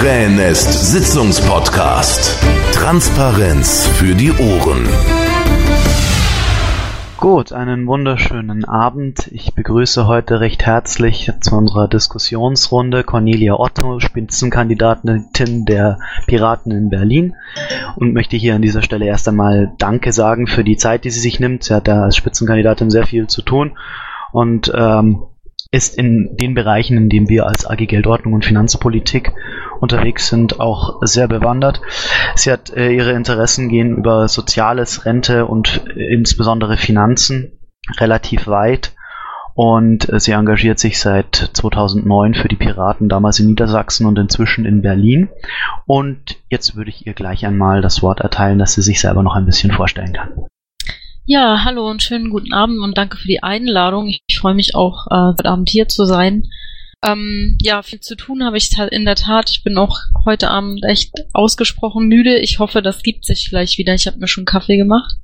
Krähennest Sitzungspodcast. Transparenz für die Ohren. Gut, einen wunderschönen Abend. Ich begrüße heute recht herzlich zu unserer Diskussionsrunde Cornelia Otto, Spitzenkandidatin der Piraten in Berlin, und möchte hier an dieser Stelle erst einmal Danke sagen für die Zeit, die sie sich nimmt. Sie hat da als Spitzenkandidatin sehr viel zu tun und ist in den Bereichen, in denen wir als AG Geldordnung und Finanzpolitik unterwegs sind, auch sehr bewandert. Sie hat ihre Interessen gehen über Soziales, Rente und insbesondere Finanzen relativ weit, und sie engagiert sich seit 2009 für die Piraten, damals in Niedersachsen und inzwischen in Berlin. Und jetzt würde ich ihr gleich einmal das Wort erteilen, dass sie sich selber noch ein bisschen vorstellen kann. Ja, hallo und schönen guten Abend und danke für die Einladung. Ich freue mich auch, heute Abend hier zu sein. Ja, viel zu tun habe ich in der Tat. Ich bin auch heute Abend echt ausgesprochen müde. Ich hoffe, das gibt sich gleich wieder. Ich habe mir schon Kaffee gemacht.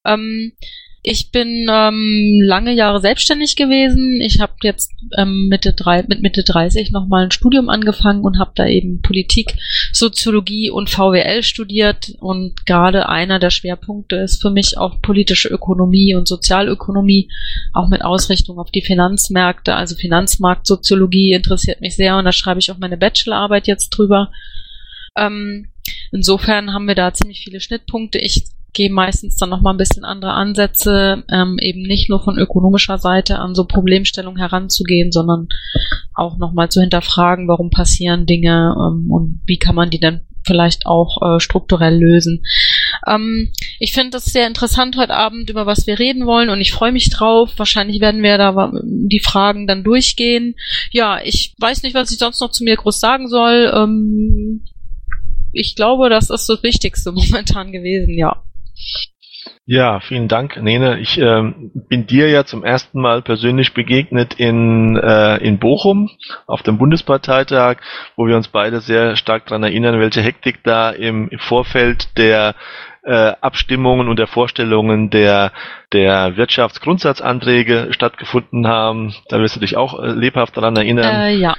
Ich bin lange Jahre selbstständig gewesen. Ich habe jetzt mit Mitte 30 nochmal ein Studium angefangen und habe da eben Politik, Soziologie und VWL studiert. Und gerade einer der Schwerpunkte ist für mich auch politische Ökonomie und Sozialökonomie, auch mit Ausrichtung auf die Finanzmärkte. Also Finanzmarktsoziologie interessiert mich sehr, und da schreibe ich auch meine Bachelorarbeit jetzt drüber. Insofern haben wir da ziemlich viele Schnittpunkte. Ich gehe meistens dann nochmal ein bisschen andere Ansätze, eben nicht nur von ökonomischer Seite an so Problemstellungen heranzugehen, sondern auch nochmal zu hinterfragen, warum passieren Dinge und wie kann man die dann vielleicht auch strukturell lösen. Ich finde das sehr interessant heute Abend, über was wir reden wollen, und ich freue mich drauf. Wahrscheinlich werden wir da die Fragen dann durchgehen. Ja, ich weiß nicht, was ich sonst noch zu mir groß sagen soll. Ich glaube, das ist das Wichtigste momentan gewesen, ja. Ja, vielen Dank, Nene. Ich bin dir ja zum ersten Mal persönlich begegnet in Bochum auf dem Bundesparteitag, wo wir uns beide sehr stark daran erinnern, welche Hektik da im Vorfeld der Abstimmungen und der Vorstellungen der Wirtschaftsgrundsatzanträge stattgefunden haben. Da wirst du dich auch lebhaft daran erinnern. Ja.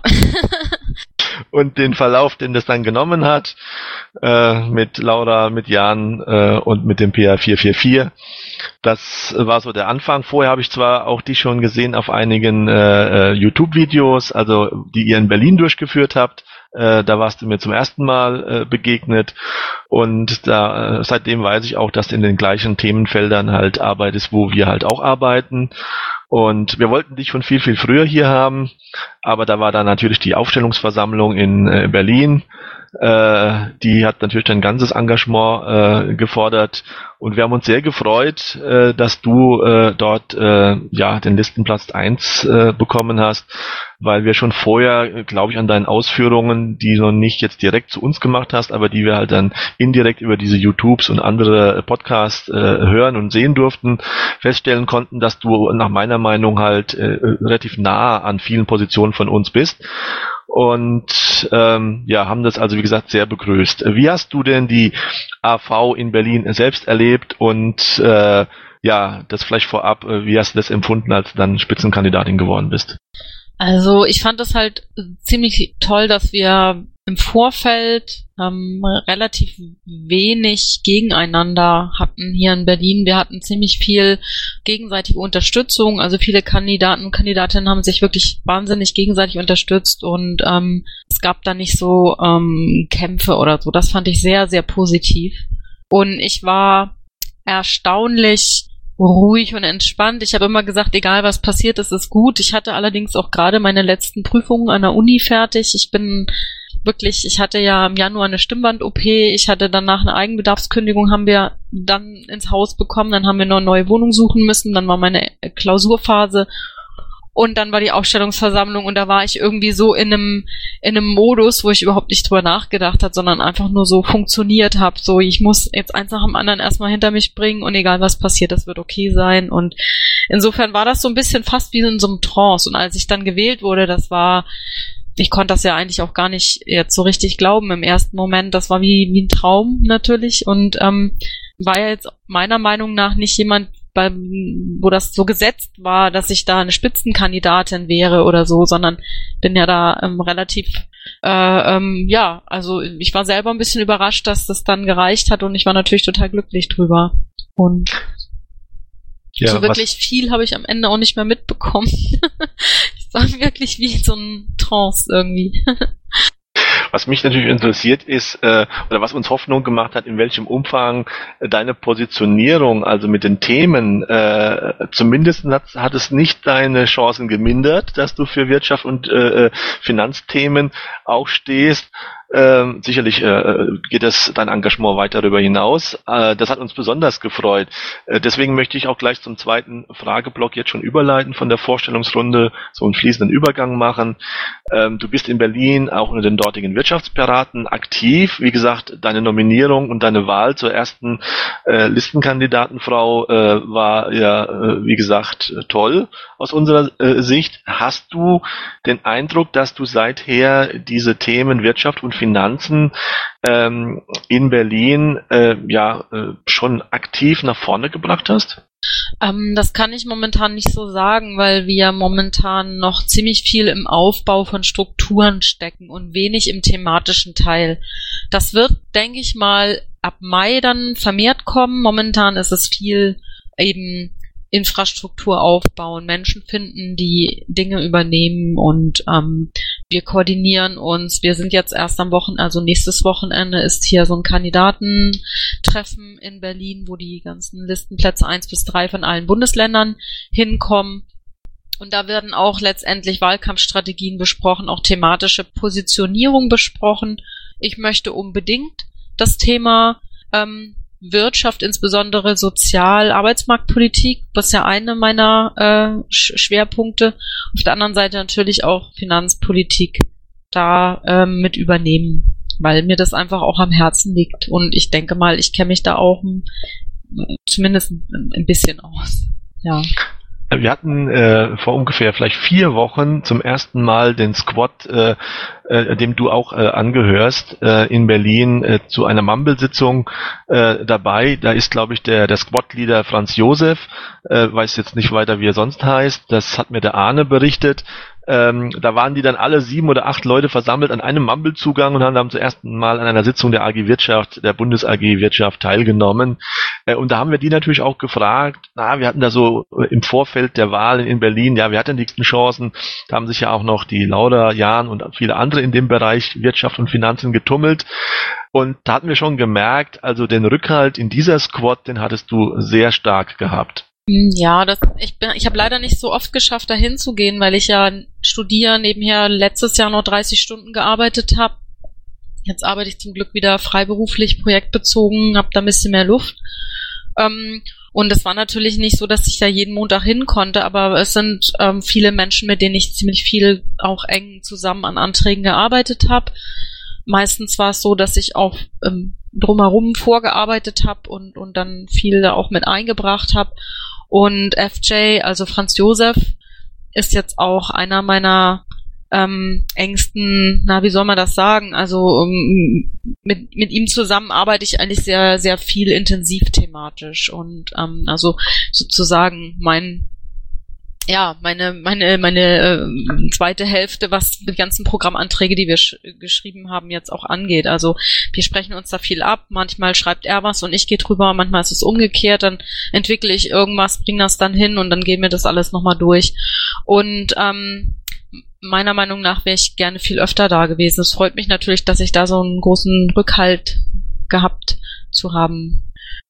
Und den Verlauf, den das dann genommen hat, mit Laura, mit Jan und mit dem PA 444. Das war so der Anfang. Vorher habe ich zwar auch dich schon gesehen auf einigen YouTube-Videos, also die ihr in Berlin durchgeführt habt. Da warst du mir zum ersten Mal begegnet, und seitdem weiß ich auch, dass du in den gleichen Themenfeldern halt arbeitest, wo wir halt auch arbeiten. Und wir wollten dich schon viel, viel früher hier haben, aber da war dann natürlich die Aufstellungsversammlung in Berlin. Die hat natürlich dein ganzes Engagement gefordert, und wir haben uns sehr gefreut, dass du dort den Listenplatz 1 bekommen hast, weil wir schon vorher, glaube ich, an deinen Ausführungen, die du nicht jetzt direkt zu uns gemacht hast, aber die wir halt dann indirekt über diese YouTubes und andere Podcasts hören und sehen durften, feststellen konnten, dass du nach meiner Meinung halt relativ nah an vielen Positionen von uns bist. Und haben das also, wie gesagt, sehr begrüßt. Wie hast du denn die AV in Berlin selbst erlebt, und das vielleicht vorab, wie hast du das empfunden, als du dann Spitzenkandidatin geworden bist? Also ich fand das halt ziemlich toll, dass wir im Vorfeld relativ wenig gegeneinander hatten hier in Berlin. Wir hatten ziemlich viel gegenseitige Unterstützung, also viele Kandidaten und Kandidatinnen haben sich wirklich wahnsinnig gegenseitig unterstützt, und es gab da nicht so Kämpfe oder so. Das fand ich sehr, sehr positiv. Und ich war erstaunlich ruhig und entspannt. Ich habe immer gesagt, egal was passiert, es ist gut. Ich hatte allerdings auch gerade meine letzten Prüfungen an der Uni fertig. Ich hatte ja im Januar eine Stimmband-OP, ich hatte danach eine Eigenbedarfskündigung, haben wir dann ins Haus bekommen, dann haben wir noch eine neue Wohnung suchen müssen, dann war meine Klausurphase, und dann war die Aufstellungsversammlung, und da war ich irgendwie so in einem Modus, wo ich überhaupt nicht drüber nachgedacht habe, sondern einfach nur so funktioniert habe. So, ich muss jetzt eins nach dem anderen erstmal hinter mich bringen, und egal was passiert, das wird okay sein. Und insofern war das so ein bisschen fast wie in so einem Trance. Und als ich dann gewählt wurde, ich konnte das ja eigentlich auch gar nicht jetzt so richtig glauben im ersten Moment. Das war wie ein Traum natürlich, und war ja jetzt meiner Meinung nach nicht jemand wo das so gesetzt war, dass ich da eine Spitzenkandidatin wäre oder so, sondern bin ja da relativ, also ich war selber ein bisschen überrascht, dass das dann gereicht hat und ich war natürlich total glücklich drüber. Und so wirklich viel habe ich am Ende auch nicht mehr mitbekommen. Ich war wirklich wie so ein Trance irgendwie. Was mich natürlich interessiert ist, oder was uns Hoffnung gemacht hat, in welchem Umfang deine Positionierung, also mit den Themen, zumindest hat es nicht deine Chancen gemindert, dass du für Wirtschaft und Finanzthemen auch stehst. Sicherlich geht dein Engagement weit darüber hinaus. Das hat uns besonders gefreut. Deswegen möchte ich auch gleich zum zweiten Frageblock jetzt schon überleiten von der Vorstellungsrunde, so einen fließenden Übergang machen. Du bist in Berlin auch unter den dortigen Wirtschaftspiraten aktiv. Wie gesagt, deine Nominierung und deine Wahl zur ersten Listenkandidatenfrau war ja, wie gesagt, toll aus unserer Sicht. Hast du den Eindruck, dass du seither diese Themen Wirtschaft und Finanzen in Berlin schon aktiv nach vorne gebracht hast? Das kann ich momentan nicht so sagen, weil wir momentan noch ziemlich viel im Aufbau von Strukturen stecken und wenig im thematischen Teil. Das wird, denke ich mal, ab Mai dann vermehrt kommen. Momentan ist es viel eben Infrastruktur aufbauen, Menschen finden, die Dinge übernehmen und wir koordinieren uns. Wir sind jetzt erst also nächstes Wochenende ist hier so ein Kandidatentreffen in Berlin, wo die ganzen Listenplätze 1 bis 3 von allen Bundesländern hinkommen. Und da werden auch letztendlich Wahlkampfstrategien besprochen, auch thematische Positionierung besprochen. Ich möchte unbedingt das Thema Wirtschaft, insbesondere Sozial-Arbeitsmarktpolitik, was ja eine meiner Schwerpunkte, auf der anderen Seite natürlich auch Finanzpolitik da mit übernehmen, weil mir das einfach auch am Herzen liegt und ich denke mal, ich kenne mich da auch zumindest ein bisschen aus. Ja. Wir hatten vor ungefähr vielleicht 4 Wochen zum ersten Mal den Squad, dem du auch angehörst, in Berlin zu einer Mumble-Sitzung dabei. Da ist, glaube ich, der Squad-Leader Franz Josef, weiß jetzt nicht weiter, wie er sonst heißt. Das hat mir der Arne berichtet. Da waren die dann alle 7 oder 8 Leute versammelt an einem Mumble-Zugang und haben zum ersten Mal an einer Sitzung der AG Wirtschaft, der Bundes-AG Wirtschaft teilgenommen. Und da haben wir die natürlich auch gefragt, wir hatten da so im Vorfeld der Wahlen in Berlin, wer hat denn die nächsten Chancen? Da haben sich ja auch noch die Laura, Jan und viele andere in dem Bereich Wirtschaft und Finanzen getummelt. Und da hatten wir schon gemerkt, also den Rückhalt in dieser Squad, den hattest du sehr stark gehabt. Ja, ich habe leider nicht so oft geschafft, da hinzugehen, weil ich ja studiere, nebenher letztes Jahr noch 30 Stunden gearbeitet habe. Jetzt arbeite ich zum Glück wieder freiberuflich, projektbezogen, habe da ein bisschen mehr Luft. Und es war natürlich nicht so, dass ich da jeden Montag hin konnte, aber es sind viele Menschen, mit denen ich ziemlich viel auch eng zusammen an Anträgen gearbeitet habe. Meistens war es so, dass ich auch drumherum vorgearbeitet habe und dann viel da auch mit eingebracht habe. Und FJ, also Franz Josef, ist jetzt auch einer meiner engsten, wie soll man das sagen? Also mit ihm zusammen arbeite ich eigentlich sehr, sehr viel intensiv thematisch und also sozusagen meine zweite Hälfte, was die ganzen Programmanträge, die wir geschrieben haben, jetzt auch angeht. Also wir sprechen uns da viel ab. Manchmal schreibt er was und ich gehe drüber. Manchmal ist es umgekehrt. Dann entwickle ich irgendwas, bringe das dann hin und dann gehen wir das alles nochmal durch. Und meiner Meinung nach wäre ich gerne viel öfter da gewesen. Es freut mich natürlich, dass ich da so einen großen Rückhalt gehabt zu haben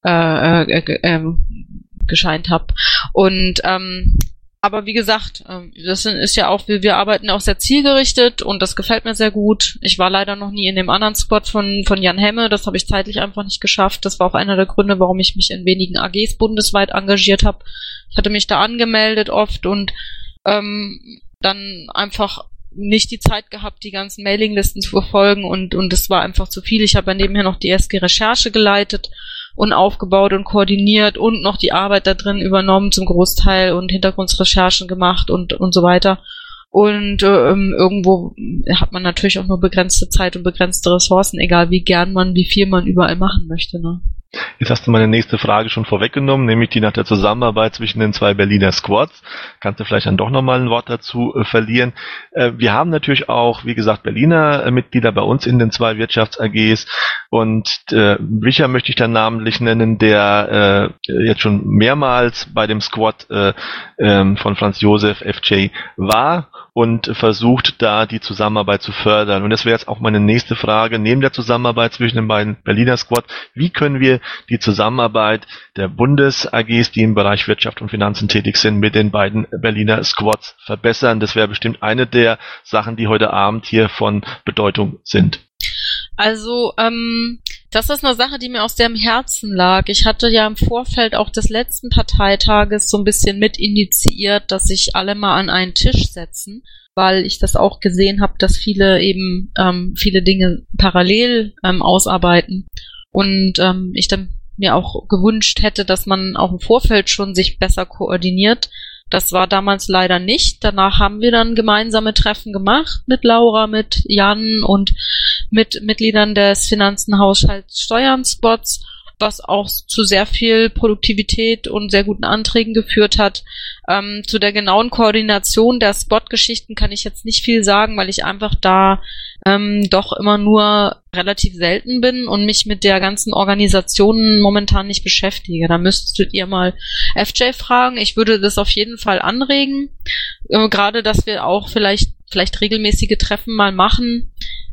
gescheint habe. Und aber wie gesagt, das ist ja auch, wir arbeiten auch sehr zielgerichtet und das gefällt mir sehr gut. Ich war leider noch nie in dem anderen Squad von Jan Hemme, das habe ich zeitlich einfach nicht geschafft. Das war auch einer der Gründe, warum ich mich in wenigen AGs bundesweit engagiert habe. Ich hatte mich da angemeldet oft und dann einfach nicht die Zeit gehabt, die ganzen Mailinglisten zu verfolgen und es war einfach zu viel. Ich habe ja nebenher noch die SG-Recherche geleitet und aufgebaut und koordiniert und noch die Arbeit da drin übernommen zum Großteil und Hintergrundrecherchen gemacht und so weiter. Und irgendwo hat man natürlich auch nur begrenzte Zeit und begrenzte Ressourcen, egal wie gern man, wie viel man überall machen möchte, ne? Jetzt hast du meine nächste Frage schon vorweggenommen, nämlich die nach der Zusammenarbeit zwischen den zwei Berliner Squads. Kannst du vielleicht dann doch nochmal ein Wort dazu verlieren? Wir haben natürlich auch, wie gesagt, Berliner Mitglieder bei uns in den zwei Wirtschafts-AGs und Wicher möchte ich dann namentlich nennen, der jetzt schon mehrmals bei dem Squad von Franz Josef FJ war und versucht, da die Zusammenarbeit zu fördern. Und das wäre jetzt auch meine nächste Frage, neben der Zusammenarbeit zwischen den beiden Berliner Squads, wie können wir die Zusammenarbeit der Bundes-AGs, die im Bereich Wirtschaft und Finanzen tätig sind, mit den beiden Berliner Squads verbessern? Das wäre bestimmt eine der Sachen, die heute Abend hier von Bedeutung sind. Also, das ist eine Sache, die mir aus dem Herzen lag. Ich hatte ja im Vorfeld auch des letzten Parteitages so ein bisschen mit initiiert, dass sich alle mal an einen Tisch setzen, weil ich das auch gesehen habe, dass viele eben viele Dinge parallel ausarbeiten und ich dann mir auch gewünscht hätte, dass man auch im Vorfeld schon sich besser koordiniert. Das war damals leider nicht. Danach haben wir dann gemeinsame Treffen gemacht mit Laura, mit Jan und mit Mitgliedern des Finanzen-, Haushalts-, Steuern-Squads, was auch zu sehr viel Produktivität und sehr guten Anträgen geführt hat. Zu der genauen Koordination der Squad-Geschichten kann ich jetzt nicht viel sagen, weil ich einfach da doch immer nur relativ selten bin und mich mit der ganzen Organisation momentan nicht beschäftige. Da müsstet ihr mal FJ fragen. Ich würde das auf jeden Fall anregen. Gerade, dass wir auch vielleicht regelmäßige Treffen mal machen,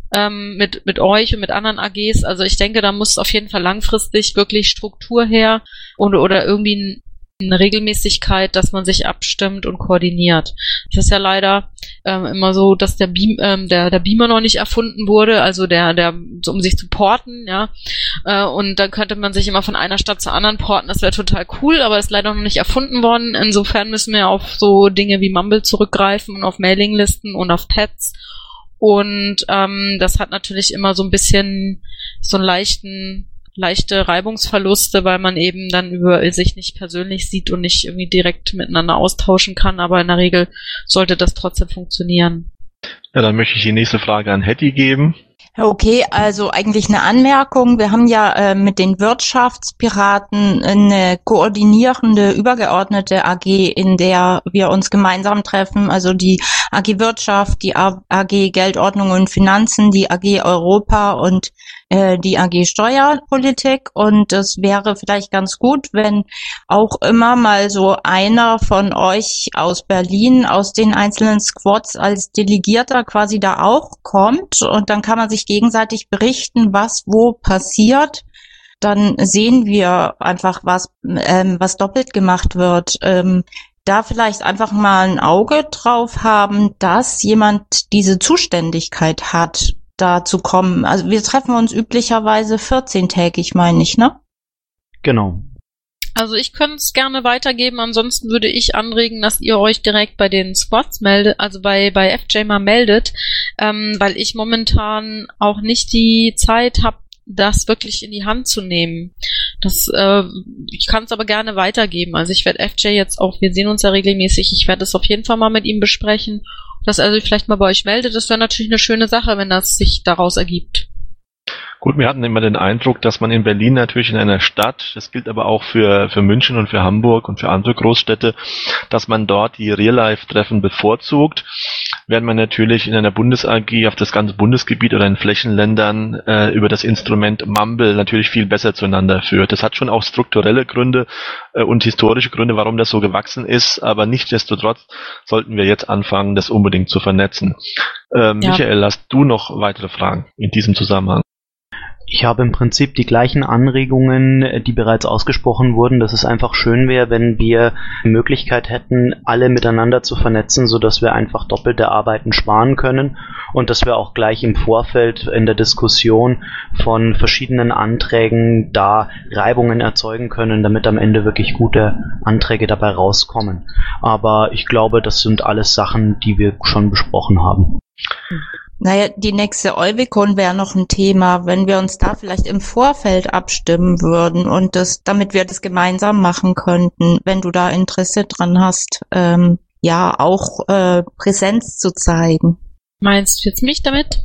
mit euch und mit anderen AGs. Also ich denke, da muss auf jeden Fall langfristig wirklich Struktur her oder irgendwie eine Regelmäßigkeit, dass man sich abstimmt und koordiniert. Das ist ja leider immer so, dass der Beamer noch nicht erfunden wurde, also der so, um sich zu porten, ja. Und dann könnte man sich immer von einer Stadt zur anderen porten. Das wäre total cool, aber ist leider noch nicht erfunden worden. Insofern müssen wir auf so Dinge wie Mumble zurückgreifen und auf Mailinglisten und auf Pads. Und das hat natürlich immer so ein bisschen so einen leichte Reibungsverluste, weil man eben dann über sich nicht persönlich sieht und nicht irgendwie direkt miteinander austauschen kann, aber in der Regel sollte das trotzdem funktionieren. Ja, dann möchte ich die nächste Frage an Hetty geben. Okay, also eigentlich eine Anmerkung. Wir haben ja mit den Wirtschaftspiraten eine koordinierende, übergeordnete AG, in der wir uns gemeinsam treffen. Also die AG Wirtschaft, die AG Geldordnung und Finanzen, die AG Europa und die AG Steuerpolitik. Und es wäre vielleicht ganz gut, wenn auch immer mal so einer von euch aus Berlin, aus den einzelnen Squads als Delegierter quasi da auch kommt. Und dann kann man sich gegenseitig berichten, was wo passiert. Dann sehen wir einfach, was doppelt gemacht wird. Da vielleicht einfach mal ein Auge drauf haben, dass jemand diese Zuständigkeit hat, da zu kommen. Also wir treffen uns üblicherweise 14-tägig, meine ich, ne? Genau. Also ich könnte es gerne weitergeben, ansonsten würde ich anregen, dass ihr euch direkt bei den Squads meldet, also bei FJ mal meldet, weil ich momentan auch nicht die Zeit habe, das wirklich in die Hand zu nehmen. Ich kann es aber gerne weitergeben. Also ich werde FJ jetzt auch, wir sehen uns ja regelmäßig, ich werde es auf jeden Fall mal mit ihm besprechen, dass er sich vielleicht mal bei euch meldet. Das wäre natürlich eine schöne Sache, wenn das sich daraus ergibt. Gut, wir hatten immer den Eindruck, dass man in Berlin natürlich in einer Stadt, das gilt aber auch für München und für Hamburg und für andere Großstädte, dass man dort die Real-Life-Treffen bevorzugt, während man natürlich in einer Bundes-AG auf das ganze Bundesgebiet oder in Flächenländern über das Instrument Mumble natürlich viel besser zueinander führt. Das hat schon auch strukturelle Gründe und historische Gründe, warum das so gewachsen ist, aber nichtsdestotrotz sollten wir jetzt anfangen, das unbedingt zu vernetzen. Michael, hast du noch weitere Fragen in diesem Zusammenhang? Ich habe im Prinzip die gleichen Anregungen, die bereits ausgesprochen wurden, dass es einfach schön wäre, wenn wir die Möglichkeit hätten, alle miteinander zu vernetzen, sodass wir einfach doppelte Arbeiten sparen können und dass wir auch gleich im Vorfeld in der Diskussion von verschiedenen Anträgen da Reibungen erzeugen können, damit am Ende wirklich gute Anträge dabei rauskommen. Aber ich glaube, das sind alles Sachen, die wir schon besprochen haben. Naja, die nächste Euvicon wäre noch ein Thema, wenn wir uns da vielleicht im Vorfeld abstimmen würden und damit wir das gemeinsam machen könnten, wenn du da Interesse dran hast, auch Präsenz zu zeigen. Meinst du jetzt mich damit?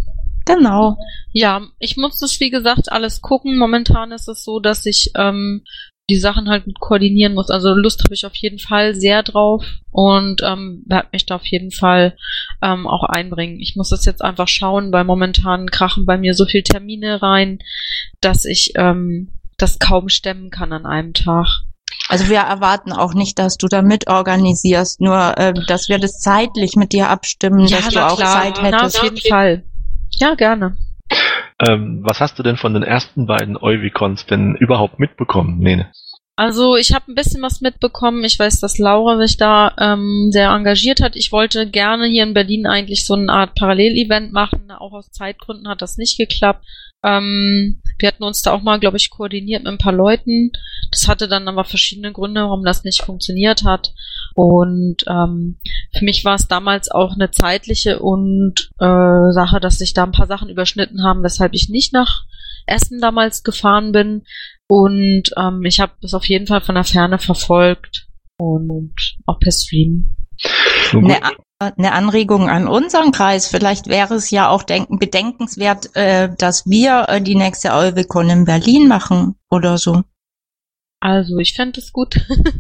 Genau. Ja, ich muss das, wie gesagt, alles gucken. Momentan ist es so, dass ich die Sachen halt gut koordinieren muss. Also Lust habe ich auf jeden Fall sehr drauf und werde mich da auf jeden Fall auch einbringen. Ich muss das jetzt einfach schauen, weil momentan krachen bei mir so viele Termine rein, dass ich das kaum stemmen kann an einem Tag. Also wir erwarten auch nicht, dass du da mitorganisierst, nur dass wir das zeitlich mit dir abstimmen, dass du auch Zeit hättest. Auf jeden Fall. Ja, gerne. Was hast du denn von den ersten beiden Euvicons denn überhaupt mitbekommen, Nene? Also ich habe ein bisschen was mitbekommen. Ich weiß, dass Laura sich da sehr engagiert hat. Ich wollte gerne hier in Berlin eigentlich so eine Art Parallelevent machen. Auch aus Zeitgründen hat das nicht geklappt. Wir hatten uns da auch mal, glaube ich, koordiniert mit ein paar Leuten. Das hatte dann aber verschiedene Gründe, warum das nicht funktioniert hat. Und für mich war es damals auch eine zeitliche Sache, dass sich da ein paar Sachen überschnitten haben, weshalb ich nicht nach Essen damals gefahren bin. Und ich habe es auf jeden Fall von der Ferne verfolgt und auch per Stream. Eine Anregung an unseren Kreis. Vielleicht wäre es ja auch bedenkenswert, dass wir die nächste Euvicon in Berlin machen oder so. Also ich fände es gut.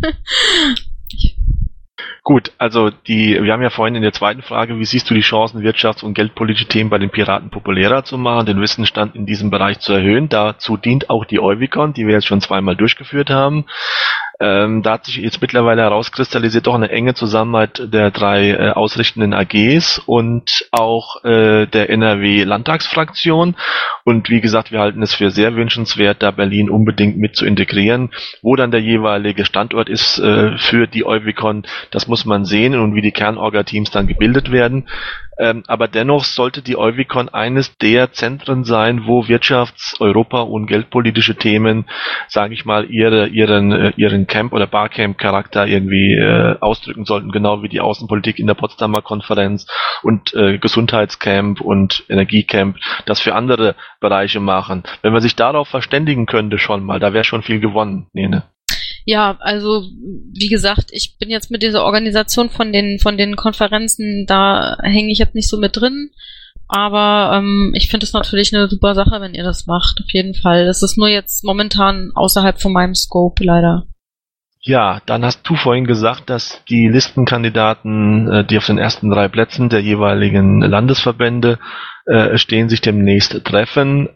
Gut, also wir haben ja vorhin in der zweiten Frage, wie siehst du die Chancen, wirtschafts- und geldpolitische Themen bei den Piraten populärer zu machen, den Wissensstand in diesem Bereich zu erhöhen? Dazu dient auch die Euvicon, die wir jetzt schon zweimal durchgeführt haben. Da hat sich jetzt mittlerweile herauskristallisiert doch eine enge Zusammenarbeit der drei ausrichtenden AGs und auch der NRW-Landtagsfraktion. Und wie gesagt, wir halten es für sehr wünschenswert, da Berlin unbedingt mit zu integrieren. Wo dann der jeweilige Standort ist für die Euvicon, das muss man sehen und wie die Kernorga-Teams dann gebildet werden. Aber dennoch sollte die Euvicon eines der Zentren sein, wo Wirtschafts-, Europa- und geldpolitische Themen, sage ich mal, ihren Camp- oder Barcamp-Charakter irgendwie ausdrücken sollten, genau wie die Außenpolitik in der Potsdamer Konferenz und Gesundheitscamp und Energiecamp das für andere Bereiche machen. Wenn man sich darauf verständigen könnte schon mal, da wäre schon viel gewonnen, Nene. Ja, also wie gesagt, ich bin jetzt mit dieser Organisation von den Konferenzen, da hänge ich jetzt nicht so mit drin, aber ich finde es natürlich eine super Sache, wenn ihr das macht, auf jeden Fall. Das ist nur jetzt momentan außerhalb von meinem Scope, leider. Ja, dann hast du vorhin gesagt, dass die Listenkandidaten, die auf den ersten 3 Plätzen der jeweiligen Landesverbände stehen, sich demnächst treffen.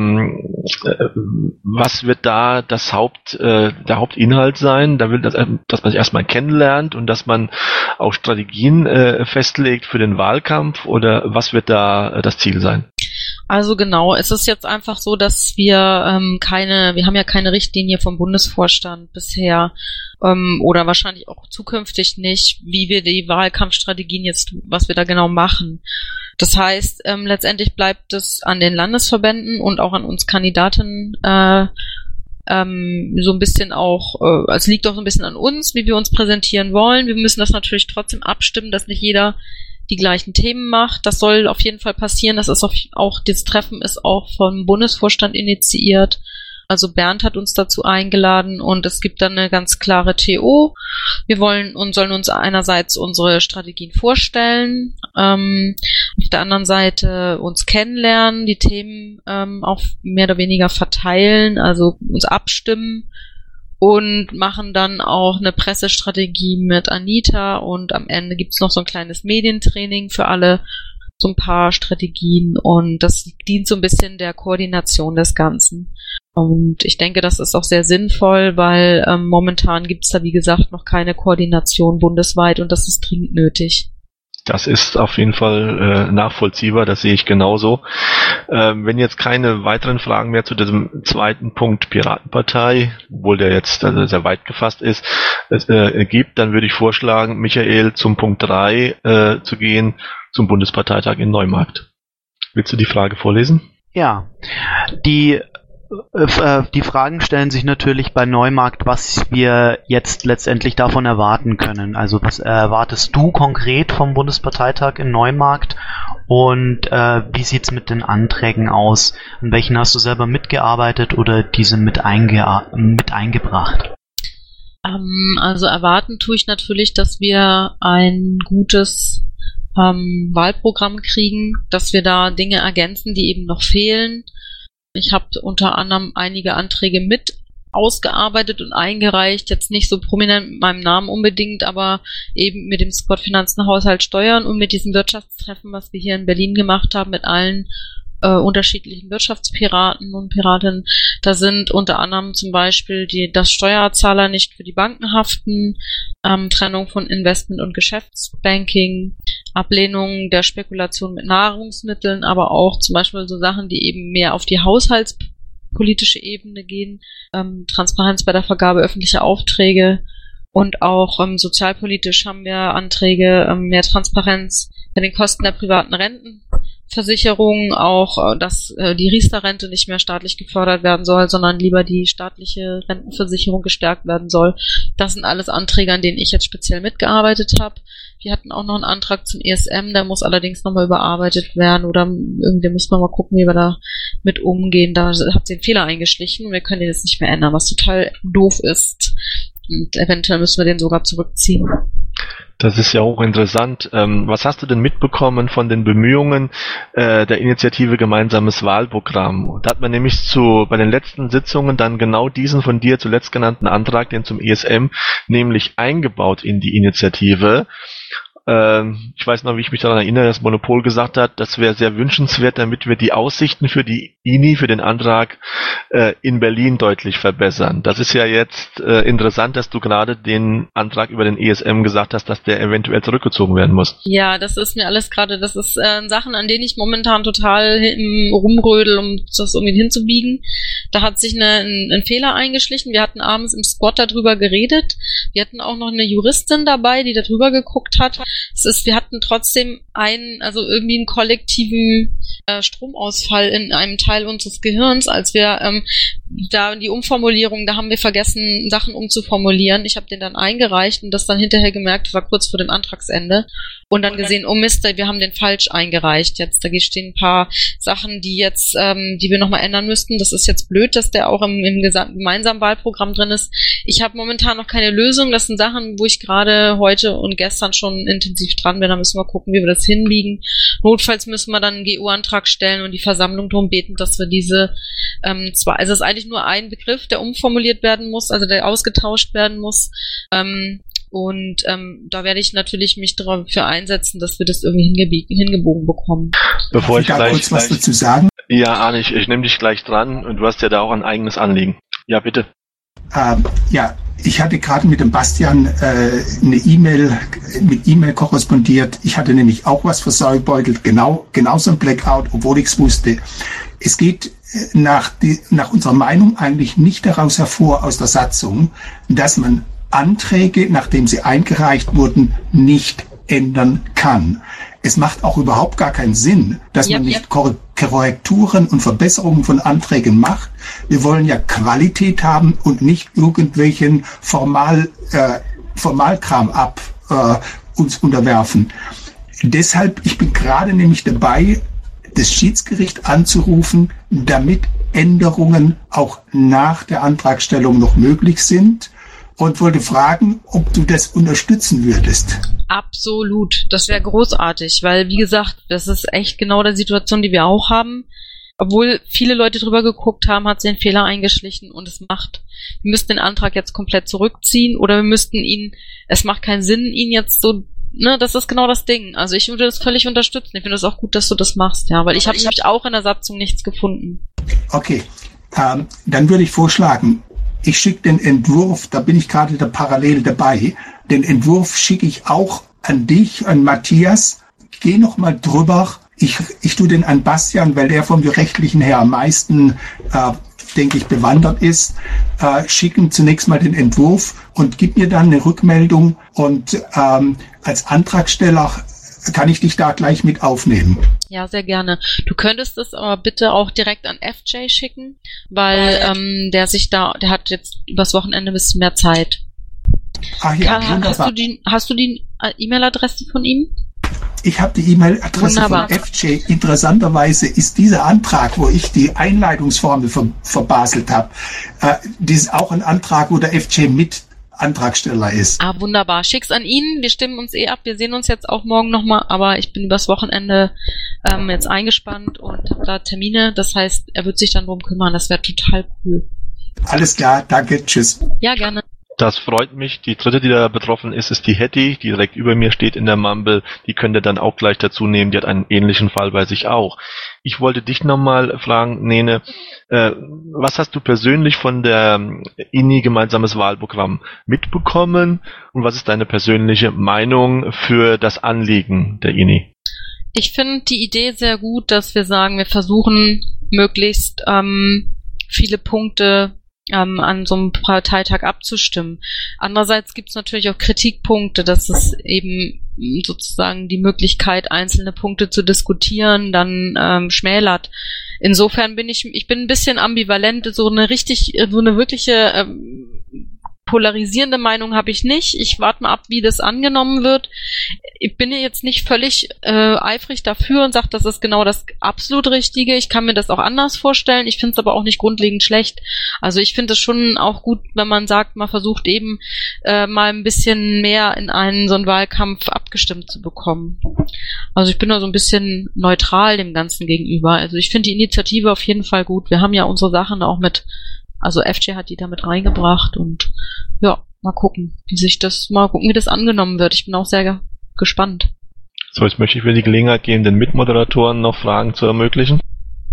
Was wird da der Hauptinhalt sein? Da will dass man sich erstmal kennenlernt und dass man auch Strategien festlegt für den Wahlkampf, oder was wird da das Ziel sein? Also genau, es ist jetzt einfach so, dass wir haben ja keine Richtlinie vom Bundesvorstand bisher oder wahrscheinlich auch zukünftig nicht, wie wir die Wahlkampfstrategien jetzt, was wir da genau machen. Das heißt, letztendlich bleibt es an den Landesverbänden und auch an uns Kandidaten so ein bisschen auch, es liegt auch so ein bisschen an uns, wie wir uns präsentieren wollen. Wir müssen das natürlich trotzdem abstimmen, dass nicht jeder die gleichen Themen macht. Das soll auf jeden Fall passieren. Das Treffen ist auch vom Bundesvorstand initiiert. Also Bernd hat uns dazu eingeladen und es gibt dann eine ganz klare TO. Wir sollen uns einerseits unsere Strategien vorstellen, auf der anderen Seite uns kennenlernen, die Themen auch mehr oder weniger verteilen, also uns abstimmen und machen dann auch eine Pressestrategie mit Anita und am Ende gibt's noch so ein kleines Medientraining für alle, so ein paar Strategien und das dient so ein bisschen der Koordination des Ganzen. Und ich denke, das ist auch sehr sinnvoll, weil momentan gibt's da, wie gesagt, noch keine Koordination bundesweit und das ist dringend nötig. Das ist auf jeden Fall nachvollziehbar, das sehe ich genauso. Wenn jetzt keine weiteren Fragen mehr zu diesem zweiten Punkt Piratenpartei, obwohl der jetzt sehr weit gefasst ist, gibt, dann würde ich vorschlagen, Michael, zum Punkt 3 zu gehen, zum Bundesparteitag in Neumarkt. Willst du die Frage vorlesen? Ja, die Fragen stellen sich natürlich bei Neumarkt, was wir jetzt letztendlich davon erwarten können. Also was erwartest du konkret vom Bundesparteitag in Neumarkt und wie sieht's mit den Anträgen aus? An welchen hast du selber mitgearbeitet oder diese mit eingebracht? Also erwarten tue ich natürlich, dass wir ein gutes Wahlprogramm kriegen, dass wir da Dinge ergänzen, die eben noch fehlen. Ich habe unter anderem einige Anträge mit ausgearbeitet und eingereicht, jetzt nicht so prominent mit meinem Namen unbedingt, aber eben mit dem Squad Finanzen, Haushalt, Steuern und mit diesem Wirtschaftstreffen, was wir hier in Berlin gemacht haben, mit allen unterschiedlichen Wirtschaftspiraten und Piratinnen. Da sind unter anderem zum Beispiel dass Steuerzahler nicht für die Banken haften, Trennung von Investment- und Geschäftsbanking, Ablehnung der Spekulation mit Nahrungsmitteln, aber auch zum Beispiel so Sachen, die eben mehr auf die haushaltspolitische Ebene gehen, Transparenz bei der Vergabe öffentlicher Aufträge und auch sozialpolitisch haben wir Anträge, mehr Transparenz bei den Kosten der privaten Rentenversicherung, auch dass die Riester-Rente nicht mehr staatlich gefördert werden soll, sondern lieber die staatliche Rentenversicherung gestärkt werden soll. Das sind alles Anträge, an denen ich jetzt speziell mitgearbeitet habe. Wir hatten auch noch einen Antrag zum ESM, der muss allerdings nochmal überarbeitet werden oder irgendwie müssen wir mal gucken, wie wir da mit umgehen. Da hat sie einen Fehler eingeschlichen und wir können den jetzt nicht mehr ändern, was total doof ist. Und eventuell müssen wir den sogar zurückziehen. Das ist ja auch interessant. Was hast du denn mitbekommen von den Bemühungen der Initiative Gemeinsames Wahlprogramm? Da hat man nämlich bei den letzten Sitzungen dann genau diesen von dir zuletzt genannten Antrag, den zum ESM, nämlich eingebaut in die Initiative. Ich weiß noch, wie ich mich daran erinnere, dass Monopol gesagt hat, das wäre sehr wünschenswert, damit wir die Aussichten für die INI, für den Antrag in Berlin deutlich verbessern. Das ist ja jetzt interessant, dass du gerade den Antrag über den ESM gesagt hast, dass der eventuell zurückgezogen werden muss. Ja, das ist mir alles gerade, das ist Sachen, an denen ich momentan total rumrödel, um das irgendwie hinzubiegen. Da hat sich ein Fehler eingeschlichen. Wir hatten abends im Squad darüber geredet. Wir hatten auch noch eine Juristin dabei, die darüber geguckt hat. Wir hatten trotzdem irgendwie einen kollektiven Stromausfall in einem Teil unseres Gehirns, als wir da die Umformulierung, da haben wir vergessen, Sachen umzuformulieren. Ich habe den dann eingereicht und das dann hinterher gemerkt, das war kurz vor dem Antragsende. Und dann gesehen, oh Mist, wir haben den falsch eingereicht jetzt. Da stehen ein paar Sachen, die wir nochmal ändern müssten. Das ist jetzt blöd, dass der auch im gemeinsamen Wahlprogramm drin ist. Ich habe momentan noch keine Lösung. Das sind Sachen, wo ich gerade heute und gestern schon intensiv dran bin. Da müssen wir gucken, wie wir das hinbiegen. Notfalls müssen wir dann einen GU-Antrag stellen und die Versammlung darum beten, dass wir diese also es ist eigentlich nur ein Begriff, der umformuliert werden muss, also der ausgetauscht werden muss. Da werde ich natürlich mich dafür einsetzen, dass wir das irgendwie hingebogen bekommen. Bevor ich gleich kurz was dazu sagen? Ja, Arne, ich nehme dich gleich dran und du hast ja da auch ein eigenes Anliegen. Ja, bitte. Ich hatte gerade mit dem Bastian eine E-Mail korrespondiert. Ich hatte nämlich auch was versäubeutelt, genauso ein Blackout, obwohl ich es wusste. Es geht nach unserer Meinung eigentlich nicht daraus hervor aus der Satzung, dass man Anträge, nachdem sie eingereicht wurden, nicht ändern kann. Es macht auch überhaupt gar keinen Sinn, dass man nicht Korrekturen und Verbesserungen von Anträgen macht. Wir wollen ja Qualität haben und nicht irgendwelchen Formalkram uns unterwerfen. Deshalb, ich bin gerade nämlich dabei, das Schiedsgericht anzurufen, damit Änderungen auch nach der Antragstellung noch möglich sind. Und wollte fragen, ob du das unterstützen würdest. Absolut, das wäre großartig, weil wie gesagt, das ist echt genau die Situation, die wir auch haben. Obwohl viele Leute drüber geguckt haben, hat sie einen Fehler eingeschlichen und wir müssten den Antrag jetzt komplett zurückziehen oder es macht keinen Sinn, ihn jetzt so, das ist genau das Ding. Also ich würde das völlig unterstützen. Ich finde es auch gut, dass du das machst, ja, weil ich habe auch in der Satzung nichts gefunden. Okay, dann würde ich vorschlagen, ich schicke den Entwurf, da bin ich gerade da parallel dabei, den Entwurf schicke ich auch an dich, an Matthias. Geh noch mal drüber. Ich tue den an Bastian, weil der vom Rechtlichen her am meisten, denke ich, bewandert ist. Schicken zunächst mal den Entwurf und gib mir dann eine Rückmeldung. Und als Antragsteller kann ich dich da gleich mit aufnehmen. Ja, sehr gerne. Du könntest es aber bitte auch direkt an FJ schicken, weil der hat jetzt übers Wochenende ein bisschen mehr Zeit. Ach ja, wunderbar. Hast du die E-Mail-Adresse von ihm? Ich habe die E-Mail-Adresse von FJ. Interessanterweise ist dieser Antrag, wo ich die Einleitungsformel verbaselt habe, das ist auch ein Antrag, wo der FJ mit Antragsteller ist. Ah, wunderbar. Schick's an ihn. Wir stimmen uns ab. Wir sehen uns jetzt auch morgen nochmal, aber ich bin übers Wochenende jetzt eingespannt und habe da Termine. Das heißt, er wird sich dann drum kümmern. Das wäre total cool. Alles klar, danke, tschüss. Ja, gerne. Das freut mich. Die dritte, die da betroffen ist, ist die Hetty, die direkt über mir steht in der Mumble. Die könnt ihr dann auch gleich dazu nehmen. Die hat einen ähnlichen Fall bei sich auch. Ich wollte dich nochmal fragen, Nene, was hast du persönlich von der INI gemeinsames Wahlprogramm mitbekommen und was ist deine persönliche Meinung für das Anliegen der INI? Ich finde die Idee sehr gut, dass wir sagen, wir versuchen möglichst viele Punkte an so einem Parteitag abzustimmen. Andererseits gibt es natürlich auch Kritikpunkte, dass es eben sozusagen die Möglichkeit, einzelne Punkte zu diskutieren, dann schmälert. Insofern bin ich bin ein bisschen ambivalent, so eine wirkliche polarisierende Meinung habe ich nicht. Ich warte mal ab, wie das angenommen wird. Ich bin jetzt nicht völlig eifrig dafür und sage, das ist genau das absolut Richtige. Ich kann mir das auch anders vorstellen. Ich finde es aber auch nicht grundlegend schlecht. Also ich finde es schon auch gut, wenn man sagt, man versucht eben mal ein bisschen mehr in so einen Wahlkampf abgestimmt zu bekommen. Also ich bin da so ein bisschen neutral dem Ganzen gegenüber. Also ich finde die Initiative auf jeden Fall gut. Wir haben ja unsere Sachen auch also FJ hat die da mit reingebracht und ja, mal gucken, wie das angenommen wird. Ich bin auch sehr gespannt. So, jetzt möchte ich mir die Gelegenheit geben, den Mitmoderatoren noch Fragen zu ermöglichen.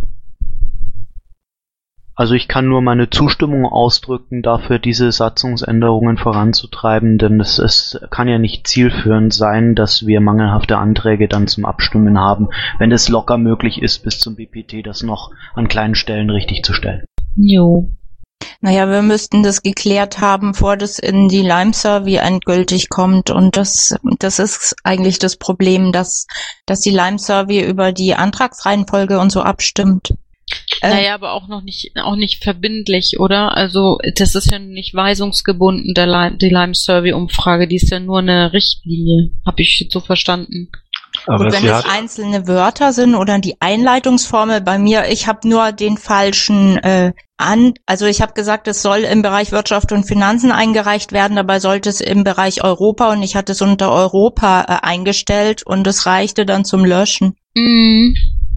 Also ich kann nur meine Zustimmung ausdrücken, dafür diese Satzungsänderungen voranzutreiben, denn es kann ja nicht zielführend sein, dass wir mangelhafte Anträge dann zum Abstimmen haben, wenn es locker möglich ist, bis zum BPT das noch an kleinen Stellen richtig zu stellen. Jo. Naja, wir müssten das geklärt haben, bevor das in die Lime-Survey endgültig kommt. Und das ist eigentlich das Problem, dass die Lime-Survey über die Antragsreihenfolge und so abstimmt. Naja, aber auch nicht verbindlich, oder? Also das ist ja nicht weisungsgebunden, die Lime-Survey-Umfrage, die ist ja nur eine Richtlinie, habe ich so verstanden. Aber gut, wenn es einzelne Wörter sind oder die Einleitungsformel bei mir, ich habe nur den falschen also ich habe gesagt, es soll im Bereich Wirtschaft und Finanzen eingereicht werden, dabei sollte es im Bereich Europa und ich hatte es unter Europa eingestellt und es reichte dann zum Löschen. Mhm.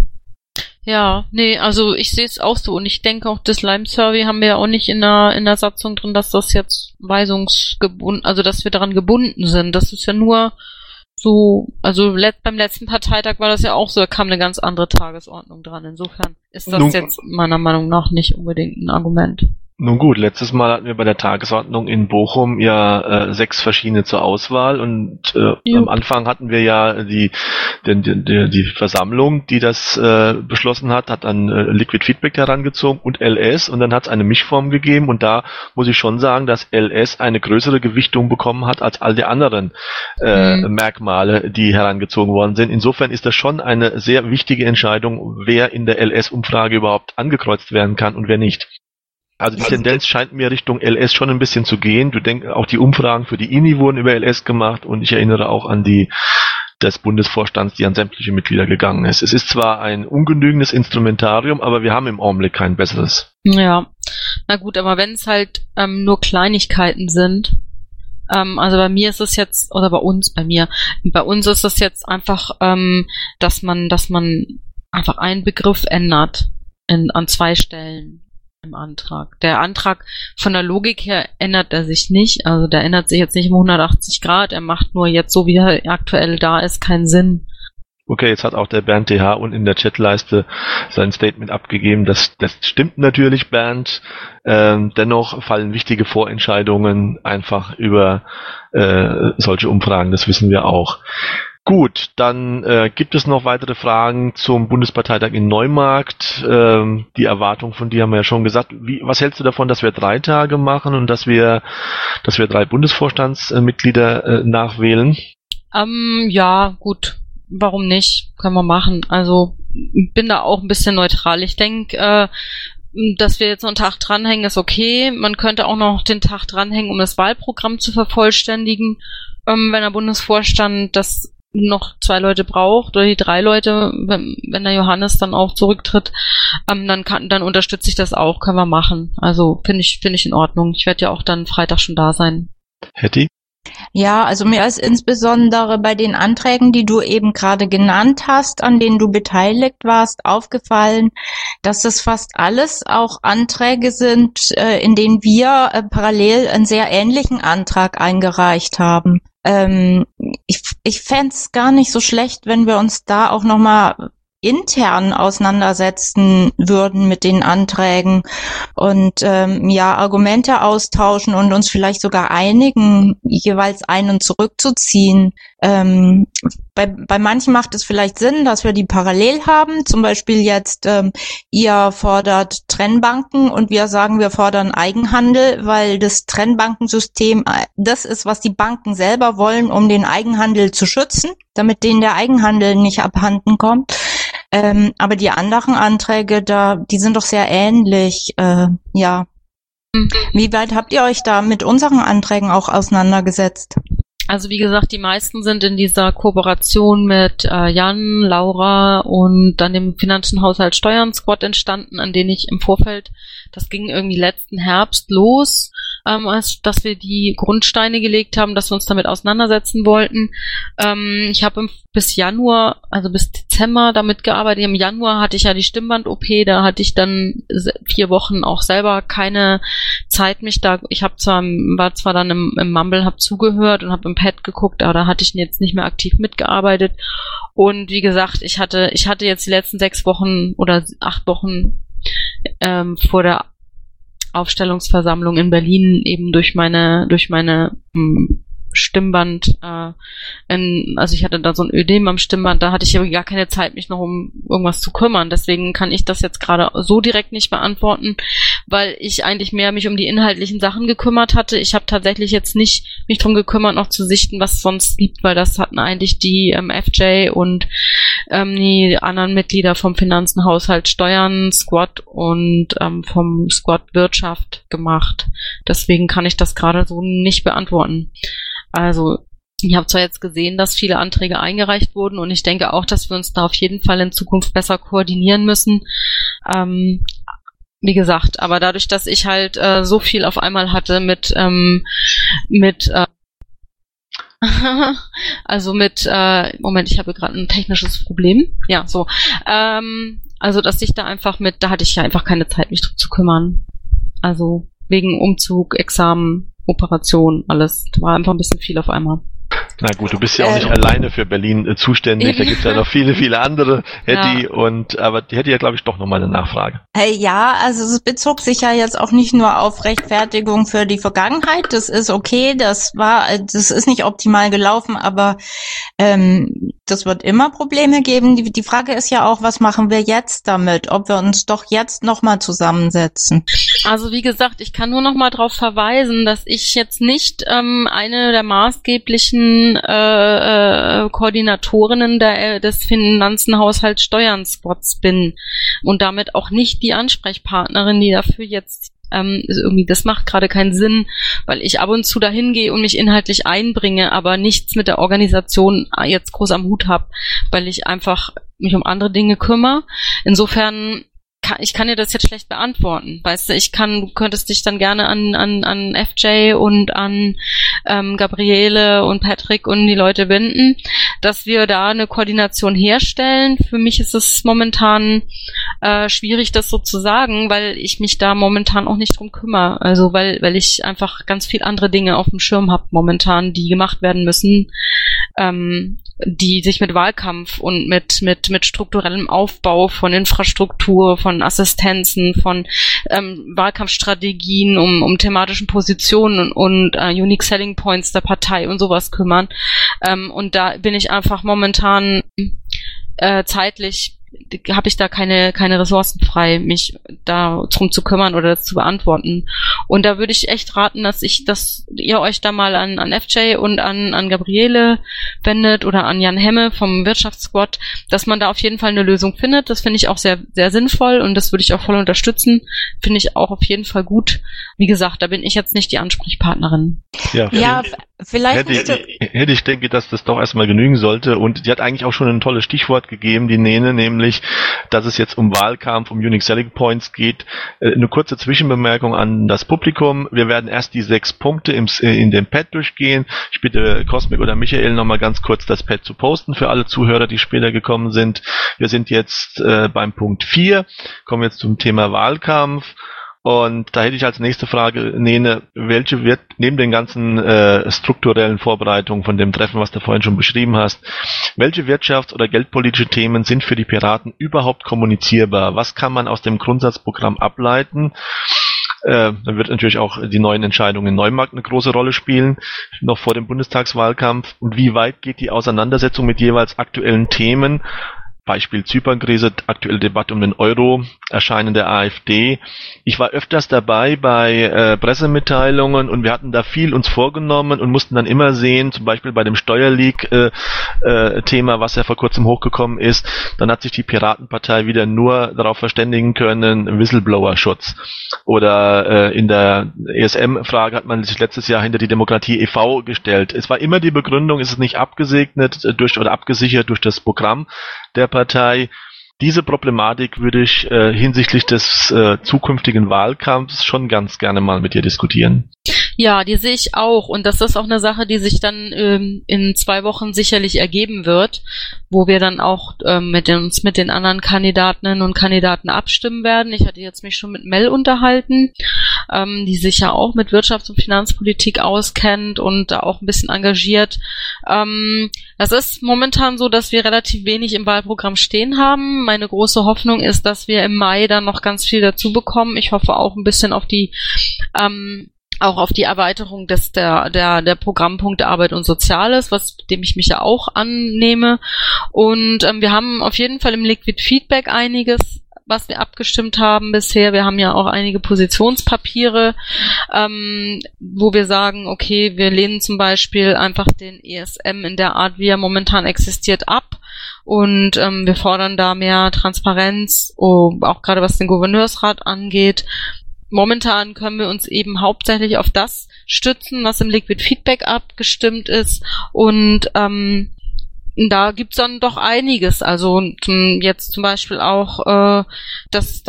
Ja, nee, also ich sehe es auch so und ich denke auch, das Lime-Survey haben wir ja auch nicht in der Satzung drin, dass das jetzt weisungsgebunden, also dass wir daran gebunden sind. Das ist ja nur so, also beim letzten Parteitag war das ja auch so, da kam eine ganz andere Tagesordnung dran. Insofern ist das jetzt meiner Meinung nach nicht unbedingt ein Argument. Nun gut, letztes Mal hatten wir bei der Tagesordnung in Bochum ja 6 verschiedene zur Auswahl und am Anfang hatten wir ja die Versammlung, die das beschlossen hat dann Liquid Feedback herangezogen und LS und dann hat es eine Mischform gegeben und da muss ich schon sagen, dass LS eine größere Gewichtung bekommen hat als all die anderen Merkmale, die herangezogen worden sind. Insofern ist das schon eine sehr wichtige Entscheidung, wer in der LS-Umfrage überhaupt angekreuzt werden kann und wer nicht. Also die Tendenz scheint mir Richtung LS schon ein bisschen zu gehen. Du denkst, auch die Umfragen für die INI wurden über LS gemacht und ich erinnere auch an die des Bundesvorstands, die an sämtliche Mitglieder gegangen ist. Es ist zwar ein ungenügendes Instrumentarium, aber wir haben im Augenblick kein besseres. Ja, na gut, aber wenn es halt nur Kleinigkeiten sind, also bei mir ist es jetzt, oder bei uns ist es jetzt einfach, dass man einfach einen Begriff ändert an 2 Stellen im Antrag. Der Antrag von der Logik her ändert er sich nicht, also der ändert sich jetzt nicht um 180 Grad, er macht nur jetzt, so wie er aktuell da ist, keinen Sinn. Okay, jetzt hat auch der Bernd TH unten in der Chatleiste sein Statement abgegeben. Das stimmt natürlich, Bernd. Dennoch fallen wichtige Vorentscheidungen einfach über solche Umfragen, das wissen wir auch. Gut, dann gibt es noch weitere Fragen zum Bundesparteitag in Neumarkt. Die Erwartung von dir haben wir ja schon gesagt. Was hältst du davon, dass wir 3 Tage machen und dass wir 3 Bundesvorstandsmitglieder nachwählen? Ja, gut. Warum nicht? Können wir machen. Also ich bin da auch ein bisschen neutral. Ich denke, dass wir jetzt noch einen Tag dranhängen, ist okay. Man könnte auch noch den Tag dranhängen, um das Wahlprogramm zu vervollständigen. Wenn der Bundesvorstand das noch 2 Leute braucht oder die 3 Leute, wenn der Johannes dann auch zurücktritt, dann unterstütze ich das auch, können wir machen. Also finde ich in Ordnung. Ich werde ja auch dann Freitag schon da sein. Hetty? Ja, also mir ist insbesondere bei den Anträgen, die du eben gerade genannt hast, an denen du beteiligt warst, aufgefallen, dass es fast alles auch Anträge sind, in denen wir parallel einen sehr ähnlichen Antrag eingereicht haben. Ich fänd's es gar nicht so schlecht, wenn wir uns da auch nochmal intern auseinandersetzen würden mit den Anträgen und Argumente austauschen und uns vielleicht sogar einigen, jeweils einen zurückzuziehen. Bei manchen macht es vielleicht Sinn, dass wir die parallel haben. Zum Beispiel jetzt, ihr fordert Trennbanken und wir sagen, wir fordern Eigenhandel, weil das Trennbankensystem das ist, was die Banken selber wollen, um den Eigenhandel zu schützen, damit denen der Eigenhandel nicht abhanden kommt. Aber die anderen Anträge, die sind doch sehr ähnlich. Ja. Wie weit habt ihr euch da mit unseren Anträgen auch auseinandergesetzt? Also wie gesagt, die meisten sind in dieser Kooperation mit Jan, Laura und dann dem Finanzen-Haushalt Steuern-Squad entstanden, an denen ich im Vorfeld, das ging irgendwie letzten Herbst los, dass wir die Grundsteine gelegt haben, dass wir uns damit auseinandersetzen wollten. Ich habe bis Januar, also bis Dezember damit gearbeitet. Im Januar hatte ich ja die Stimmband-OP, da hatte ich dann 4 Wochen auch selber keine Zeit, war zwar dann im Mumble, habe zugehört und habe im Pad geguckt, aber da hatte ich jetzt nicht mehr aktiv mitgearbeitet. Und wie gesagt, ich hatte jetzt die letzten 6 Wochen oder 8 Wochen vor der Aufstellungsversammlung in Berlin eben durch meine Stimmband, also ich hatte da so ein Ödem am Stimmband, da hatte ich aber gar keine Zeit, mich noch um irgendwas zu kümmern. Deswegen kann ich das jetzt gerade so direkt nicht beantworten, weil ich eigentlich mehr mich um die inhaltlichen Sachen gekümmert hatte. Ich habe tatsächlich jetzt nicht mich drum gekümmert, noch zu sichten, was es sonst gibt, weil das hatten eigentlich die FJ und die anderen Mitglieder vom Finanzen, Haushalt, Steuern, Squad und vom Squad Wirtschaft gemacht. Deswegen kann ich das gerade so nicht beantworten. Also ich habe zwar jetzt gesehen, dass viele Anträge eingereicht wurden und ich denke auch, dass wir uns da auf jeden Fall in Zukunft besser koordinieren müssen. Wie gesagt, aber dadurch, dass ich halt so viel auf einmal hatte mit Moment, ich habe gerade ein technisches Problem. Ja, so. Also, dass ich da hatte ich ja einfach keine Zeit, mich drum zu kümmern. Also, wegen Umzug, Examen, Operation, alles. Da war einfach ein bisschen viel auf einmal. Na gut, du bist ja auch nicht alleine für Berlin zuständig. Da gibt es ja noch viele, viele andere, Hetty. Ja. Aber die hätte ja, glaube ich, doch nochmal eine Nachfrage. Ja, also es bezog sich ja jetzt auch nicht nur auf Rechtfertigung für die Vergangenheit. Das ist okay, das ist nicht optimal gelaufen, aber das wird immer Probleme geben. Die Frage ist ja auch, was machen wir jetzt damit? Ob wir uns doch jetzt nochmal zusammensetzen? Also wie gesagt, ich kann nur nochmal darauf verweisen, dass ich jetzt nicht eine der maßgeblichen Koordinatorinnen des Finanzen-Haushalt Steuern-Squads bin und damit auch nicht die Ansprechpartnerin, die dafür jetzt irgendwie, das macht gerade keinen Sinn, weil ich ab und zu dahin gehe und mich inhaltlich einbringe, aber nichts mit der Organisation jetzt groß am Hut habe, weil ich einfach mich um andere Dinge kümmere. Insofern ich kann dir das jetzt schlecht beantworten, weißt du, du könntest dich dann gerne an FJ und an Gabriele und Patrick und die Leute wenden, dass wir da eine Koordination herstellen. Für mich ist es momentan schwierig, das so zu sagen, weil ich mich da momentan auch nicht drum kümmere, also weil ich einfach ganz viel andere Dinge auf dem Schirm habe momentan, die gemacht werden müssen, die sich mit Wahlkampf und mit strukturellem Aufbau von Infrastruktur, von Assistenzen, von Wahlkampfstrategien, um thematischen Positionen und Unique Selling Points der Partei und sowas kümmern. Und da bin ich einfach momentan zeitlich habe ich da keine Ressourcen frei, mich da drum zu kümmern oder das zu beantworten. Und da würde ich echt raten, dass ihr euch da mal an FJ und an Gabriele wendet oder an Jan Hemme vom Wirtschaftssquad, dass man da auf jeden Fall eine Lösung findet. Das finde ich auch sehr, sehr sinnvoll und das würde ich auch voll unterstützen. Finde ich auch auf jeden Fall gut. Wie gesagt, da bin ich jetzt nicht die Ansprechpartnerin. Ja, vielleicht ich denke, dass das doch erstmal genügen sollte und die hat eigentlich auch schon ein tolles Stichwort gegeben, die Nene, nämlich nämlich, dass es jetzt um Wahlkampf, um Unique Selling Points geht. Eine kurze Zwischenbemerkung an das Publikum. Wir werden erst die 6 Punkte in dem Pad durchgehen. Ich bitte Cosmic oder Michael nochmal ganz kurz das Pad zu posten für alle Zuhörer, die später gekommen sind. Wir sind jetzt beim Punkt 4, kommen jetzt zum Thema Wahlkampf. Und da hätte ich als nächste Frage, Nene, welche wird neben den ganzen strukturellen Vorbereitungen von dem Treffen, was du vorhin schon beschrieben hast, welche wirtschafts- oder geldpolitische Themen sind für die Piraten überhaupt kommunizierbar? Was kann man aus dem Grundsatzprogramm ableiten? Dann wird natürlich auch die neuen Entscheidungen in Neumarkt eine große Rolle spielen, noch vor dem Bundestagswahlkampf. Und wie weit geht die Auseinandersetzung mit jeweils aktuellen Themen? Beispiel Zypernkrise, aktuelle Debatte um den Euro, Erscheinen der AfD. Ich war öfters dabei bei Pressemitteilungen und wir hatten da viel uns vorgenommen und mussten dann immer sehen, zum Beispiel bei dem Steuerleak-Thema, was ja vor kurzem hochgekommen ist, dann hat sich die Piratenpartei wieder nur darauf verständigen können, Whistleblower-Schutz. Oder in der ESM-Frage hat man sich letztes Jahr hinter die Demokratie e.V. gestellt. Es war immer die Begründung, ist es nicht abgesegnet oder abgesichert durch das Programm der Partei. Diese Problematik würde ich hinsichtlich des zukünftigen Wahlkampfs schon ganz gerne mal mit dir diskutieren. Ja, die sehe ich auch. Und das ist auch eine Sache, die sich dann in 2 Wochen sicherlich ergeben wird, wo wir dann auch mit den anderen Kandidatinnen und Kandidaten abstimmen werden. Ich hatte jetzt mich schon mit Mel unterhalten, die sich ja auch mit Wirtschafts- und Finanzpolitik auskennt und da auch ein bisschen engagiert. Das ist momentan so, dass wir relativ wenig im Wahlprogramm stehen haben. Meine große Hoffnung ist, dass wir im Mai dann noch ganz viel dazu bekommen. Ich hoffe auch ein bisschen auf die Erweiterung der Programmpunkte Arbeit und Soziales, dem ich mich ja auch annehme. Und wir haben auf jeden Fall im Liquid Feedback einiges, was wir abgestimmt haben bisher. Wir haben ja auch einige Positionspapiere, wo wir sagen, okay, wir lehnen zum Beispiel einfach den ESM in der Art, wie er momentan existiert, ab. Und wir fordern da mehr Transparenz, auch gerade was den Gouverneursrat angeht. Momentan können wir uns eben hauptsächlich auf das stützen, was im Liquid Feedback abgestimmt ist. Und da gibt's dann doch einiges. Also jetzt zum Beispiel auch, dass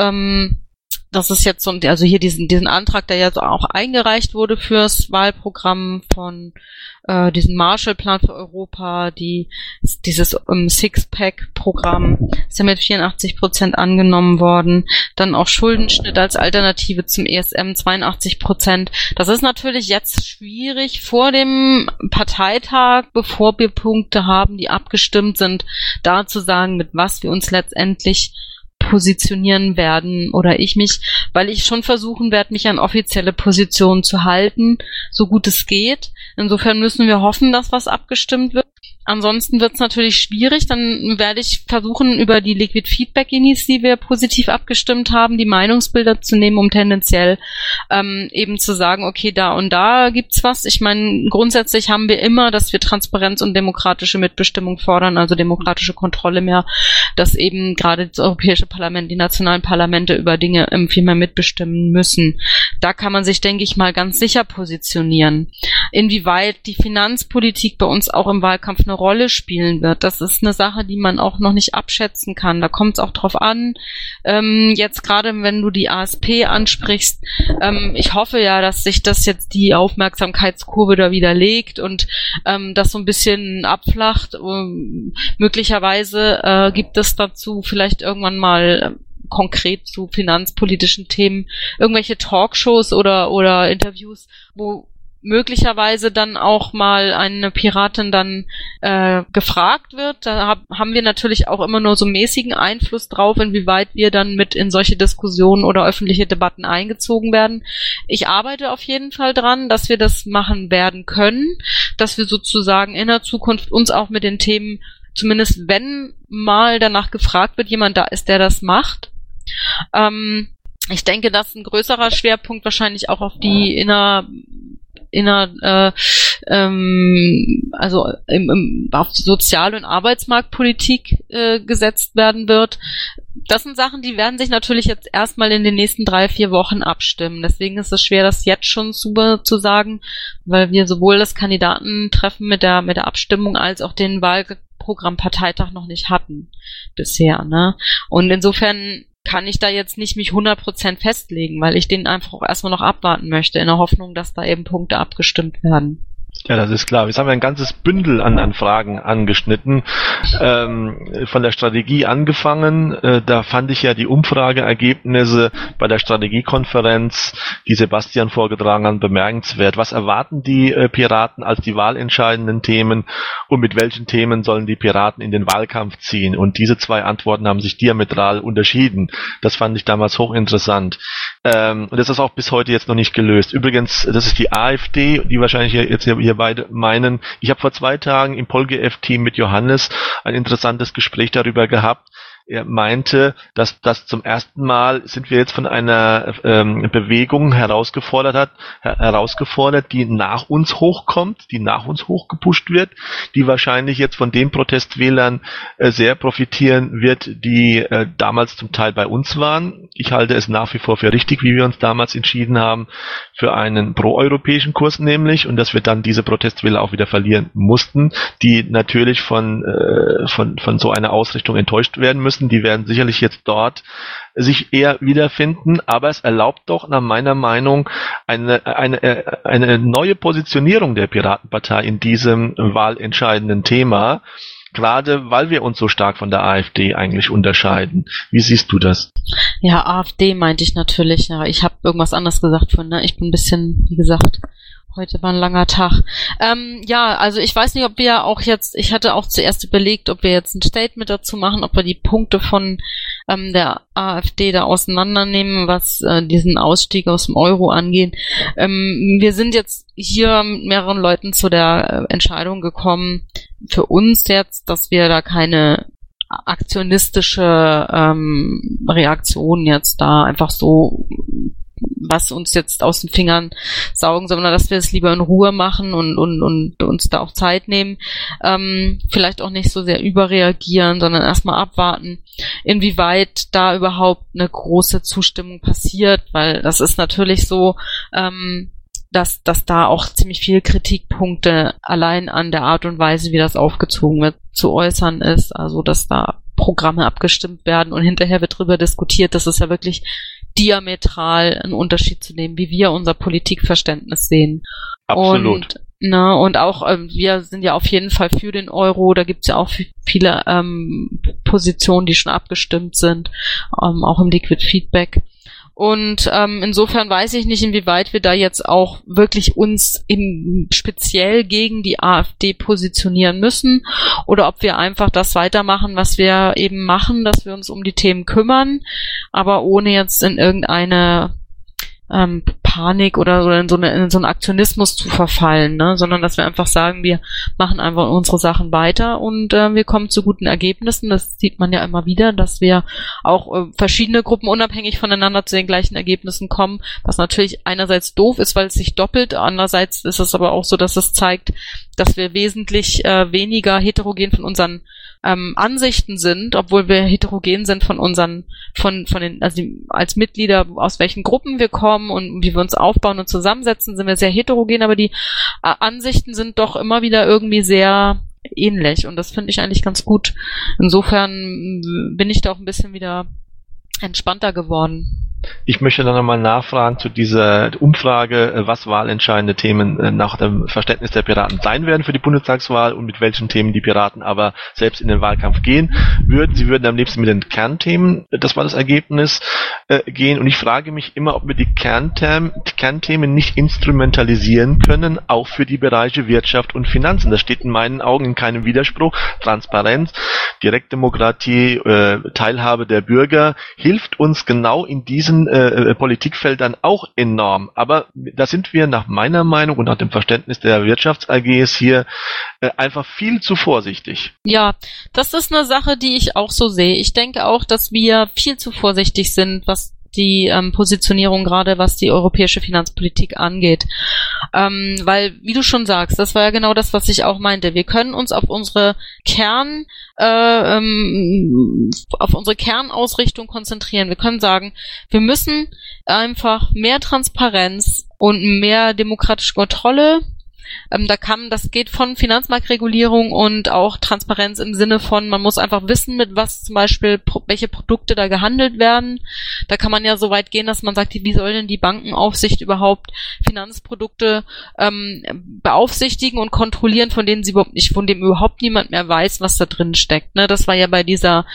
es jetzt also hier diesen Antrag, der jetzt auch eingereicht wurde fürs Wahlprogramm von diesen Marshallplan für Europa, dieses Six-Pack-Programm ist ja mit 84% angenommen worden. Dann auch Schuldenschnitt als Alternative zum ESM 82%. Das ist natürlich jetzt schwierig vor dem Parteitag, bevor wir Punkte haben, die abgestimmt sind, da zu sagen, mit was wir uns letztendlich positionieren werden oder weil ich schon versuchen werde, mich an offizielle Positionen zu halten, so gut es geht. Insofern müssen wir hoffen, dass was abgestimmt wird. Ansonsten wird es natürlich schwierig. Dann werde ich versuchen, über die Liquid Feedback Unis, die wir positiv abgestimmt haben, die Meinungsbilder zu nehmen, um tendenziell eben zu sagen, okay, da und da gibt's was. Ich meine, grundsätzlich haben wir immer, dass wir Transparenz und demokratische Mitbestimmung fordern, also demokratische Kontrolle mehr, dass eben gerade das Europäische Parlament, die nationalen Parlamente über Dinge viel mehr mitbestimmen müssen. Da kann man sich, denke ich mal, ganz sicher positionieren. Inwieweit die Finanzpolitik bei uns auch im Wahlkampf eine Rolle spielen wird, das ist eine Sache, die man auch noch nicht abschätzen kann. Da kommt es auch drauf an. Jetzt gerade, wenn du die ASP ansprichst, ich hoffe ja, dass sich das jetzt die Aufmerksamkeitskurve da wieder legt und das so ein bisschen abflacht. Möglicherweise gibt es dazu vielleicht irgendwann mal konkret zu finanzpolitischen Themen irgendwelche Talkshows oder Interviews, wo möglicherweise dann auch mal eine Piratin dann gefragt wird. Da haben wir natürlich auch immer nur so mäßigen Einfluss drauf, inwieweit wir dann mit in solche Diskussionen oder öffentliche Debatten eingezogen werden. Ich arbeite auf jeden Fall dran, dass wir das machen werden können, dass wir sozusagen in der Zukunft uns auch mit den Themen, zumindest wenn mal danach gefragt wird, jemand da ist, der das macht, Ich denke, dass ein größerer Schwerpunkt wahrscheinlich auch auf die auf die Sozial- und Arbeitsmarktpolitik gesetzt werden wird. Das sind Sachen, die werden sich natürlich jetzt erstmal in den nächsten 3-4 Wochen abstimmen. Deswegen ist es schwer, das jetzt schon zu sagen, weil wir sowohl das Kandidatentreffen mit der Abstimmung als auch den Wahlprogrammparteitag noch nicht hatten bisher, ne? Und insofern kann ich da jetzt nicht mich 100% festlegen, weil ich den einfach auch erstmal noch abwarten möchte, in der Hoffnung, dass da eben Punkte abgestimmt werden. Ja, das ist klar. Jetzt haben wir ein ganzes Bündel an Fragen angeschnitten. Von der Strategie angefangen, da fand ich ja die Umfrageergebnisse bei der Strategiekonferenz, die Sebastian vorgetragen hat, bemerkenswert. Was erwarten die Piraten als die wahlentscheidenden Themen und mit welchen Themen sollen die Piraten in den Wahlkampf ziehen? Und diese 2 Antworten haben sich diametral unterschieden. Das fand ich damals hochinteressant. Und das ist auch bis heute jetzt noch nicht gelöst. Übrigens, das ist die AfD, die wahrscheinlich jetzt hier beide meinen. Ich habe vor 2 Tagen im Polgef-Team mit Johannes ein interessantes Gespräch darüber gehabt. Er meinte, dass das zum ersten Mal sind wir jetzt von einer Bewegung herausgefordert, die nach uns hochkommt, die nach uns hochgepusht wird, die wahrscheinlich jetzt von den Protestwählern sehr profitieren wird, die damals zum Teil bei uns waren. Ich halte es nach wie vor für richtig, wie wir uns damals entschieden haben, für einen proeuropäischen Kurs nämlich, und dass wir dann diese Protestwähler auch wieder verlieren mussten, die natürlich von so einer Ausrichtung enttäuscht werden müssen. Die werden sicherlich jetzt dort sich eher wiederfinden, aber es erlaubt doch nach meiner Meinung eine neue Positionierung der Piratenpartei in diesem wahlentscheidenden Thema, gerade weil wir uns so stark von der AfD eigentlich unterscheiden. Wie siehst du das? Ja, AfD meinte ich natürlich. Ja, ich habe irgendwas anderes gesagt von, ne? Ich bin ein bisschen, wie gesagt, heute war ein langer Tag. Ja, also ich weiß nicht, ob wir auch jetzt, ich hatte auch zuerst überlegt, ob wir jetzt ein Statement dazu machen, ob wir die Punkte von der AfD da auseinandernehmen, was diesen Ausstieg aus dem Euro angeht. Wir sind jetzt hier mit mehreren Leuten zu der Entscheidung gekommen, für uns jetzt, dass wir da keine aktionistische Reaktion jetzt da einfach so was uns jetzt aus den Fingern saugen, sondern dass wir es lieber in Ruhe machen und uns da auch Zeit nehmen, vielleicht auch nicht so sehr überreagieren, sondern erstmal abwarten, inwieweit da überhaupt eine große Zustimmung passiert, weil das ist natürlich so, dass da auch ziemlich viele Kritikpunkte allein an der Art und Weise, wie das aufgezogen wird, zu äußern ist, also dass da Programme abgestimmt werden und hinterher wird drüber diskutiert. Das ist ja wirklich diametral ein Unterschied zu dem, wie wir unser Politikverständnis sehen. Absolut. Und auch wir sind ja auf jeden Fall für den Euro. Da gibt's ja auch viele Positionen, die schon abgestimmt sind, auch im Liquid Feedback. Und insofern weiß ich nicht, inwieweit wir da jetzt auch wirklich uns speziell gegen die AfD positionieren müssen oder ob wir einfach das weitermachen, was wir eben machen, dass wir uns um die Themen kümmern, aber ohne jetzt in irgendeine Panik oder in so einen Aktionismus zu verfallen, ne? Sondern dass wir einfach sagen, wir machen einfach unsere Sachen weiter und wir kommen zu guten Ergebnissen. Das sieht man ja immer wieder, dass wir auch verschiedene Gruppen unabhängig voneinander zu den gleichen Ergebnissen kommen, was natürlich einerseits doof ist, weil es sich doppelt, andererseits ist es aber auch so, dass es zeigt, dass wir wesentlich weniger heterogen von unseren Ansichten sind, obwohl wir heterogen sind von den, also als Mitglieder, aus welchen Gruppen wir kommen und wie wir uns aufbauen und zusammensetzen, sind wir sehr heterogen, aber die Ansichten sind doch immer wieder irgendwie sehr ähnlich und das finde ich eigentlich ganz gut. Insofern bin ich da auch ein bisschen wieder entspannter geworden. Ich möchte dann nochmal nachfragen zu dieser Umfrage, was wahlentscheidende Themen nach dem Verständnis der Piraten sein werden für die Bundestagswahl und mit welchen Themen die Piraten aber selbst in den Wahlkampf gehen würden. Sie würden am liebsten mit den Kernthemen, das war das Ergebnis, gehen. Und ich frage mich immer, ob wir die Kernthemen nicht instrumentalisieren können, auch für die Bereiche Wirtschaft und Finanzen. Das steht in meinen Augen in keinem Widerspruch. Transparenz, Direktdemokratie, Teilhabe der Bürger hilft uns genau in diesen Politikfeldern auch enorm. Aber da sind wir nach meiner Meinung und nach dem Verständnis der Wirtschafts-AGs hier einfach viel zu vorsichtig. Ja, das ist eine Sache, die ich auch so sehe. Ich denke auch, dass wir viel zu vorsichtig sind, was die Positionierung gerade, was die europäische Finanzpolitik angeht. Weil, wie du schon sagst, das war ja genau das, was ich auch meinte. Wir können uns auf unsere Kernausrichtung konzentrieren. Wir können sagen, wir müssen einfach mehr Transparenz und mehr demokratische Kontrolle. Das geht von Finanzmarktregulierung und auch Transparenz im Sinne von, man muss einfach wissen, mit was zum Beispiel, welche Produkte da gehandelt werden. Da kann man ja so weit gehen, dass man sagt, wie soll denn die Bankenaufsicht überhaupt Finanzprodukte beaufsichtigen und kontrollieren, von dem überhaupt niemand mehr weiß, was da drin steckt. Ne? Das war ja bei dieser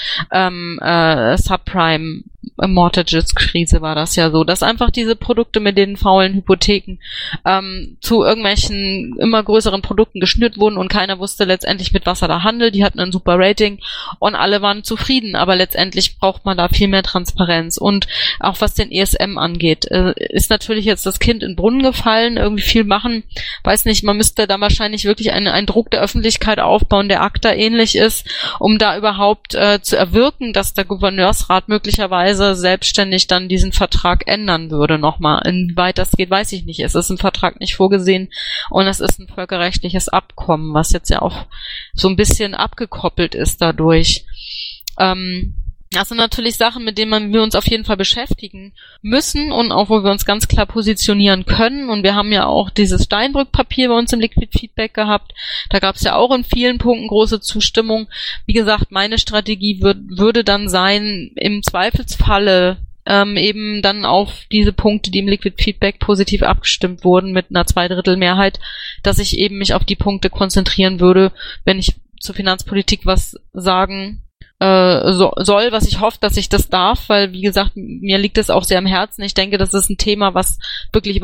Subprime Mortgages-Krise war das ja so, dass einfach diese Produkte mit den faulen Hypotheken zu irgendwelchen immer größeren Produkten geschnürt wurden und keiner wusste letztendlich, mit was er da handelt. Die hatten ein super Rating und alle waren zufrieden, aber letztendlich braucht man da viel mehr Transparenz. Und auch was den ESM angeht, ist natürlich jetzt das Kind in den Brunnen gefallen, irgendwie viel machen, weiß nicht, man müsste da wahrscheinlich wirklich einen Druck der Öffentlichkeit aufbauen, der ACTA ähnlich ist, um da überhaupt zu erwirken, dass der Gouverneursrat möglicherweise selbstständig dann diesen Vertrag ändern würde nochmal. Inwieweit das geht, weiß ich nicht. Es ist im Vertrag nicht vorgesehen und es ist ein völkerrechtliches Abkommen, was jetzt ja auch so ein bisschen abgekoppelt ist dadurch. Das sind natürlich Sachen, mit denen wir uns auf jeden Fall beschäftigen müssen und auch, wo wir uns ganz klar positionieren können. Und wir haben ja auch dieses Steinbrück-Papier bei uns im Liquid Feedback gehabt. Da gab es ja auch in vielen Punkten große Zustimmung. Wie gesagt, meine Strategie würde dann sein, im Zweifelsfalle eben dann auf diese Punkte, die im Liquid Feedback positiv abgestimmt wurden, mit einer 2/3 Mehrheit, dass ich eben mich auf die Punkte konzentrieren würde, wenn ich zur Finanzpolitik was sagen soll, was ich hoffe, dass ich das darf, weil, wie gesagt, mir liegt es auch sehr am Herzen. Ich denke, das ist ein Thema, was wirklich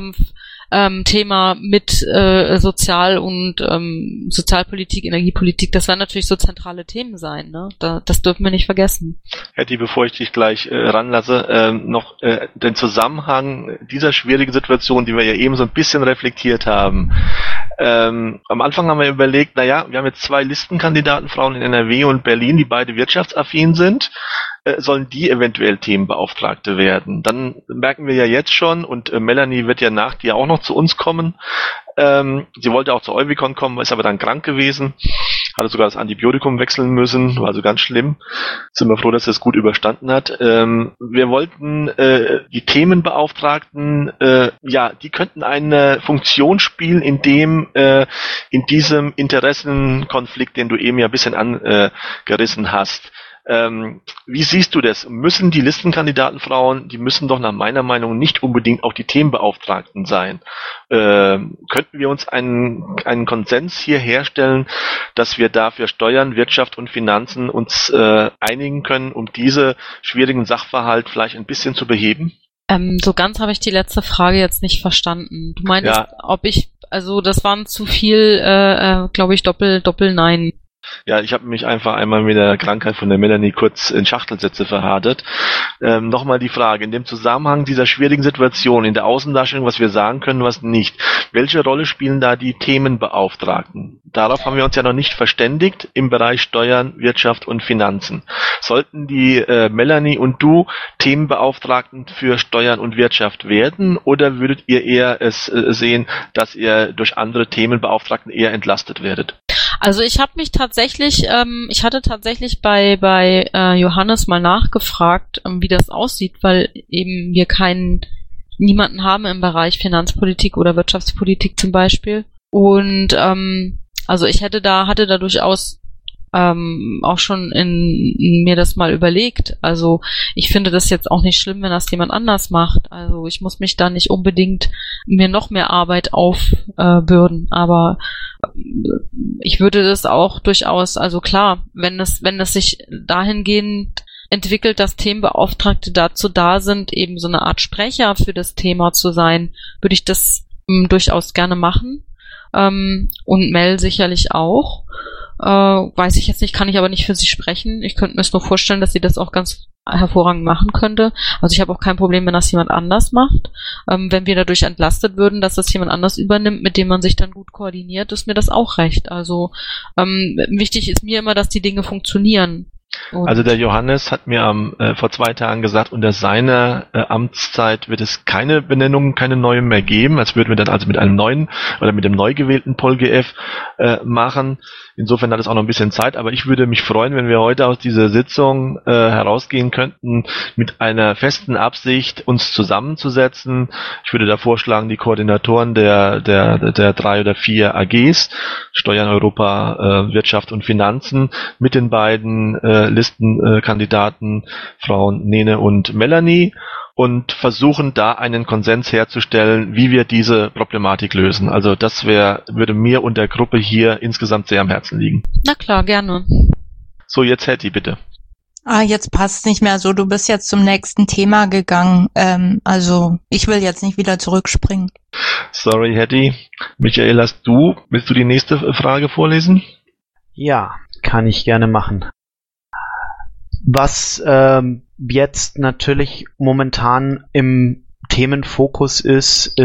Thema mit Sozial- und Sozialpolitik, Energiepolitik, das werden natürlich so zentrale Themen sein, ne? Das dürfen wir nicht vergessen. Hetty, bevor ich dich gleich ranlasse, noch den Zusammenhang dieser schwierigen Situation, die wir ja eben so ein bisschen reflektiert haben. Am Anfang haben wir überlegt, wir haben jetzt 2 Listenkandidatenfrauen in NRW und Berlin, die beide wirtschaftsaffin sind. Sollen die eventuell Themenbeauftragte werden? Dann merken wir ja jetzt schon, und Melanie wird ja nach dir auch noch zu uns kommen. Sie wollte auch zur Eubicon kommen, ist aber dann krank gewesen, hatte sogar das Antibiotikum wechseln müssen, war also ganz schlimm. Sind wir froh, dass sie es gut überstanden hat. Wir wollten die Themenbeauftragten, die könnten eine Funktion spielen, in diesem Interessenkonflikt, den du eben ja ein bisschen angerissen hast. Wie siehst du das? Müssen die Listenkandidatenfrauen, die müssen doch nach meiner Meinung nicht unbedingt auch die Themenbeauftragten sein. Könnten wir uns einen Konsens hier herstellen, dass wir da für Steuern, Wirtschaft und Finanzen uns einigen können, um diese schwierigen Sachverhalte vielleicht ein bisschen zu beheben? So ganz habe ich die letzte Frage jetzt nicht verstanden. Du meinst, das waren zu viel, glaube ich, Doppel-Nein. Ja, ich habe mich einfach einmal mit der Krankheit von der Melanie kurz in Schachtelsätze verhadert. Nochmal die Frage, in dem Zusammenhang dieser schwierigen Situation, in der Außendarstellung, was wir sagen können, was nicht. Welche Rolle spielen da die Themenbeauftragten? Darauf haben wir uns ja noch nicht verständigt im Bereich Steuern, Wirtschaft und Finanzen. Sollten die Melanie und du Themenbeauftragten für Steuern und Wirtschaft werden, oder würdet ihr eher es sehen, dass ihr durch andere Themenbeauftragten eher entlastet werdet? Also ich hatte tatsächlich bei Johannes mal nachgefragt, wie das aussieht, weil eben wir niemanden haben im Bereich Finanzpolitik oder Wirtschaftspolitik zum Beispiel. Und also ich hatte da durchaus auch schon mir das mal überlegt. Also ich finde das jetzt auch nicht schlimm, wenn das jemand anders macht. Also ich muss mich da nicht unbedingt mir noch mehr Arbeit aufbürden. Aber ich würde das auch durchaus, also klar, wenn es sich dahingehend entwickelt, dass Themenbeauftragte dazu da sind, eben so eine Art Sprecher für das Thema zu sein, würde ich das durchaus gerne machen. Und Mel sicherlich auch. Weiß ich jetzt nicht, kann ich aber nicht für sie sprechen. Ich könnte mir es nur vorstellen, dass sie das auch ganz hervorragend machen könnte. Also ich habe auch kein Problem, wenn das jemand anders macht. Wenn wir dadurch entlastet würden, dass das jemand anders übernimmt, mit dem man sich dann gut koordiniert, ist mir das auch recht. Also wichtig ist mir immer, dass die Dinge funktionieren. Also der Johannes hat mir vor 2 Tagen gesagt, unter seiner Amtszeit wird es keine Benennungen, keine neuen mehr geben. Das würden wir dann also mit einem neuen oder mit dem neu gewählten PolGF machen. Insofern hat es auch noch ein bisschen Zeit, aber ich würde mich freuen, wenn wir heute aus dieser Sitzung herausgehen könnten mit einer festen Absicht, uns zusammenzusetzen. Ich würde da vorschlagen, die Koordinatoren der 3 oder 4 AGs, Steuern, Europa, Wirtschaft und Finanzen, mit den beiden Listenkandidaten, Frauen Nene und Melanie, und versuchen da einen Konsens herzustellen, wie wir diese Problematik lösen. Also das würde mir und der Gruppe hier insgesamt sehr am Herzen liegen. Na klar, gerne. So, jetzt Hetty, bitte. Jetzt passt nicht mehr so. Du bist jetzt zum nächsten Thema gegangen. Also ich will jetzt nicht wieder zurückspringen. Sorry, Hetty. Michael, willst du die nächste Frage vorlesen? Ja, kann ich gerne machen. Was jetzt natürlich momentan im Themenfokus ist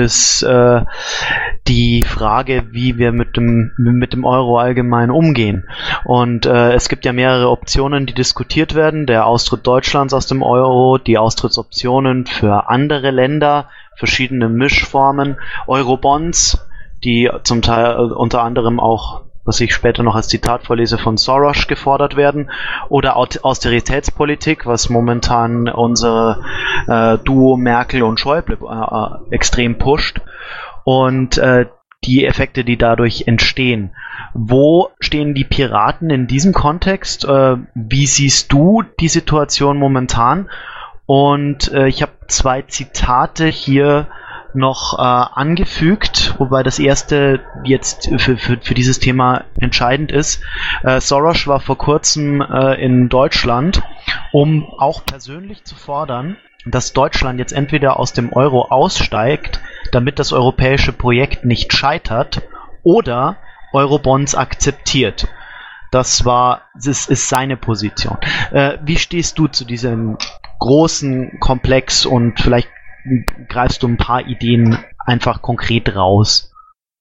die Frage, wie wir mit dem Euro allgemein umgehen. Und es gibt ja mehrere Optionen, die diskutiert werden. Der Austritt Deutschlands aus dem Euro, die Austrittsoptionen für andere Länder, verschiedene Mischformen, Eurobonds, die zum Teil unter anderem auch, was ich später noch als Zitat vorlese, von Soros gefordert werden, oder Austeritätspolitik, was momentan unsere Duo Merkel und Schäuble extrem pusht, und die Effekte, die dadurch entstehen. Wo stehen die Piraten in diesem Kontext? Wie siehst du die Situation momentan? Und ich habe 2 Zitate hier noch angefügt, wobei das erste jetzt für dieses Thema entscheidend ist. Soros war vor kurzem in Deutschland, um auch persönlich zu fordern, dass Deutschland jetzt entweder aus dem Euro aussteigt, damit das europäische Projekt nicht scheitert, oder Eurobonds akzeptiert. Das ist seine Position. Wie stehst du zu diesem großen Komplex, und vielleicht greifst du ein paar Ideen einfach konkret raus?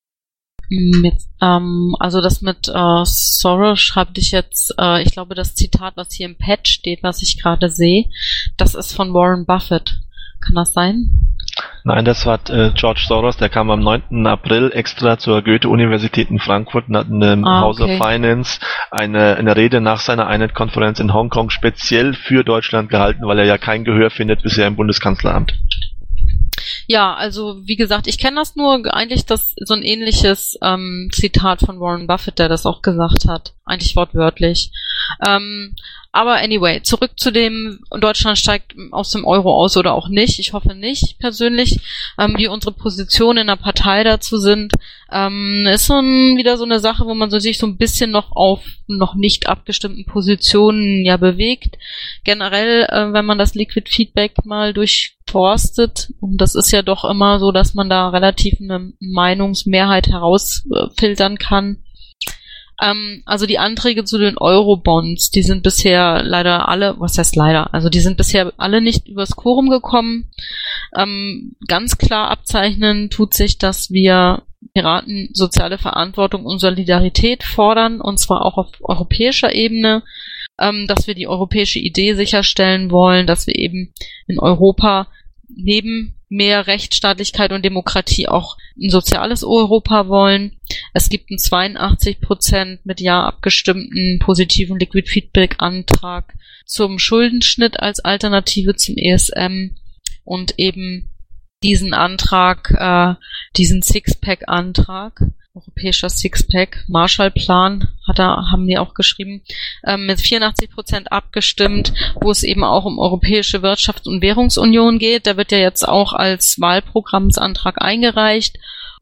Also das mit Soros habe ich jetzt, ich glaube, das Zitat, was hier im Pad steht, was ich gerade sehe, das ist von Warren Buffett. Kann das sein? Nein, das war George Soros, der kam am 9. April extra zur Goethe-Universität in Frankfurt und hat in dem House of Finance eine Rede nach seiner Einheit-Konferenz in Hongkong speziell für Deutschland gehalten, weil er ja kein Gehör findet bisher im Bundeskanzleramt. Ja, also wie gesagt, ich kenne das nur eigentlich, so ein ähnliches Zitat von Warren Buffett, der das auch gesagt hat, eigentlich wortwörtlich. Aber anyway, zurück zu dem, Deutschland steigt aus dem Euro aus oder auch nicht. Ich hoffe nicht persönlich, wie unsere Positionen in der Partei dazu sind. Ist wieder so eine Sache, wo man sich so ein bisschen noch auf noch nicht abgestimmten Positionen ja bewegt. Generell, wenn man das Liquid Feedback mal durchforstet, und das ist ja doch immer so, dass man da relativ eine Meinungsmehrheit herausfiltern kann. Also die Anträge zu den Eurobonds, die sind bisher leider alle, was heißt leider, also die sind bisher alle nicht übers Quorum gekommen. Ganz klar abzeichnen tut sich, dass wir Piraten soziale Verantwortung und Solidarität fordern, und zwar auch auf europäischer Ebene, dass wir die europäische Idee sicherstellen wollen, dass wir eben in Europa neben mehr Rechtsstaatlichkeit und Demokratie auch ein soziales Europa wollen. Es gibt einen 82% mit Ja abgestimmten positiven Liquid Feedback Antrag zum Schuldenschnitt als Alternative zum ESM, und eben diesen Antrag, diesen Sixpack-Antrag, europäischer Sixpack, Marshallplan, haben die auch geschrieben, mit 84% abgestimmt, wo es eben auch um Europäische Wirtschafts- und Währungsunion geht. Der wird ja jetzt auch als Wahlprogrammsantrag eingereicht.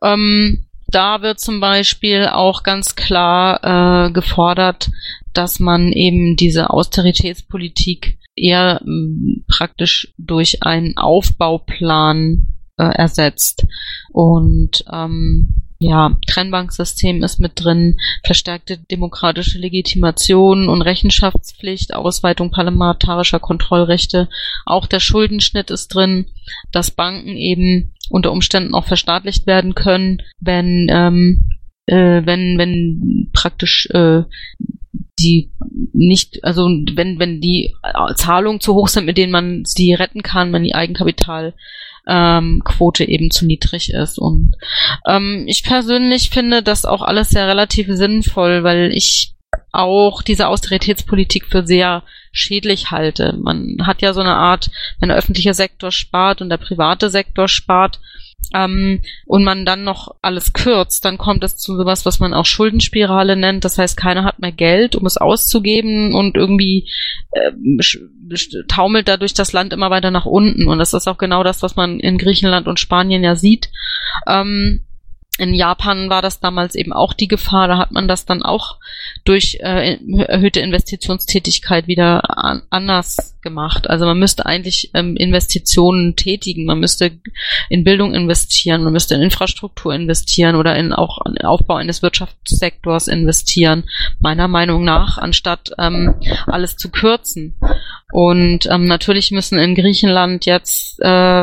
Da wird zum Beispiel auch ganz klar gefordert, dass man eben diese Austeritätspolitik eher praktisch durch einen Aufbauplan ersetzt. Und Trennbanksystem ist mit drin, verstärkte demokratische Legitimation und Rechenschaftspflicht, Ausweitung parlamentarischer Kontrollrechte, auch der Schuldenschnitt ist drin, dass Banken eben unter Umständen auch verstaatlicht werden können, wenn praktisch die nicht, also wenn die Zahlungen zu hoch sind, mit denen man sie retten kann, wenn die Eigenkapitalquote eben zu niedrig ist. Und ich persönlich finde das auch alles sehr relativ sinnvoll, weil ich auch diese Austeritätspolitik für sehr schädlich halte. Man hat ja so eine Art, wenn der öffentliche Sektor spart und der private Sektor spart, und man dann noch alles kürzt, dann kommt es zu sowas, was man auch Schuldenspirale nennt. Das heißt, keiner hat mehr Geld, um es auszugeben, und irgendwie taumelt dadurch das Land immer weiter nach unten. Und das ist auch genau das, was man in Griechenland und Spanien ja sieht. In Japan war das damals eben auch die Gefahr, da hat man das dann auch durch erhöhte Investitionstätigkeit wieder anders gemacht. Also man müsste eigentlich Investitionen tätigen, man müsste in Bildung investieren, man müsste in Infrastruktur investieren oder in auch in Aufbau eines Wirtschaftssektors investieren, meiner Meinung nach, anstatt alles zu kürzen. Und natürlich müssen in Griechenland jetzt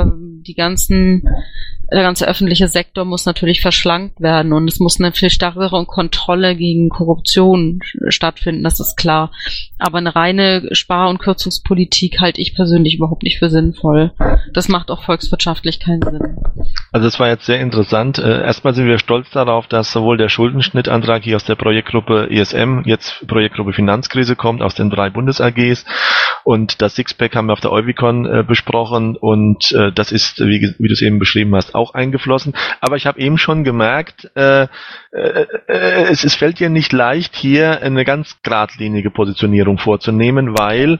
der ganze öffentliche Sektor muss natürlich verschlankt werden und es muss eine viel stärkere Kontrolle gegen Korruption stattfinden, das ist klar. Aber eine reine Spar- und Kürzungspolitik halte ich persönlich überhaupt nicht für sinnvoll. Das macht auch volkswirtschaftlich keinen Sinn. Also es war jetzt sehr interessant. Erstmal sind wir stolz darauf, dass sowohl der Schuldenschnittantrag hier aus der Projektgruppe ESM, jetzt Projektgruppe Finanzkrise kommt, aus den 3 Bundes-AGs, und das Sixpack haben wir auf der Euvicon besprochen, und das ist, wie du es eben beschrieben hast, auch eingeflossen. Aber ich habe eben schon gemerkt, es fällt dir nicht leicht, hier eine ganz geradlinige Positionierung vorzunehmen, weil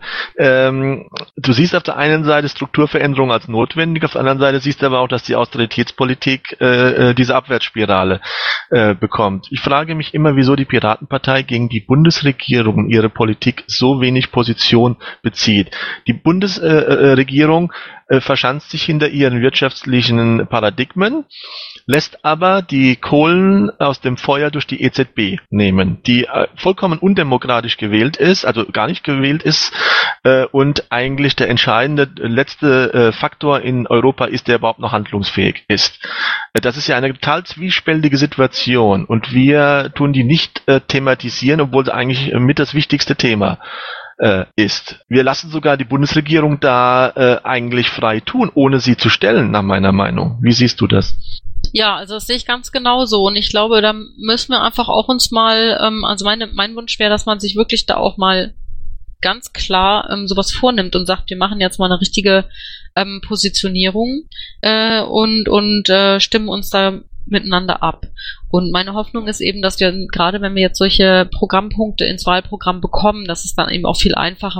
du siehst auf der einen Seite Strukturveränderung als notwendig, auf der anderen Seite siehst du aber auch, dass die Austeritätspolitik diese Abwärtsspirale bekommt. Ich frage mich immer, wieso die Piratenpartei gegen die Bundesregierung ihre Politik so wenig Position bezieht. Die Bundesregierung verschanzt sich hinter ihren wirtschaftlichen Paradigmen, lässt aber die Kohlen aus dem Feuer durch die EZB nehmen, die vollkommen undemokratisch gewählt ist, also gar nicht gewählt ist, und eigentlich der entscheidende letzte Faktor in Europa ist, der überhaupt noch handlungsfähig ist. Das ist ja eine total zwiespältige Situation, und wir tun die nicht thematisieren, obwohl es eigentlich mit das wichtigste Thema ist. Wir lassen sogar die Bundesregierung da eigentlich frei tun, ohne sie zu stellen, nach meiner Meinung. Wie siehst du das? Ja, also das sehe ich ganz genauso, und ich glaube, da müssen wir einfach auch uns mal, also mein Wunsch wäre, dass man sich wirklich da auch mal ganz klar sowas vornimmt und sagt, wir machen jetzt mal eine richtige Positionierung und stimmen uns da miteinander ab. Und meine Hoffnung ist eben, dass wir, gerade wenn wir jetzt solche Programmpunkte ins Wahlprogramm bekommen, dass es dann eben auch viel einfacher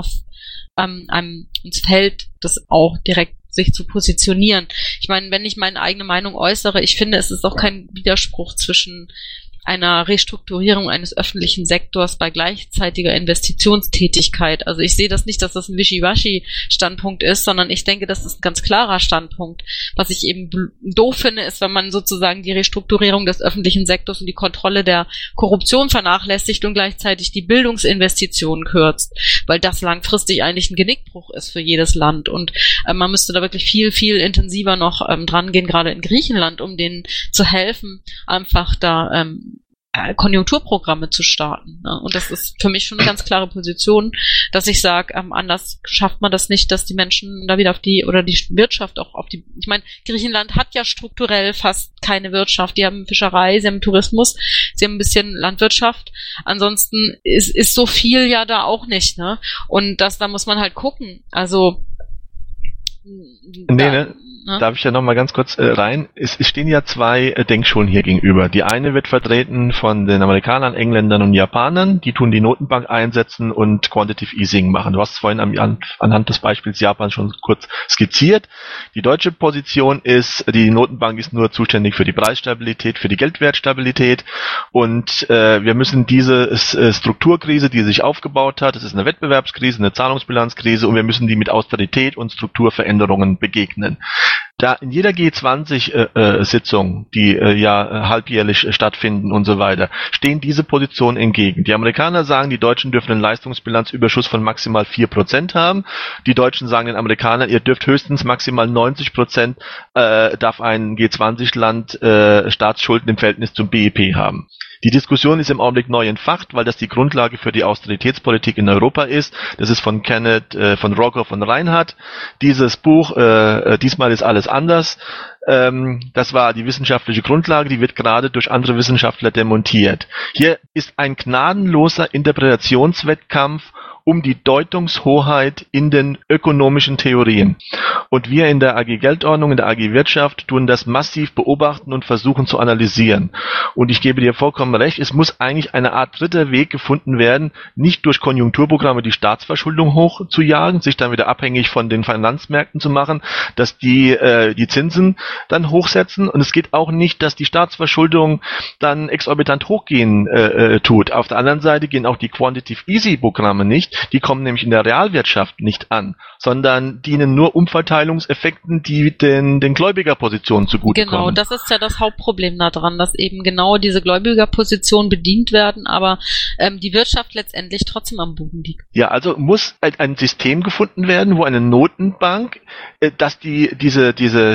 uns fällt, das auch direkt sich zu positionieren. Ich meine, wenn ich meine eigene Meinung äußere, ich finde, es ist auch kein Widerspruch zwischen einer Restrukturierung eines öffentlichen Sektors bei gleichzeitiger Investitionstätigkeit. Also ich sehe das nicht, dass das ein Wischiwaschi-Standpunkt ist, sondern ich denke, das ist ein ganz klarer Standpunkt. Was ich eben doof finde, ist, wenn man sozusagen die Restrukturierung des öffentlichen Sektors und die Kontrolle der Korruption vernachlässigt und gleichzeitig die Bildungsinvestitionen kürzt, weil das langfristig eigentlich ein Genickbruch ist für jedes Land. Und man müsste da wirklich viel, viel intensiver noch dran gehen, gerade in Griechenland, um denen zu helfen, einfach da Konjunkturprogramme zu starten. Ne? Und das ist für mich schon eine ganz klare Position, dass ich sage, anders schafft man das nicht, dass die Menschen da wieder auf die, oder die Wirtschaft auch auf die, ich meine, Griechenland hat ja strukturell fast keine Wirtschaft. Die haben Fischerei, sie haben Tourismus, sie haben ein bisschen Landwirtschaft. Ansonsten ist so viel ja da auch nicht. Ne? Und da muss man halt gucken. Also Darf ich ja noch mal ganz kurz rein? Es stehen ja 2 Denkschulen hier gegenüber. Die eine wird vertreten von den Amerikanern, Engländern und Japanern. Die tun die Notenbank einsetzen und Quantitative Easing machen. Du hast es vorhin anhand des Beispiels Japan schon kurz skizziert. Die deutsche Position ist, die Notenbank ist nur zuständig für die Preisstabilität, für die Geldwertstabilität, und wir müssen diese Strukturkrise, die sich aufgebaut hat, das ist eine Wettbewerbskrise, eine Zahlungsbilanzkrise, und wir müssen die mit Austerität und Strukturveränderungen begegnen. Da in jeder G20-Sitzung, die ja halbjährlich stattfinden und so weiter, stehen diese Positionen entgegen. Die Amerikaner sagen, die Deutschen dürfen einen Leistungsbilanzüberschuss von maximal 4% haben. Die Deutschen sagen den Amerikanern, ihr dürft höchstens maximal 90% darf ein G20-Land Staatsschulden im Verhältnis zum BIP haben. Die Diskussion ist im Augenblick neu entfacht, weil das die Grundlage für die Austeritätspolitik in Europa ist. Das ist von von Rogoff und Reinhardt. Dieses Buch, diesmal ist alles anders. Das war die wissenschaftliche Grundlage, die wird gerade durch andere Wissenschaftler demontiert. Hier ist ein gnadenloser Interpretationswettkampf um die Deutungshoheit in den ökonomischen Theorien. Und wir in der AG Geldordnung, in der AG Wirtschaft tun das massiv beobachten und versuchen zu analysieren. Und ich gebe dir vollkommen recht, es muss eigentlich eine Art dritter Weg gefunden werden, nicht durch Konjunkturprogramme die Staatsverschuldung hochzujagen, sich dann wieder abhängig von den Finanzmärkten zu machen, dass die Zinsen dann hochsetzen. Und es geht auch nicht, dass die Staatsverschuldung dann exorbitant hochgehen tut. Auf der anderen Seite gehen auch die Quantitative Easy Programme nicht. Die kommen nämlich in der Realwirtschaft nicht an, sondern dienen nur Umverteilungseffekten, die den Gläubigerpositionen zugutekommen. Genau, das ist ja das Hauptproblem daran, dass eben genau diese Gläubigerpositionen bedient werden, aber die Wirtschaft letztendlich trotzdem am Boden liegt. Ja, also muss ein System gefunden werden, wo eine Notenbank, dass dieses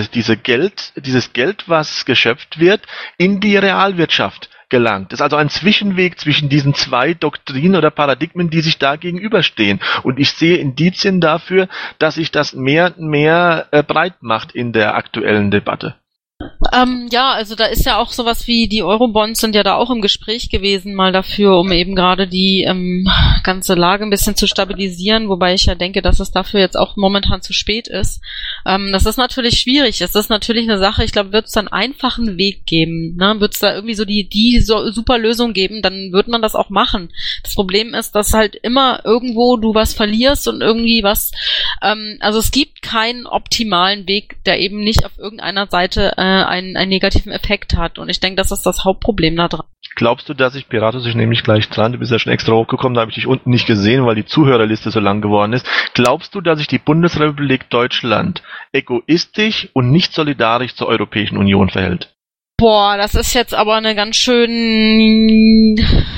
Geld, was geschöpft wird, in die Realwirtschaft gelangt. Das ist also ein Zwischenweg zwischen diesen zwei Doktrinen oder Paradigmen, die sich da gegenüberstehen. Und ich sehe Indizien dafür, dass sich das mehr und mehr breit macht in der aktuellen Debatte. Ja, also da ist ja auch sowas wie die Eurobonds sind ja da auch im Gespräch gewesen, mal dafür, um eben gerade die ganze Lage ein bisschen zu stabilisieren, wobei ich ja denke, dass es dafür jetzt auch momentan zu spät ist. Das ist natürlich schwierig. Es ist natürlich eine Sache, ich glaube, wird es dann einen einfachen Weg geben, ne? Wird es da irgendwie so die super Lösung geben, dann wird man das auch machen. Das Problem ist, dass halt immer irgendwo du was verlierst und irgendwie was, also es gibt keinen optimalen Weg, der eben nicht auf irgendeiner Seite einen negativen Effekt hat. Und ich denke, das ist das Hauptproblem da dran. Glaubst du, dass Piratus, ich nehme mich gleich dran, du bist ja schon extra hochgekommen, da habe ich dich unten nicht gesehen, weil die Zuhörerliste so lang geworden ist. Glaubst du, dass sich die Bundesrepublik Deutschland egoistisch und nicht solidarisch zur Europäischen Union verhält? Boah, das ist jetzt aber eine ganz schön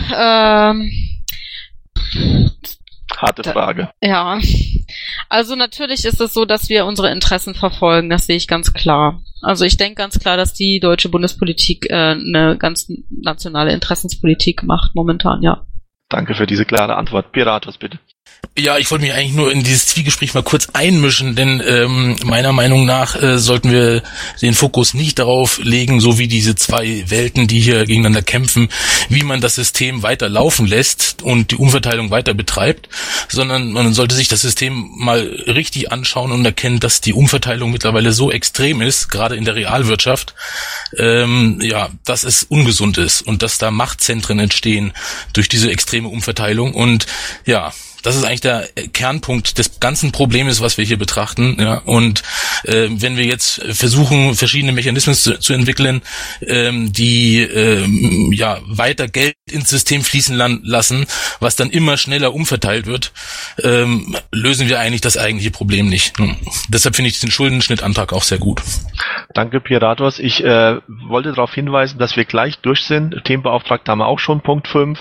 harte Frage. Ja, also natürlich ist es so, dass wir unsere Interessen verfolgen, das sehe ich ganz klar. Also ich denke ganz klar, dass die deutsche Bundespolitik eine ganz nationale Interessenspolitik macht momentan, ja. Danke für diese klare Antwort. Piratus, bitte. Ja, ich wollte mich eigentlich nur in dieses Zwiegespräch mal kurz einmischen, denn meiner Meinung nach sollten wir den Fokus nicht darauf legen, so wie diese zwei Welten, die hier gegeneinander kämpfen, wie man das System weiter laufen lässt und die Umverteilung weiter betreibt, sondern man sollte sich das System mal richtig anschauen und erkennen, dass die Umverteilung mittlerweile so extrem ist, gerade in der Realwirtschaft, dass es ungesund ist und dass da Machtzentren entstehen durch diese extreme Umverteilung und ja, das ist eigentlich der Kernpunkt des ganzen Problems, was wir hier betrachten. Ja. Und wenn wir jetzt versuchen, verschiedene Mechanismen zu entwickeln, die weiter Geld ins System fließen lassen, was dann immer schneller umverteilt wird, lösen wir eigentlich das eigentliche Problem nicht. Deshalb finde ich den Schuldenschnittantrag auch sehr gut. Danke, Piratos. Ich wollte darauf hinweisen, dass wir gleich durch sind. Themenbeauftragter haben wir auch schon, Punkt 5.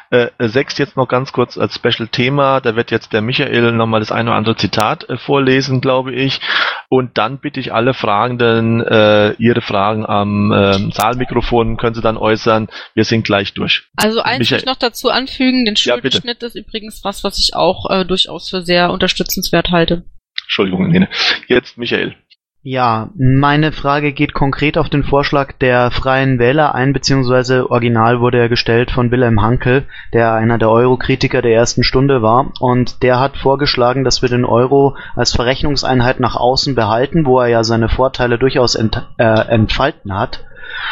6 jetzt noch ganz kurz als Special-Thema. Da wird jetzt der Michael nochmal das eine oder andere Zitat vorlesen, glaube ich. Und dann bitte ich alle Fragenden, ihre Fragen am Saalmikrofon können Sie dann äußern. Wir sind gleich durch. Also eins will ich noch dazu anfügen, den Schuldenschnitt ist übrigens was ich auch durchaus für sehr unterstützenswert halte. Entschuldigung, Nene. Jetzt Michael. Ja, meine Frage geht konkret auf den Vorschlag der Freien Wähler ein, beziehungsweise original wurde er gestellt von Wilhelm Hanckel, der einer der Euro-Kritiker der ersten Stunde war, und der hat vorgeschlagen, dass wir den Euro als Verrechnungseinheit nach außen behalten, wo er ja seine Vorteile durchaus entfalten hat,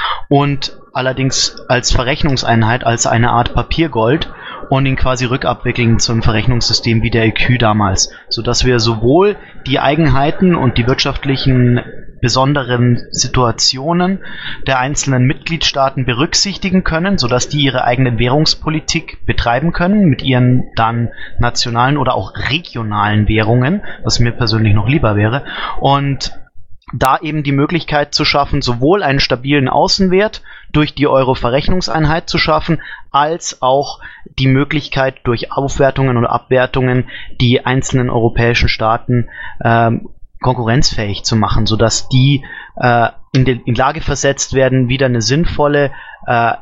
und allerdings als Verrechnungseinheit, als eine Art Papiergold, und ihn quasi rückabwickeln zum Verrechnungssystem wie der EQ damals, sodass wir sowohl die Eigenheiten und die wirtschaftlichen besonderen Situationen der einzelnen Mitgliedstaaten berücksichtigen können, sodass die ihre eigene Währungspolitik betreiben können mit ihren dann nationalen oder auch regionalen Währungen, was mir persönlich noch lieber wäre, und da eben die Möglichkeit zu schaffen, sowohl einen stabilen Außenwert durch die Euro-Verrechnungseinheit zu schaffen, als auch die Möglichkeit durch Aufwertungen oder Abwertungen die einzelnen europäischen Staaten konkurrenzfähig zu machen, sodass die in Lage versetzt werden, wieder eine sinnvolle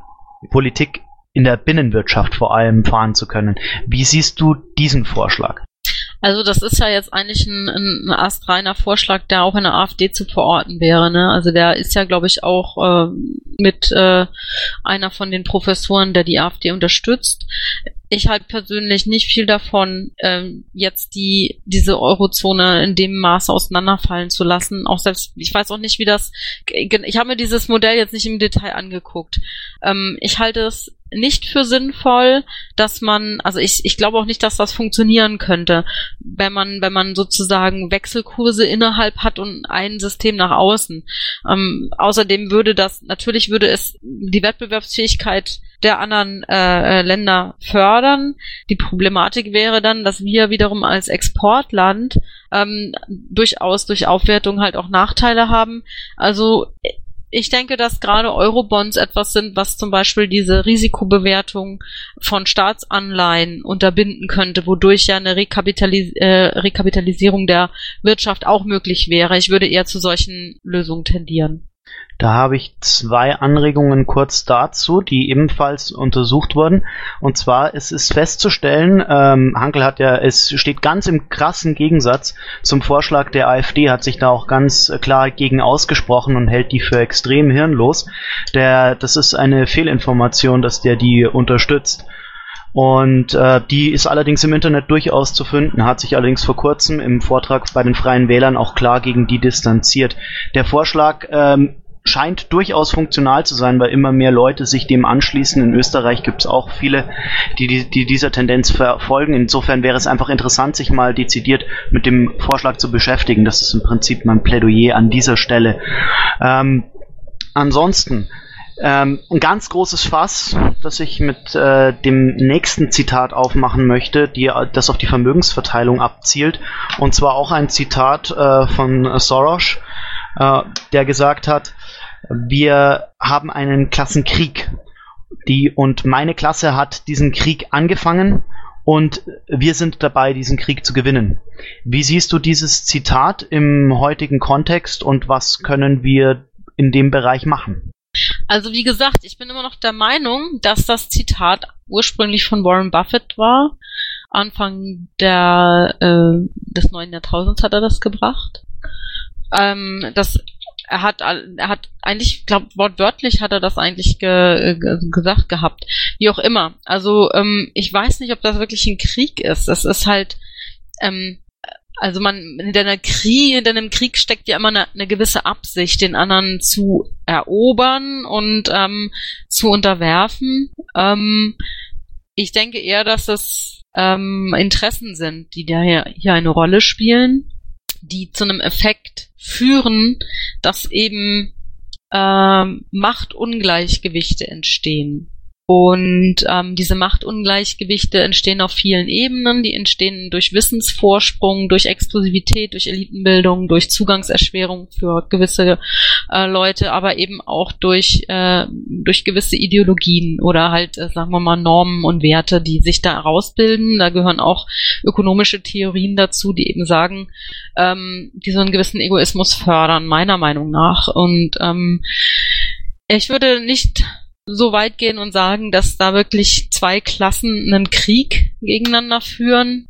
Politik in der Binnenwirtschaft vor allem fahren zu können. Wie siehst du diesen Vorschlag? Also das ist ja jetzt eigentlich ein astreiner Vorschlag, der auch in der AfD zu verorten wäre, ne? Also der ist ja, glaube ich, auch mit einer von den Professoren, der die AfD unterstützt. Ich halte persönlich nicht viel davon, jetzt diese Eurozone in dem Maße auseinanderfallen zu lassen. Auch selbst, ich weiß auch nicht, ich habe mir dieses Modell jetzt nicht im Detail angeguckt. Ich halte es nicht für sinnvoll, dass ich glaube auch nicht, dass das funktionieren könnte, wenn man sozusagen Wechselkurse innerhalb hat und ein System nach außen. Außerdem würde es die Wettbewerbsfähigkeit der anderen Länder fördern. Die Problematik wäre dann, dass wir wiederum als Exportland durchaus durch Aufwertung halt auch Nachteile haben. Also ich denke, dass gerade Eurobonds etwas sind, was zum Beispiel diese Risikobewertung von Staatsanleihen unterbinden könnte, wodurch ja eine Rekapitalisierung der Wirtschaft auch möglich wäre. Ich würde eher zu solchen Lösungen tendieren. Da habe ich 2 Anregungen kurz dazu, die ebenfalls untersucht wurden. Und zwar ist es festzustellen, Hankel es steht ganz im krassen Gegensatz zum Vorschlag der AfD, hat sich da auch ganz klar gegen ausgesprochen und hält die für extrem hirnlos. Das ist eine Fehlinformation, dass der die unterstützt. Und die ist allerdings im Internet durchaus zu finden, hat sich allerdings vor kurzem im Vortrag bei den Freien Wählern auch klar gegen die distanziert. Der Vorschlag scheint durchaus funktional zu sein, weil immer mehr Leute sich dem anschließen. In Österreich gibt es auch viele, die dieser Tendenz verfolgen. Insofern wäre es einfach interessant, sich mal dezidiert mit dem Vorschlag zu beschäftigen. Das ist im Prinzip mein Plädoyer an dieser Stelle. Ansonsten ein ganz großes Fass, das ich mit dem nächsten Zitat aufmachen möchte, das auf die Vermögensverteilung abzielt. Und zwar auch ein Zitat von Soros, der gesagt hat, wir haben einen Klassenkrieg. Und meine Klasse hat diesen Krieg angefangen und wir sind dabei, diesen Krieg zu gewinnen. Wie siehst du dieses Zitat im heutigen Kontext und was können wir in dem Bereich machen? Also wie gesagt, ich bin immer noch der Meinung, dass das Zitat ursprünglich von Warren Buffett war. Anfang des neuen Jahrtausends hat er das gebracht. Er hat eigentlich, ich glaube, wortwörtlich hat er das eigentlich gesagt gehabt. Wie auch immer. Also ich weiß nicht, ob das wirklich ein Krieg ist. Es ist halt, in einem Krieg steckt ja immer eine gewisse Absicht, den anderen zu erobern und zu unterwerfen. Ich denke eher, dass es Interessen sind, die da hier eine Rolle spielen, die zu einem Effekt führen, dass eben Machtungleichgewichte entstehen. Und diese Machtungleichgewichte entstehen auf vielen Ebenen. Die entstehen durch Wissensvorsprung, durch Exklusivität, durch Elitenbildung, durch Zugangserschwerung für gewisse Leute, aber eben auch durch gewisse Ideologien oder halt, sagen wir mal, Normen und Werte, die sich da herausbilden. Da gehören auch ökonomische Theorien dazu, die eben sagen, die so einen gewissen Egoismus fördern, meiner Meinung nach. Und ich würde nicht so weit gehen und sagen, dass da wirklich 2 Klassen einen Krieg gegeneinander führen,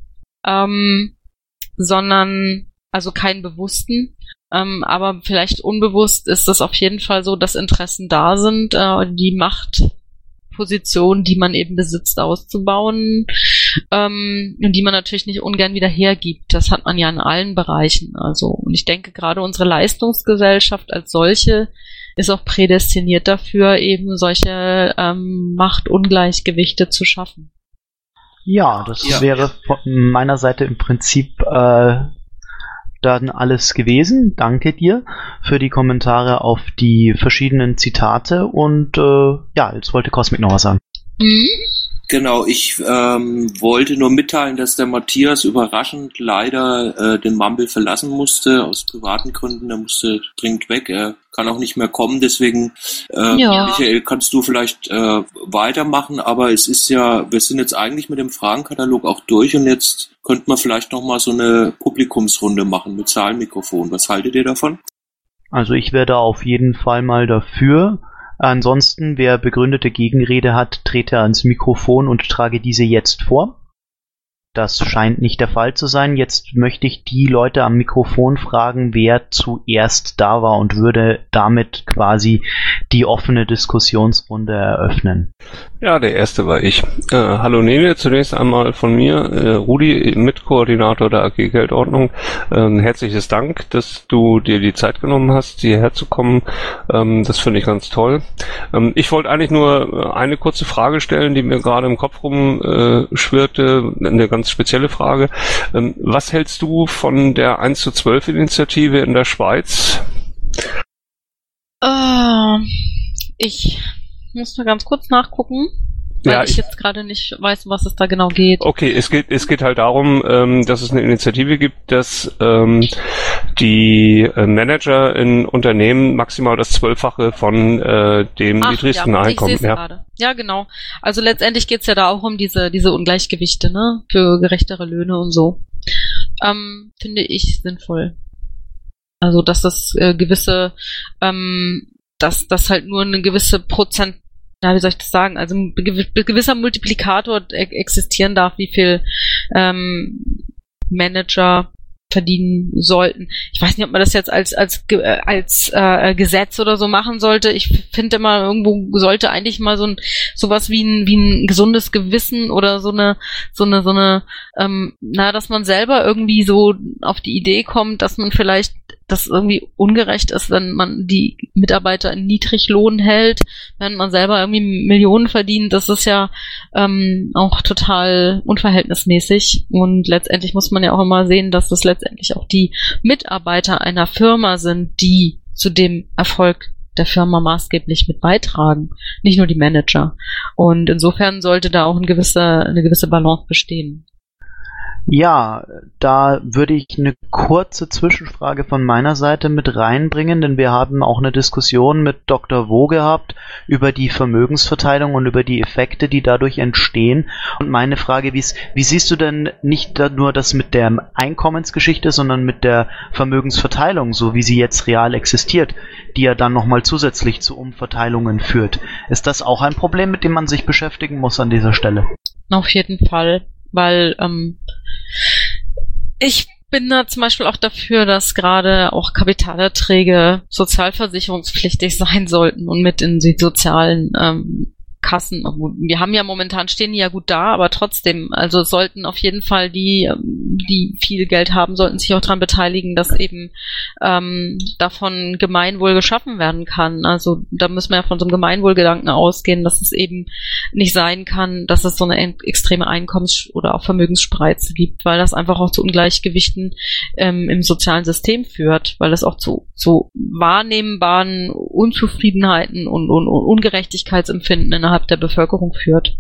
sondern also keinen bewussten, aber vielleicht unbewusst ist es auf jeden Fall so, dass Interessen da sind, die Machtposition, die man eben besitzt, auszubauen, und die man natürlich nicht ungern wieder hergibt. Das hat man ja in allen Bereichen. Also, und ich denke, gerade unsere Leistungsgesellschaft als solche ist auch prädestiniert dafür, eben solche Machtungleichgewichte zu schaffen. Ja, das wäre von meiner Seite im Prinzip dann alles gewesen. Danke dir für die Kommentare auf die verschiedenen Zitate und jetzt wollte Cosmic noch was sagen. Genau, ich wollte nur mitteilen, dass der Matthias überraschend leider den Mumble verlassen musste, aus privaten Gründen. Er musste dringend weg, er kann auch nicht mehr kommen, deswegen Michael, kannst du vielleicht weitermachen, aber es ist ja, wir sind jetzt eigentlich mit dem Fragenkatalog auch durch und jetzt könnten wir vielleicht nochmal so eine Publikumsrunde machen mit Zahlmikrofon. Was haltet ihr davon? Also ich wäre da auf jeden Fall mal dafür. Ansonsten, wer begründete Gegenrede hat, trete ans Mikrofon und trage diese jetzt vor. Das scheint nicht der Fall zu sein. Jetzt möchte ich die Leute am Mikrofon fragen, wer zuerst da war und würde damit quasi die offene Diskussionsrunde eröffnen. Ja, der erste war ich. Hallo Nele, zunächst einmal von mir, Rudi, Mitkoordinator der AG Geldordnung. Herzliches Dank, dass du dir die Zeit genommen hast, hierher zu kommen. Das finde ich ganz toll. Ich wollte eigentlich nur eine kurze Frage stellen, die mir gerade im Kopf rumschwirrte, eine ganz spezielle Frage. Was hältst du von der 1:12 Initiative in der Schweiz? Ich muss mal ganz kurz nachgucken, weil ich jetzt gerade nicht weiß, was es da genau geht. Okay, es geht halt darum, dass es eine Initiative gibt, dass die Manager in Unternehmen maximal das 12-fache von dem niedrigsten Einkommen. Ich sehe es gerade. Ja, genau. Also letztendlich geht's ja da auch um diese Ungleichgewichte, ne, für gerechtere Löhne und so. Finde ich sinnvoll. Also dass das gewisse, dass halt nur eine gewisse Prozent, wie soll ich das sagen, also ein gewisser Multiplikator existieren darf, wie viel Manager verdienen sollten. Ich weiß nicht, ob man das jetzt als Gesetz oder so machen sollte. Ich finde immer, irgendwo sollte eigentlich mal sowas wie ein gesundes Gewissen oder dass man selber irgendwie so auf die Idee kommt, dass man vielleicht das irgendwie ungerecht ist, wenn man die Mitarbeiter in Niedriglohn hält, wenn man selber irgendwie Millionen verdient. Das ist ja auch total unverhältnismäßig. Und letztendlich muss man ja auch immer sehen, dass das letztendlich auch die Mitarbeiter einer Firma sind, die zu dem Erfolg der Firma maßgeblich mit beitragen, nicht nur die Manager. Und insofern sollte da auch eine gewisse Balance bestehen. Ja, da würde ich eine kurze Zwischenfrage von meiner Seite mit reinbringen, denn wir haben auch eine Diskussion mit Dr. Wo gehabt über die Vermögensverteilung und über die Effekte, die dadurch entstehen. Und meine Frage, wie siehst du denn nicht nur das mit der Einkommensgeschichte, sondern mit der Vermögensverteilung, so wie sie jetzt real existiert, die ja dann nochmal zusätzlich zu Umverteilungen führt? Ist das auch ein Problem, mit dem man sich beschäftigen muss an dieser Stelle? Auf jeden Fall. Weil ich bin da zum Beispiel auch dafür, dass gerade auch Kapitalerträge sozialversicherungspflichtig sein sollten und mit in die sozialen Kassen. Wir haben ja momentan, stehen die ja gut da, aber trotzdem, also sollten auf jeden Fall die viel Geld haben, sollten sich auch daran beteiligen, dass eben davon Gemeinwohl geschaffen werden kann. Also da müssen wir ja von so einem Gemeinwohlgedanken ausgehen, dass es eben nicht sein kann, dass es so eine extreme Einkommens- oder auch Vermögensspreize gibt, weil das einfach auch zu Ungleichgewichten im sozialen System führt, weil es auch zu wahrnehmbaren Unzufriedenheiten und Ungerechtigkeitsempfinden innerhalb der Bevölkerung führt.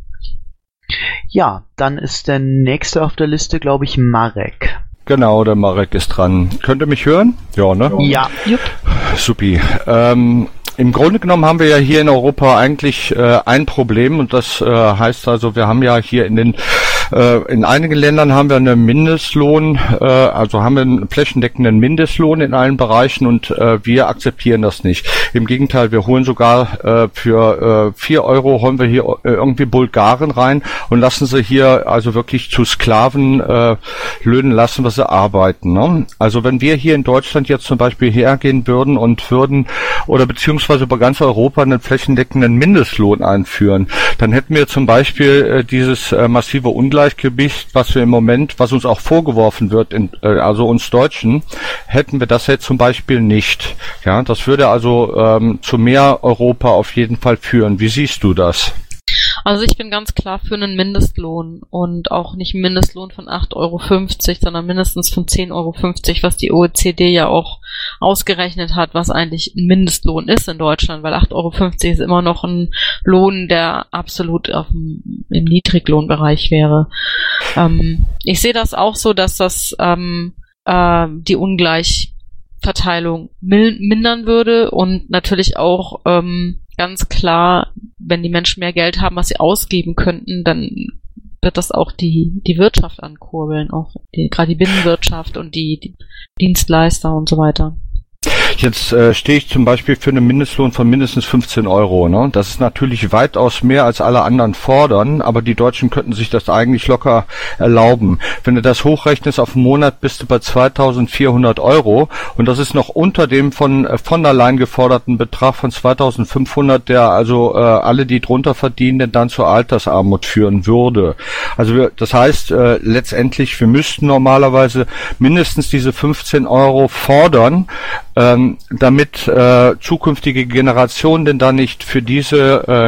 Ja, dann ist der nächste auf der Liste, glaube ich, Marek. Genau, der Marek ist dran. Könnt ihr mich hören? Ja, ne? Ja. Supi. Im Grunde genommen haben wir ja hier in Europa eigentlich ein Problem und das heißt also, wir haben ja hier in einigen Ländern haben wir einen Mindestlohn, also haben wir einen flächendeckenden Mindestlohn in allen Bereichen und wir akzeptieren das nicht. Im Gegenteil, wir holen sogar für 4 Euro holen wir hier irgendwie Bulgaren rein und lassen sie hier also wirklich zu Sklavenlöhnen lassen, was sie arbeiten. Ne? Also wenn wir hier in Deutschland jetzt zum Beispiel hergehen würden und oder beziehungsweise über ganz Europa einen flächendeckenden Mindestlohn einführen, dann hätten wir zum Beispiel dieses massive Ungleichgewicht, was uns auch vorgeworfen wird, also uns Deutschen, hätten wir das jetzt zum Beispiel nicht. Ja, das würde also zu mehr Europa auf jeden Fall führen. Wie siehst du das? Also ich bin ganz klar für einen Mindestlohn und auch nicht einen Mindestlohn von 8,50 Euro, sondern mindestens von 10,50 Euro, was die OECD ja auch ausgerechnet hat, was eigentlich ein Mindestlohn ist in Deutschland, weil 8,50 Euro ist immer noch ein Lohn, der absolut im Niedriglohnbereich wäre. Ich sehe das auch so, dass das die Ungleichverteilung mindern würde und natürlich auch ganz klar, wenn die Menschen mehr Geld haben, was sie ausgeben könnten, dann wird das auch die Wirtschaft ankurbeln, auch gerade die Binnenwirtschaft und die Dienstleister und so weiter. Jetzt stehe ich zum Beispiel für einen Mindestlohn von mindestens 15 Euro. Ne? Das ist natürlich weitaus mehr als alle anderen fordern, aber die Deutschen könnten sich das eigentlich locker erlauben. Wenn du das hochrechnest auf einen Monat, bist du bei 2.400 Euro und das ist noch unter dem von der Leyen geforderten Betrag von 2.500, der also alle, die drunter verdienen, dann zur Altersarmut führen würde. Also das heißt letztendlich, wir müssten normalerweise mindestens diese 15 Euro fordern, damit zukünftige Generationen denn dann nicht für diesen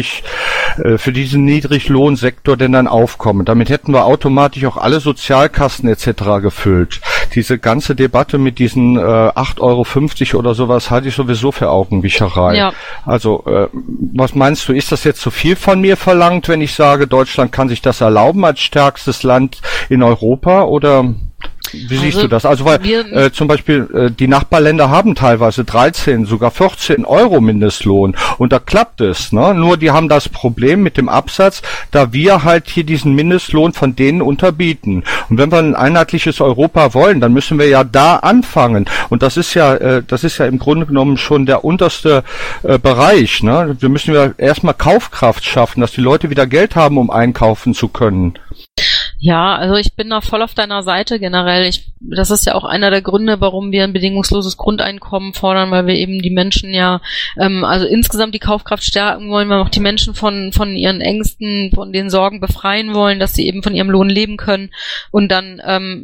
Niedriglohnsektor denn dann aufkommen. Damit hätten wir automatisch auch alle Sozialkassen etc. gefüllt. Diese ganze Debatte mit diesen 8,50 Euro oder sowas halte ich sowieso für Augenwischerei. Ja. Also was meinst du, ist das jetzt zu viel von mir verlangt, wenn ich sage, Deutschland kann sich das erlauben als stärkstes Land in Europa, oder wie siehst du das? Also weil zum Beispiel die Nachbarländer haben teilweise 13, sogar 14 Euro Mindestlohn und da klappt es. Ne? Nur die haben das Problem mit dem Absatz, da wir halt hier diesen Mindestlohn von denen unterbieten. Und wenn wir ein einheitliches Europa wollen, dann müssen wir ja da anfangen. Und das ist ja im Grunde genommen schon der unterste Bereich. Ne? Wir müssen ja erstmal Kaufkraft schaffen, dass die Leute wieder Geld haben, um einkaufen zu können. Ja, also ich bin da voll auf deiner Seite generell. Das ist ja auch einer der Gründe, warum wir ein bedingungsloses Grundeinkommen fordern, weil wir eben die Menschen ja, also insgesamt die Kaufkraft stärken wollen, weil wir auch die Menschen von ihren Ängsten, von den Sorgen befreien wollen, dass sie eben von ihrem Lohn leben können. Und dann,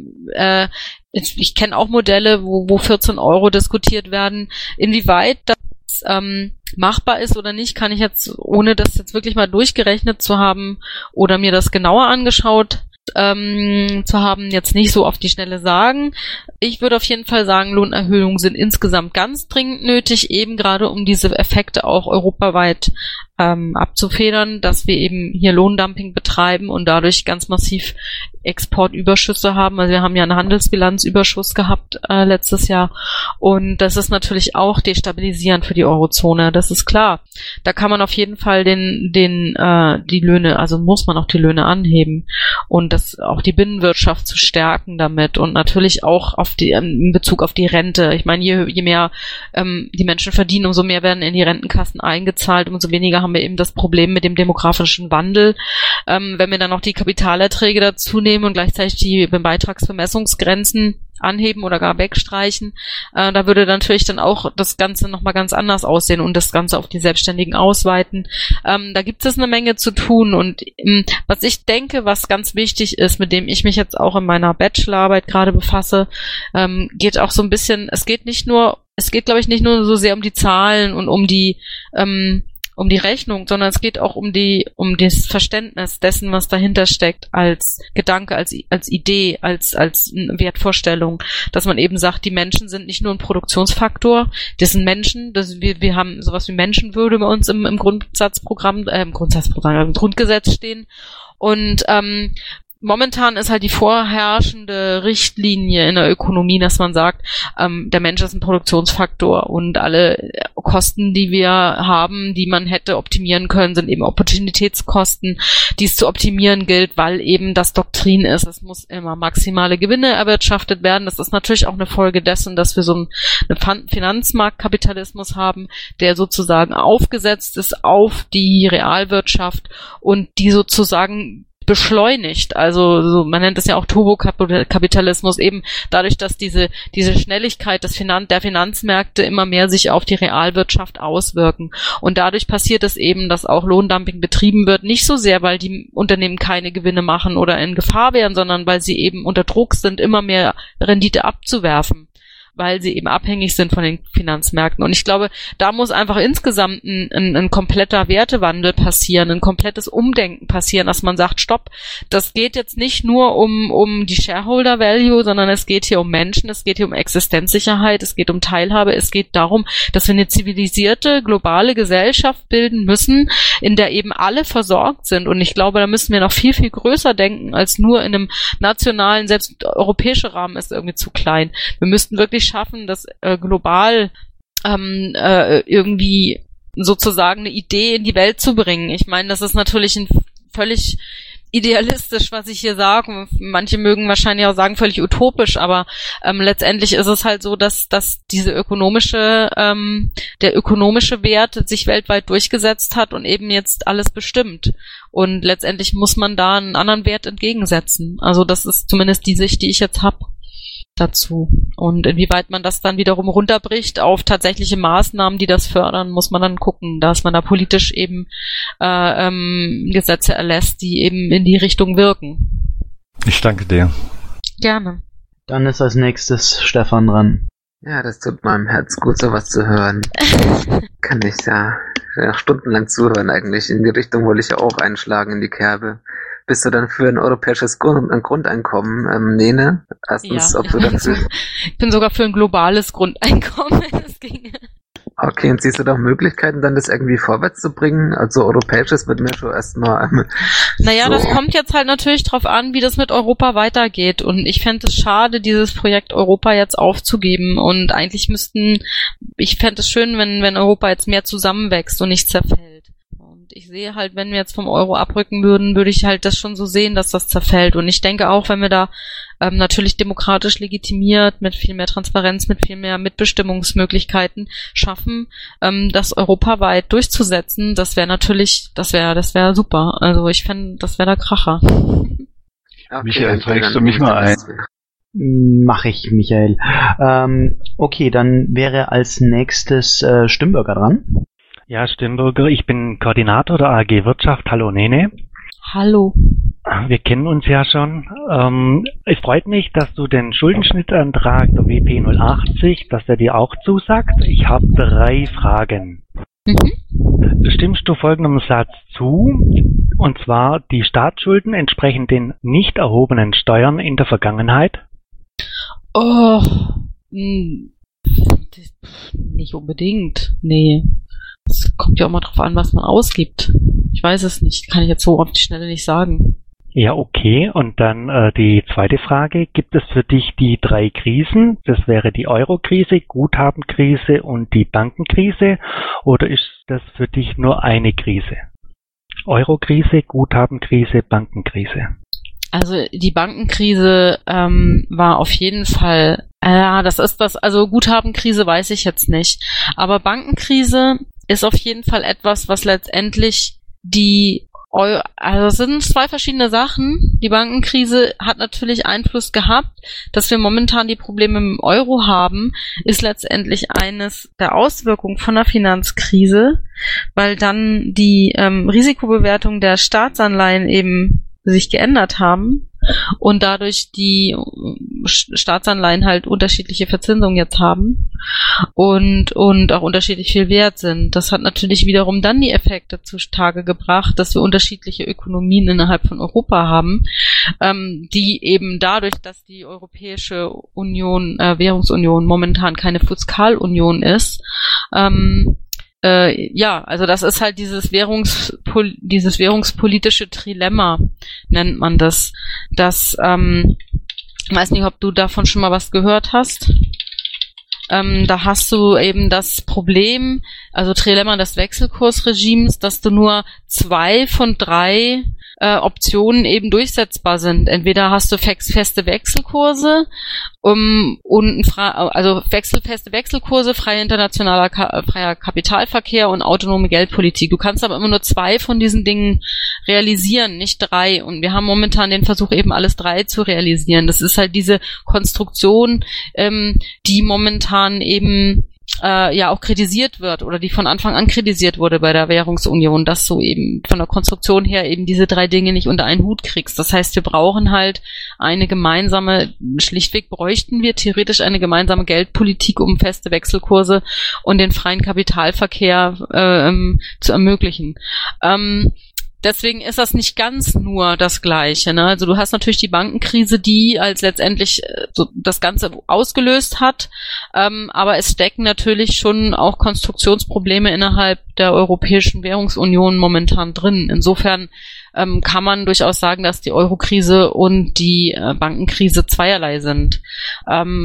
ich kenne auch Modelle, wo 14 Euro diskutiert werden. Inwieweit das machbar ist oder nicht, kann ich jetzt, ohne das jetzt wirklich mal durchgerechnet zu haben oder mir das genauer angeschaut zu haben, jetzt nicht so auf die Schnelle sagen. Ich würde auf jeden Fall sagen, Lohnerhöhungen sind insgesamt ganz dringend nötig, eben gerade um diese Effekte auch europaweit abzufedern, dass wir eben hier Lohndumping betreiben und dadurch ganz massiv Exportüberschüsse haben. Also wir haben ja einen Handelsbilanzüberschuss gehabt letztes Jahr und das ist natürlich auch destabilisierend für die Eurozone, das ist klar. Da kann man auf jeden Fall die Löhne, also muss man auch die Löhne anheben und das auch die Binnenwirtschaft zu stärken damit und natürlich auch in Bezug auf die Rente. Ich meine, je mehr die Menschen verdienen, umso mehr werden in die Rentenkassen eingezahlt, umso weniger haben wir eben das Problem mit dem demografischen Wandel. Wenn wir dann noch die Kapitalerträge dazu nehmen und gleichzeitig die Beitragsbemessungsgrenzen anheben oder gar wegstreichen, da würde natürlich dann auch das Ganze nochmal ganz anders aussehen und das Ganze auf die Selbstständigen ausweiten. Da gibt es eine Menge zu tun und was ich denke, was ganz wichtig ist, mit dem ich mich jetzt auch in meiner Bachelorarbeit gerade befasse, geht auch so ein bisschen, es geht glaube ich nicht nur so sehr um die Zahlen und um die Rechnung, sondern es geht auch um das Verständnis dessen, was dahinter steckt, als Gedanke, als Idee, als Wertvorstellung, dass man eben sagt, die Menschen sind nicht nur ein Produktionsfaktor, das sind Menschen, wir haben sowas wie Menschenwürde bei uns im Grundgesetz stehen und momentan ist halt die vorherrschende Richtlinie in der Ökonomie, dass man sagt, der Mensch ist ein Produktionsfaktor und alle Kosten, die wir haben, die man hätte optimieren können, sind eben Opportunitätskosten, die es zu optimieren gilt, weil eben das Doktrin ist, es muss immer maximale Gewinne erwirtschaftet werden. Das ist natürlich auch eine Folge dessen, dass wir so einen Finanzmarktkapitalismus haben, der sozusagen aufgesetzt ist auf die Realwirtschaft und die sozusagen beschleunigt, also so, man nennt es ja auch Turbokapitalismus, eben dadurch, dass diese Schnelligkeit der Finanzmärkte immer mehr sich auf die Realwirtschaft auswirken. Und dadurch passiert es eben, dass auch Lohndumping betrieben wird, nicht so sehr, weil die Unternehmen keine Gewinne machen oder in Gefahr wären, sondern weil sie eben unter Druck sind, immer mehr Rendite abzuwerfen, weil sie eben abhängig sind von den Finanzmärkten. Und ich glaube, da muss einfach insgesamt ein kompletter Wertewandel passieren, ein komplettes Umdenken passieren, dass man sagt, stopp, das geht jetzt nicht nur um die Shareholder Value, sondern es geht hier um Menschen, es geht hier um Existenzsicherheit, es geht um Teilhabe, es geht darum, dass wir eine zivilisierte, globale Gesellschaft bilden müssen, in der eben alle versorgt sind. Und ich glaube, da müssen wir noch viel, viel größer denken, als nur in einem nationalen, selbst europäischer Rahmen ist irgendwie zu klein. Wir müssten wirklich schaffen, das global irgendwie sozusagen eine Idee in die Welt zu bringen. Ich meine, das ist natürlich ein völlig idealistisch, was ich hier sage. Manche mögen wahrscheinlich auch sagen, völlig utopisch, aber letztendlich ist es halt so, dass der ökonomische Wert sich weltweit durchgesetzt hat und eben jetzt alles bestimmt. Und letztendlich muss man da einen anderen Wert entgegensetzen. Also das ist zumindest die Sicht, die ich jetzt habe dazu. Und inwieweit man das dann wiederum runterbricht auf tatsächliche Maßnahmen, die das fördern, muss man dann gucken, dass man da politisch eben Gesetze erlässt, die eben in die Richtung wirken. Ich danke dir. Gerne. Dann ist als nächstes Stefan dran. Ja, das tut meinem Herz gut, sowas zu hören. Kann ich ja stundenlang zuhören eigentlich. In die Richtung wollte ich ja auch einschlagen, in die Kerbe. Bist du dann für ein europäisches Grundeinkommen, Nene? Erstens, Ja, ob du dafür... ich bin sogar für ein globales Grundeinkommen, wenn es ginge. Okay, und siehst du doch Möglichkeiten, dann das irgendwie vorwärts zu bringen? Also europäisches wird mir schon erstmal... Naja, so. das kommt jetzt halt natürlich drauf an, wie das mit Europa weitergeht. Und ich fände es schade, dieses Projekt Europa jetzt aufzugeben. Und eigentlich ich fände es schön, wenn Europa jetzt mehr zusammenwächst und nicht zerfällt. Und ich sehe halt, wenn wir jetzt vom Euro abrücken würden, würde ich halt das schon so sehen, dass das zerfällt. Und ich denke auch, wenn wir da natürlich demokratisch legitimiert, mit viel mehr Transparenz, mit viel mehr Mitbestimmungsmöglichkeiten schaffen, das europaweit durchzusetzen, das wäre super. Also ich fände, das wäre der Kracher. Okay, Michael, trägst du mich mal ein? Mach ich, Michael. Okay, dann wäre als nächstes Stimmbürger dran. Ja, Stimmbürger, ich bin Koordinator der AG Wirtschaft. Hallo Nene. Hallo. Wir kennen uns ja schon. Es freut mich, dass du den Schuldenschnittantrag der WP 080, dass der dir auch zusagt. Ich habe 3 Fragen. Stimmst du folgendem Satz zu? Und zwar, die Staatsschulden entsprechen den nicht erhobenen Steuern in der Vergangenheit? Oh, nicht unbedingt. Nee. Es kommt ja auch mal drauf an, was man ausgibt. Ich weiß es nicht. Kann ich jetzt so auf die Schnelle nicht sagen. Ja, okay. Und dann die zweite Frage. Gibt es für dich die 3 Krisen? Das wäre die Euro-Krise, Guthabenkrise und die Bankenkrise. Oder ist das für dich nur eine Krise? Euro-Krise, Guthabenkrise, Bankenkrise. Also die Bankenkrise war auf jeden Fall, also Guthabenkrise weiß ich jetzt nicht. Aber Bankenkrise ist auf jeden Fall etwas, was letztendlich also es sind 2 verschiedene Sachen. Die Bankenkrise hat natürlich Einfluss gehabt. Dass wir momentan die Probleme im Euro haben, ist letztendlich eines der Auswirkungen von der Finanzkrise, weil dann die Risikobewertung der Staatsanleihen eben sich geändert haben und dadurch die Staatsanleihen halt unterschiedliche Verzinsungen jetzt haben und auch unterschiedlich viel wert sind. Das hat natürlich wiederum dann die Effekte zutage gebracht, dass wir unterschiedliche Ökonomien innerhalb von Europa haben, die eben dadurch, dass die Europäische Union, Währungsunion momentan keine Fiskalunion ist, also das ist halt dieses währungspolitische Trilemma, nennt man das. Das, weiß nicht, ob du davon schon mal was gehört hast. Da hast du eben das Problem, also Trilemma des Wechselkursregimes, dass du nur 2 von 3 Optionen eben durchsetzbar sind. Entweder hast du feste Wechselkurse feste Wechselkurse, freier Kapitalverkehr und autonome Geldpolitik. Du kannst aber immer nur 2 von diesen Dingen realisieren, nicht 3. Und wir haben momentan den Versuch, eben alles 3 zu realisieren. Das ist halt diese Konstruktion, die momentan eben auch kritisiert wird oder die von Anfang an kritisiert wurde bei der Währungsunion, dass du eben von der Konstruktion her eben diese 3 Dinge nicht unter einen Hut kriegst. Das heißt, wir brauchen halt schlichtweg bräuchten wir theoretisch eine gemeinsame Geldpolitik, um feste Wechselkurse und den freien Kapitalverkehr zu ermöglichen. Deswegen ist das nicht ganz nur das Gleiche, ne? Also du hast natürlich die Bankenkrise, die als letztendlich so das Ganze ausgelöst hat, aber es stecken natürlich schon auch Konstruktionsprobleme innerhalb der Europäischen Währungsunion momentan drin. Insofern kann man durchaus sagen, dass die Euro-Krise und die Bankenkrise zweierlei sind.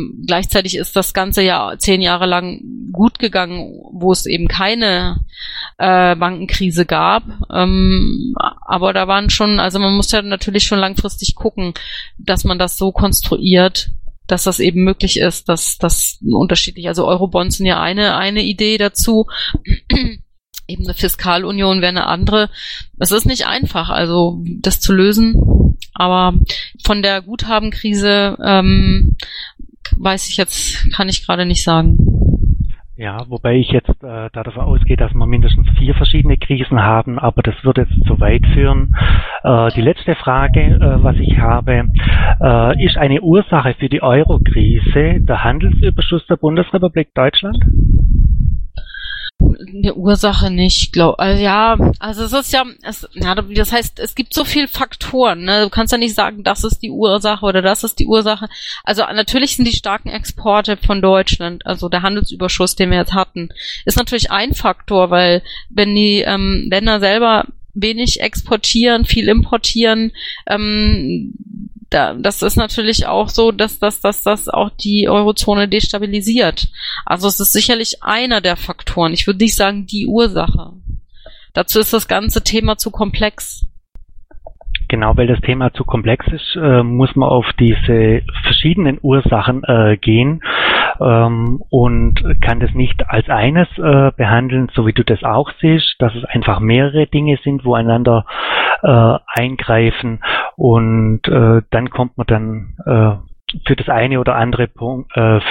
Gleichzeitig ist das Ganze ja 10 Jahre lang gut gegangen, wo es eben keine Bankenkrise gab. Aber da waren schon, also man muss ja natürlich schon langfristig gucken, dass man das so konstruiert, dass das eben möglich ist, dass das unterschiedlich, also Eurobonds sind ja eine Idee dazu, eben eine Fiskalunion wäre eine andere. Es ist nicht einfach, also das zu lösen, aber von der Guthabenkrise weiß ich jetzt, kann ich gerade nicht sagen. Ja, wobei ich jetzt da davon ausgehe, dass wir mindestens 4 verschiedene Krisen haben, aber das würde jetzt zu weit führen. Die letzte Frage, was ich habe, ist eine Ursache für die Euro-Krise der Handelsüberschuss der Bundesrepublik Deutschland? Eine Ursache nicht, glaube ich. Also es ist das heißt, es gibt so viele Faktoren, ne? Du kannst ja nicht sagen, das ist die Ursache oder das ist die Ursache. Also natürlich sind die starken Exporte von Deutschland, also der Handelsüberschuss, den wir jetzt hatten, ist natürlich ein Faktor, weil wenn die Länder selber wenig exportieren, viel importieren, das ist natürlich auch so, dass das auch die Eurozone destabilisiert. Also es ist sicherlich einer der Faktoren. Ich würde nicht sagen die Ursache. Dazu ist das ganze Thema zu komplex. Genau, weil das Thema zu komplex ist, muss man auf diese verschiedenen Ursachen gehen und kann das nicht als eines behandeln, so wie du das auch siehst, dass es einfach mehrere Dinge sind, wo einander eingreifen und dann kommt man dann führt der eine oder andere Punkt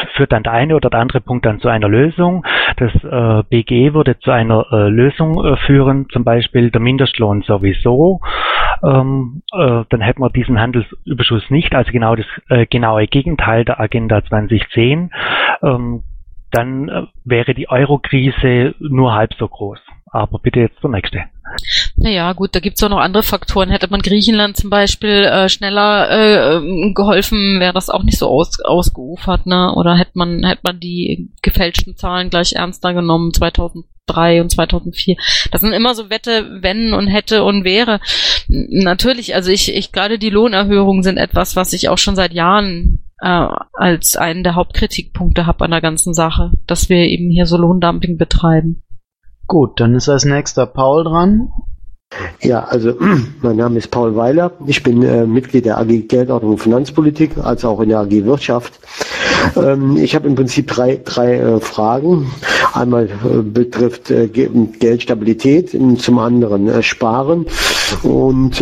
dann zu einer Lösung. Das BGE würde zu einer Lösung führen, zum Beispiel der Mindestlohn sowieso. Dann hätten wir diesen Handelsüberschuss nicht, also genau das genaue Gegenteil der Agenda 2010. Dann wäre die Euro-Krise nur halb so groß. Aber bitte jetzt der nächste. Naja, gut, da gibt's auch noch andere Faktoren. Hätte man Griechenland zum Beispiel schneller geholfen, wäre das auch nicht so ausgeufert, ne? Oder hätte man die gefälschten Zahlen gleich ernster genommen, 2003 und 2004. Das sind immer so Wette, wenn und hätte und wäre. Natürlich, also ich gerade die Lohnerhöhungen sind etwas, was ich auch schon seit Jahren als einen der Hauptkritikpunkte habe an der ganzen Sache, dass wir eben hier so Lohndumping betreiben. Gut, dann ist als nächster Paul dran. Ja, also mein Name ist Paul Weiler. Ich bin Mitglied der AG Geldordnung und Finanzpolitik, als auch in der AG Wirtschaft. Ich habe im Prinzip drei Fragen. Einmal betrifft Geldstabilität, zum anderen Sparen. Und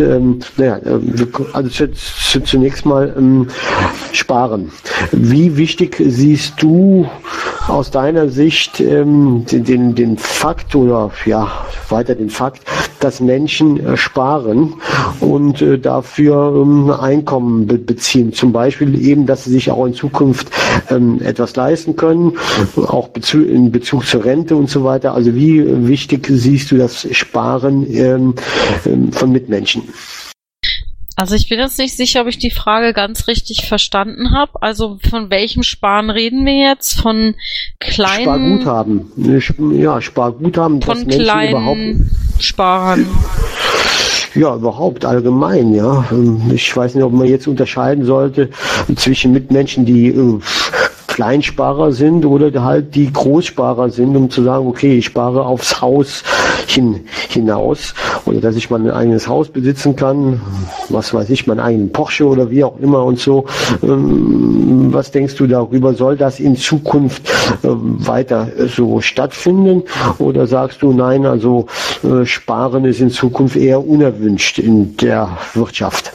also zunächst mal Sparen. Wie wichtig siehst du aus deiner Sicht den Fakt oder weiter den Fakt, dass Menschen sparen und dafür Einkommen beziehen? Zum Beispiel eben, dass sie sich auch in Zukunft etwas leisten können, auch in Bezug zur Rente und so weiter. Also wie wichtig siehst du das Sparen von Mitmenschen? Also ich bin jetzt nicht sicher, ob ich die Frage ganz richtig verstanden habe. Also von welchem Sparen reden wir jetzt? Von kleinen... Sparguthaben. Ja, Sparguthaben. Von kleinen Sparern. Ja, überhaupt allgemein, ja. Ich weiß nicht, ob man jetzt unterscheiden sollte zwischen Mitmenschen, die Kleinsparer sind oder halt die Großsparer sind, um zu sagen, okay, ich spare aufs Haus hinaus oder dass ich mein eigenes Haus besitzen kann, was weiß ich, meinen eigenen Porsche oder wie auch immer und so. Was denkst du darüber? Soll das in Zukunft weiter so stattfinden oder sagst du, nein, also Sparen ist in Zukunft eher unerwünscht in der Wirtschaft?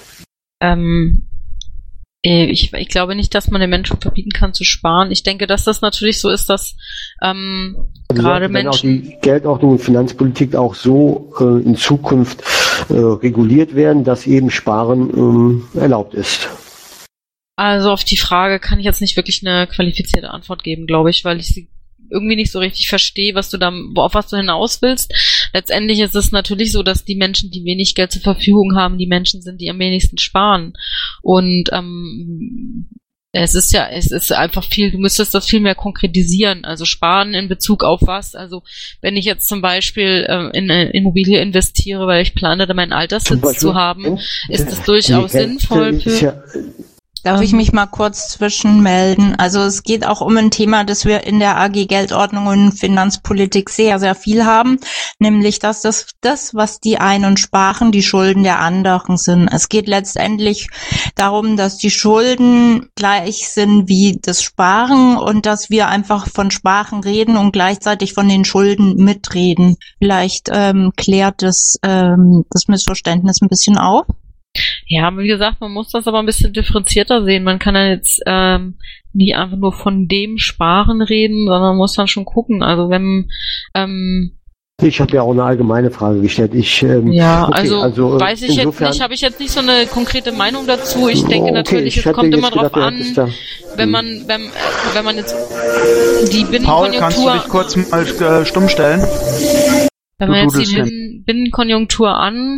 Ich glaube nicht, dass man den Menschen verbieten kann zu sparen. Ich denke, dass das natürlich so ist, dass gerade Menschen... auch die Geldordnung und Finanzpolitik auch so in Zukunft reguliert werden, dass eben Sparen erlaubt ist. Also auf die Frage kann ich jetzt nicht wirklich eine qualifizierte Antwort geben, glaube ich, weil ich sie irgendwie nicht so richtig verstehe, auf was du hinaus willst. Letztendlich ist es natürlich so, dass die Menschen, die wenig Geld zur Verfügung haben, die Menschen sind, die am wenigsten sparen. Und es ist einfach viel, du müsstest das viel mehr konkretisieren. Also sparen in Bezug auf was? Also wenn ich jetzt zum Beispiel in eine Immobilie investiere, weil ich plane, da meinen Alterssitz zu haben, ist das durchaus sinnvoll für... Darf ich mich mal kurz zwischenmelden? Also es geht auch um ein Thema, das wir in der AG Geldordnung und Finanzpolitik sehr, sehr viel haben, nämlich dass das, was die einen sparen, die Schulden der anderen sind. Es geht letztendlich darum, dass die Schulden gleich sind wie das Sparen und dass wir einfach von Sparen reden und gleichzeitig von den Schulden mitreden. Vielleicht klärt das Missverständnis ein bisschen auf. Ja, wie gesagt, man muss das aber ein bisschen differenzierter sehen. Man kann ja jetzt nie einfach nur von dem Sparen reden, sondern man muss dann schon gucken. Also wenn ich habe ja auch eine allgemeine Frage gestellt. Also weiß ich jetzt nicht, habe ich jetzt nicht so eine konkrete Meinung dazu. Ich denke natürlich, es kommt immer drauf an, wenn man jetzt die Binnenkonjunktur... Paul, kannst du dich kurz mal stumm stellen? Wenn man jetzt die Binnenkonjunktur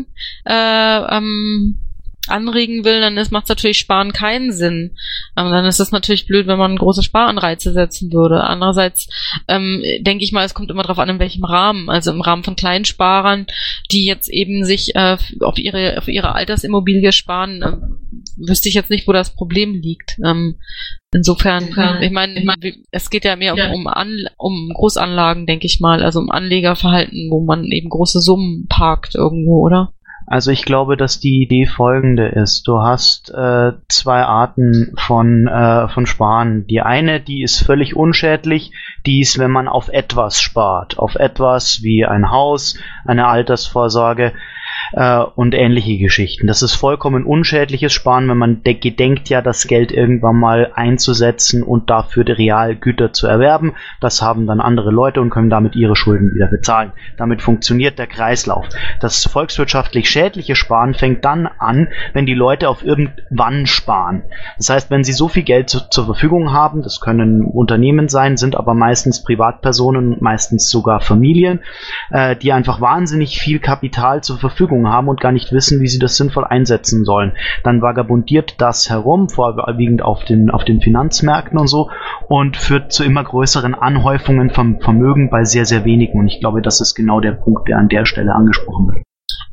anregen will, dann macht natürlich Sparen keinen Sinn. Dann ist es natürlich blöd, wenn man große Sparanreize setzen würde. Andererseits denke ich mal, es kommt immer darauf an, in welchem Rahmen. Also im Rahmen von Kleinsparern, die jetzt eben sich auf ihre Altersimmobilie sparen, wüsste ich jetzt nicht, wo das Problem liegt. Insofern, ich meine, es geht ja mehr um Großanlagen, denke ich mal, also um Anlegerverhalten, wo man eben große Summen parkt irgendwo, oder? Also ich glaube, dass die Idee folgende ist. Du hast zwei Arten von Sparen. Die eine, die ist völlig unschädlich, die ist, wenn man auf etwas spart. Auf etwas wie ein Haus, eine Altersvorsorge und ähnliche Geschichten. Das ist vollkommen unschädliches Sparen, wenn man gedenkt, ja, das Geld irgendwann mal einzusetzen und dafür die Realgüter zu erwerben. Das haben dann andere Leute und können damit ihre Schulden wieder bezahlen. Damit funktioniert der Kreislauf. Das volkswirtschaftlich schädliche Sparen fängt dann an, wenn die Leute auf irgendwann sparen. Das heißt, wenn sie so viel Geld zur Verfügung haben, das können Unternehmen sein, sind aber meistens Privatpersonen, meistens sogar Familien, die einfach wahnsinnig viel Kapital zur Verfügung haben und gar nicht wissen, wie sie das sinnvoll einsetzen sollen. Dann vagabundiert das herum, vorwiegend auf den Finanzmärkten und so, und führt zu immer größeren Anhäufungen vom Vermögen bei sehr, sehr wenigen. Und ich glaube, das ist genau der Punkt, der an der Stelle angesprochen wird.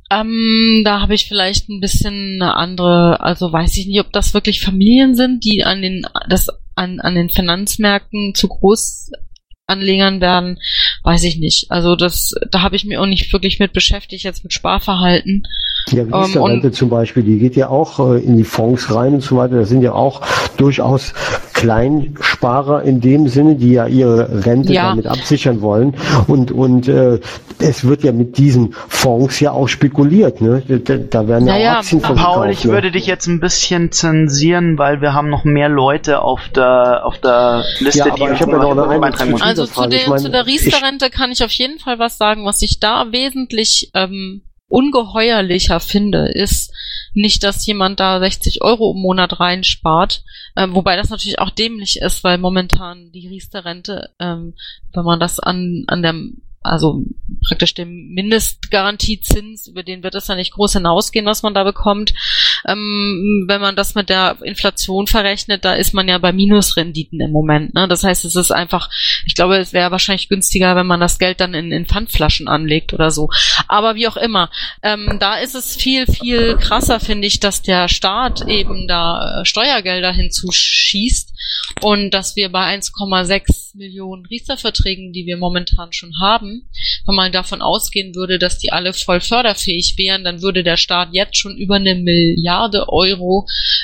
Da habe ich vielleicht ein bisschen eine andere, also weiß ich nicht, ob das wirklich Familien sind, die an den Finanzmärkten zu Großanlegern werden, weiß ich nicht. Also da habe ich mich auch nicht wirklich mit beschäftigt, jetzt mit Sparverhalten. Ja, wie ist der Rente zum Beispiel, die geht ja auch in die Fonds rein und so weiter. Das sind ja auch durchaus Kleinsparer in dem Sinne, die ja ihre Rente damit absichern wollen. Und es wird ja mit diesen Fonds ja auch spekuliert. Ne? Da werden ja auch Aktien verkauft. Paul, ich würde dich jetzt ein bisschen zensieren, weil wir haben noch mehr Leute auf der Liste, die ich habe ja noch eine Frage. Also zu der Riester-Rente kann ich auf jeden Fall was sagen. Was ich da wesentlich ungeheuerlicher finde, ist nicht, dass jemand da 60 € im Monat reinspart, wobei das natürlich auch dämlich ist, weil momentan die Riester-Rente, wenn man das also praktisch dem Mindestgarantiezins, über den wird es ja nicht groß hinausgehen, was man da bekommt. Wenn man das mit der Inflation verrechnet, da ist man ja bei Minusrenditen im Moment. Ne? Das heißt, es ist einfach, ich glaube, es wäre wahrscheinlich günstiger, wenn man das Geld dann in Pfandflaschen anlegt oder so. Aber wie auch immer, da ist es viel, viel krasser, finde ich, dass der Staat eben da Steuergelder hinzuschießt und dass wir bei 1,6 Millionen Riester-Verträgen, die wir momentan schon haben, wenn man davon ausgehen würde, dass die alle voll förderfähig wären, dann würde der Staat jetzt schon über 1 Milliarde €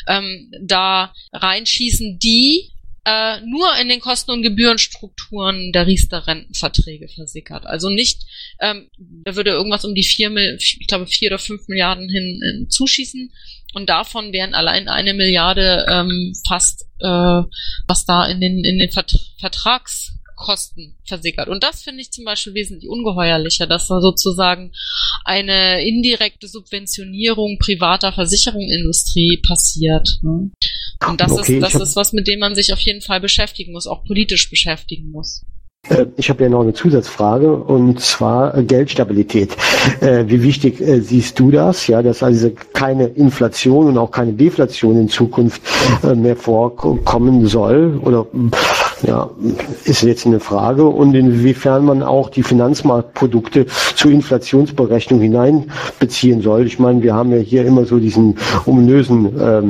da reinschießen, die nur in den Kosten- und Gebührenstrukturen der Riester-Rentenverträge versickert. Also nicht, da würde irgendwas um die 4 oder 5 Milliarden hin zuschießen. Und davon wären allein 1 Milliarde fast, was da in den Vertragskosten versickert. Und das finde ich zum Beispiel wesentlich ungeheuerlicher, dass da sozusagen eine indirekte Subventionierung privater Versicherungsindustrie passiert. Ne? Und das ist was, mit dem man sich auf jeden Fall beschäftigen muss, auch politisch beschäftigen muss. Ich habe ja noch eine Zusatzfrage, und zwar Geldstabilität. Wie wichtig siehst du das? Ja, dass also keine Inflation und auch keine Deflation in Zukunft mehr vorkommen soll? Oder ja, ist jetzt eine Frage. Und inwiefern man auch die Finanzmarktprodukte zur Inflationsberechnung hineinbeziehen soll. Ich meine, wir haben ja hier immer so diesen ominösen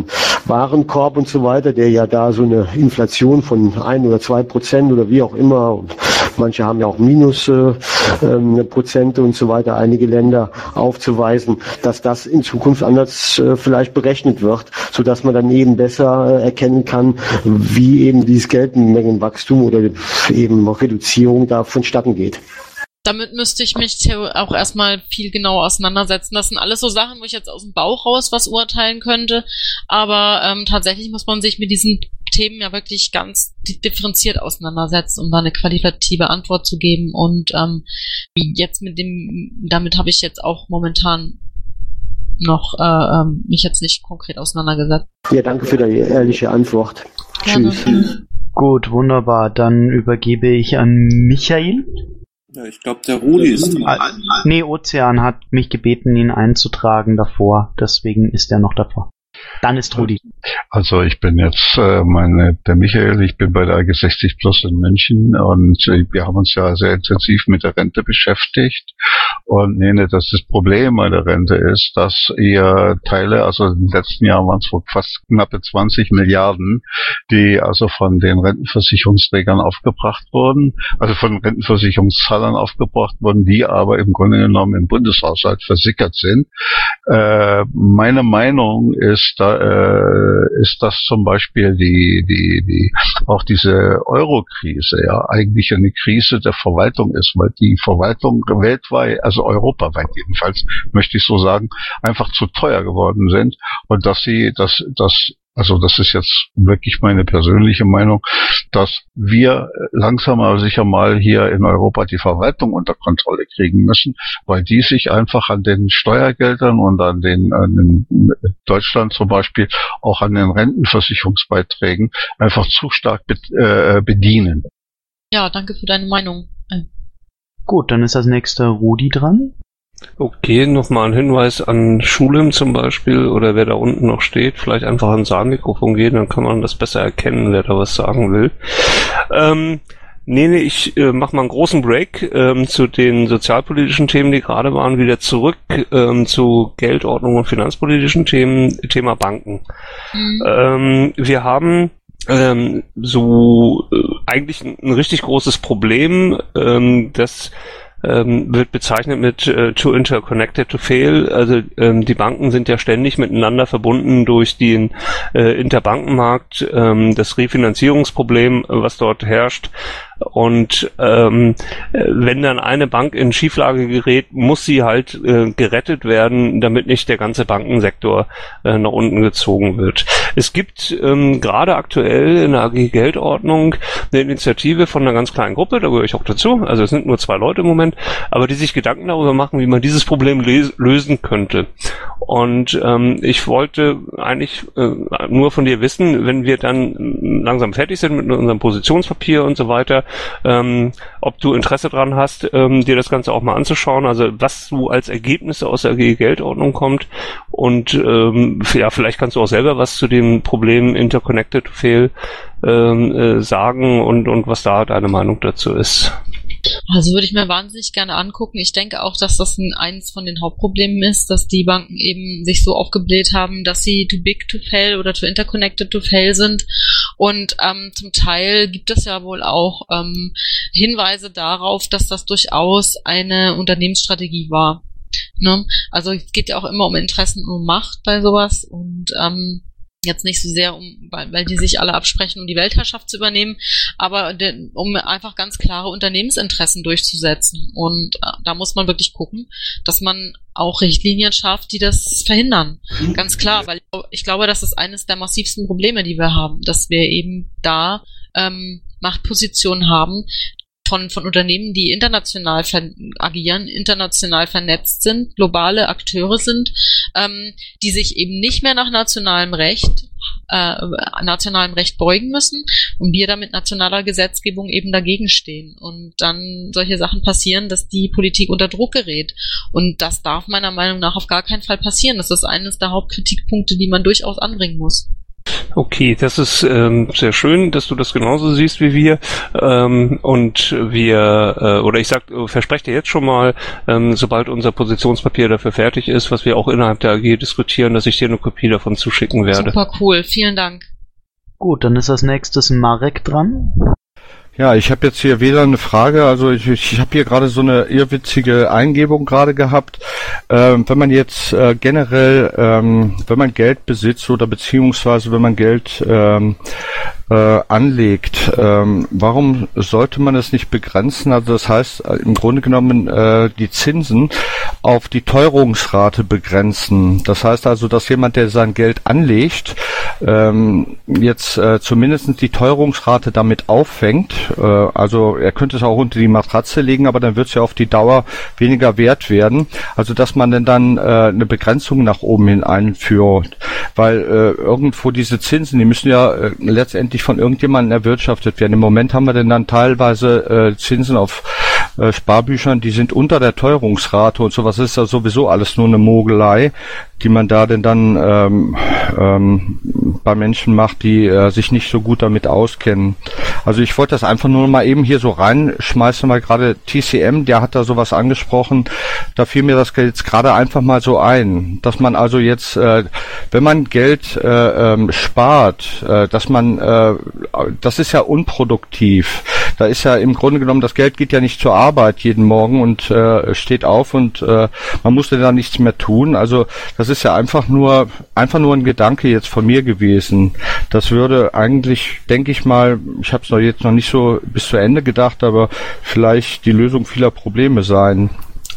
Warenkorb und so weiter, der ja da so eine Inflation von 1 oder 2% oder wie auch immer, manche haben ja auch Minus Prozente und so weiter, einige Länder aufzuweisen, dass das in Zukunft anders vielleicht berechnet wird, sodass man dann eben besser erkennen kann, wie eben dieses Geldmengenwachstum oder eben Reduzierung da vonstatten geht. Damit müsste ich mich auch erstmal viel genauer auseinandersetzen. Das sind alles so Sachen, wo ich jetzt aus dem Bauch raus was urteilen könnte. Aber tatsächlich muss man sich mit diesen Themen ja wirklich ganz differenziert auseinandersetzen, um da eine qualitative Antwort zu geben. Und jetzt damit habe ich jetzt auch momentan noch mich jetzt nicht konkret auseinandergesetzt. Ja, danke für deine ehrliche Antwort. Gerne. Tschüss. Gut, wunderbar. Dann übergebe ich an Michael. Ja, ich glaube, der Rudi ist dran. Nee, Ozean hat mich gebeten, ihn einzutragen davor. Deswegen ist er noch davor. Dann ist Rudi. Also ich bin jetzt der Michael, ich bin bei der AG 60 Plus in München und wir haben uns ja sehr intensiv mit der Rente beschäftigt. Und das Problem bei der Rente ist, dass ihr Teile, also in den letzten Jahren waren es fast knappe 20 Milliarden, die also von den Rentenversicherungsträgern aufgebracht wurden, also von Rentenversicherungszahlern aufgebracht wurden, die aber im Grunde genommen im Bundeshaushalt versickert sind. Meine Meinung ist dass zum Beispiel auch diese Euro-Krise ja eigentlich eine Krise der Verwaltung ist, weil die Verwaltung weltweit, also europaweit jedenfalls, möchte ich so sagen, einfach zu teuer geworden sind und dass das ist jetzt wirklich meine persönliche Meinung, dass wir langsam aber sicher mal hier in Europa die Verwaltung unter Kontrolle kriegen müssen, weil die sich einfach an den Steuergeldern und an Deutschland zum Beispiel auch an den Rentenversicherungsbeiträgen einfach zu stark bedienen. Ja, danke für deine Meinung. Gut, dann ist als nächster Rudi dran. Okay, nochmal ein Hinweis an Schulem zum Beispiel oder wer da unten noch steht, vielleicht einfach ans Saalmikrofon gehen, dann kann man das besser erkennen, wer da was sagen will. Ich mache mal einen großen Break zu den sozialpolitischen Themen, die gerade waren, wieder zurück zu Geldordnung und finanzpolitischen Themen, Thema Banken. Wir haben eigentlich ein richtig großes Problem, das wird bezeichnet mit too interconnected to fail. Also die Banken sind ja ständig miteinander verbunden durch den Interbankenmarkt, das Refinanzierungsproblem, was dort herrscht. Und wenn dann eine Bank in Schieflage gerät, muss sie halt gerettet werden, damit nicht der ganze Bankensektor nach unten gezogen wird. Es gibt gerade aktuell in der AG Geldordnung eine Initiative von einer ganz kleinen Gruppe, da gehöre ich auch dazu, also es sind nur 2 Leute im Moment, aber die sich Gedanken darüber machen, wie man dieses Problem lösen könnte. Und ich wollte eigentlich nur von dir wissen, wenn wir dann langsam fertig sind mit unserem Positionspapier und so weiter, ob du Interesse dran hast, dir das Ganze auch mal anzuschauen, also was so als Ergebnisse aus der AG Geldordnung kommt und vielleicht kannst du auch selber was zu dem Problem Interconnected to Fail sagen und was da deine Meinung dazu ist. Also würde ich mir wahnsinnig gerne angucken. Ich denke auch, dass das eins von den Hauptproblemen ist, dass die Banken eben sich so aufgebläht haben, dass sie too big to fail oder too interconnected to fail sind. Und zum Teil gibt es ja wohl auch Hinweise darauf, dass das durchaus eine Unternehmensstrategie war. Ne? Also es geht ja auch immer um Interessen und um Macht bei sowas und jetzt nicht so sehr, weil die sich alle absprechen, um die Weltherrschaft zu übernehmen, aber um einfach ganz klare Unternehmensinteressen durchzusetzen. Und da muss man wirklich gucken, dass man auch Richtlinien schafft, die das verhindern. Ganz klar, weil ich glaube, das ist eines der massivsten Probleme, die wir haben, dass wir eben da Machtpositionen haben, von Unternehmen, die international agieren, international vernetzt sind, globale Akteure sind, die sich eben nicht mehr nach nationalem Recht beugen müssen und wir da mit nationaler Gesetzgebung eben dagegen stehen und dann solche Sachen passieren, dass die Politik unter Druck gerät und das darf meiner Meinung nach auf gar keinen Fall passieren. Das ist eines der Hauptkritikpunkte, die man durchaus anbringen muss. Okay, das ist sehr schön, dass du das genauso siehst wie wir. Und wir, verspreche dir jetzt schon mal, sobald unser Positionspapier dafür fertig ist, was wir auch innerhalb der AG diskutieren, dass ich dir eine Kopie davon zuschicken werde. Super cool, vielen Dank. Gut, dann ist als nächstes Marek dran. Ja, ich habe jetzt hier wieder eine Frage, also ich habe hier gerade so eine irrwitzige Eingebung gerade gehabt. Wenn man jetzt generell, wenn man Geld besitzt oder beziehungsweise wenn man Geld anlegt, warum sollte man es nicht begrenzen? Also das heißt im Grunde genommen die Zinsen auf die Teuerungsrate begrenzen. Das heißt also, dass jemand, der sein Geld anlegt, jetzt zumindest die Teuerungsrate damit auffängt. Also er könnte es auch unter die Matratze legen, aber dann wird es ja auf die Dauer weniger wert werden. Also dass man denn dann eine Begrenzung nach oben hin einführt, weil irgendwo diese Zinsen, die müssen ja letztendlich von irgendjemandem erwirtschaftet werden. Im Moment haben wir denn dann teilweise Zinsen auf Sparbüchern, die sind unter der Teuerungsrate und sowas. Ist ja sowieso alles nur eine Mogelei, die man da denn dann bei Menschen macht, die sich nicht so gut damit auskennen. Also ich wollte das einfach nur mal eben hier so reinschmeißen, weil gerade TCM, der hat da sowas angesprochen, da fiel mir das jetzt gerade einfach mal so ein, dass man also jetzt, wenn man Geld spart, dass man, das ist ja unproduktiv. Da ist ja im Grunde genommen, das Geld geht ja nicht zur Arbeit jeden Morgen und steht auf und man musste da nichts mehr tun. Also das ist ja einfach nur ein Gedanke jetzt von mir gewesen. Das würde eigentlich, denke ich mal, ich habe es jetzt noch nicht so bis zu Ende gedacht, aber vielleicht die Lösung vieler Probleme sein.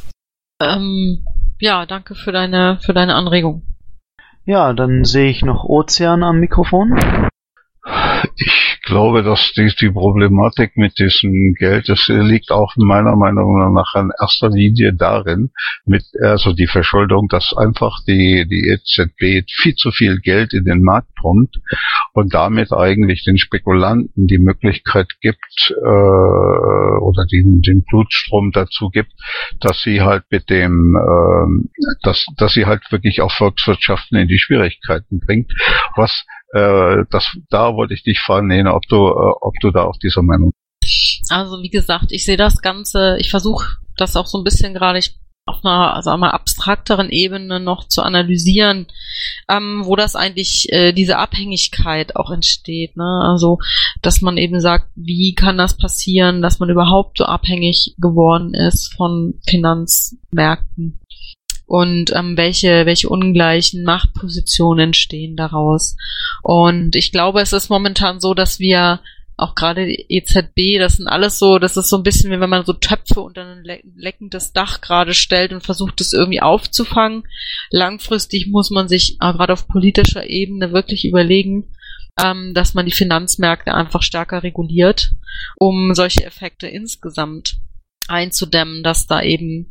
Ja, danke für deine Anregung. Ja, dann sehe ich noch Ozean am Mikrofon. Ich glaube, dass die Problematik mit diesem Geld, das liegt auch meiner Meinung nach in erster Linie darin, also die Verschuldung, dass einfach die EZB viel zu viel Geld in den Markt pumpt und damit eigentlich den Spekulanten die Möglichkeit gibt, oder den Blutstrom dazu gibt, dass sie halt mit dem, dass sie halt wirklich auch Volkswirtschaften in die Schwierigkeiten bringt, da wollte ich dich fragen, Nena, ob du da auf dieser Meinung bist. Also wie gesagt, ich sehe das Ganze, ich versuche das auch so ein bisschen gerade auf einer, sagen wir, abstrakteren Ebene noch zu analysieren, wo das eigentlich diese Abhängigkeit auch entsteht, ne? Also, dass man eben sagt, wie kann das passieren, dass man überhaupt so abhängig geworden ist von Finanzmärkten? Und welche ungleichen Machtpositionen entstehen daraus. Und ich glaube, es ist momentan so, dass wir auch gerade die EZB, das ist so ein bisschen wie wenn man so Töpfe unter ein leckendes Dach gerade stellt und versucht, das irgendwie aufzufangen. Langfristig muss man sich gerade auf politischer Ebene wirklich überlegen, dass man die Finanzmärkte einfach stärker reguliert, um solche Effekte insgesamt einzudämmen, dass da eben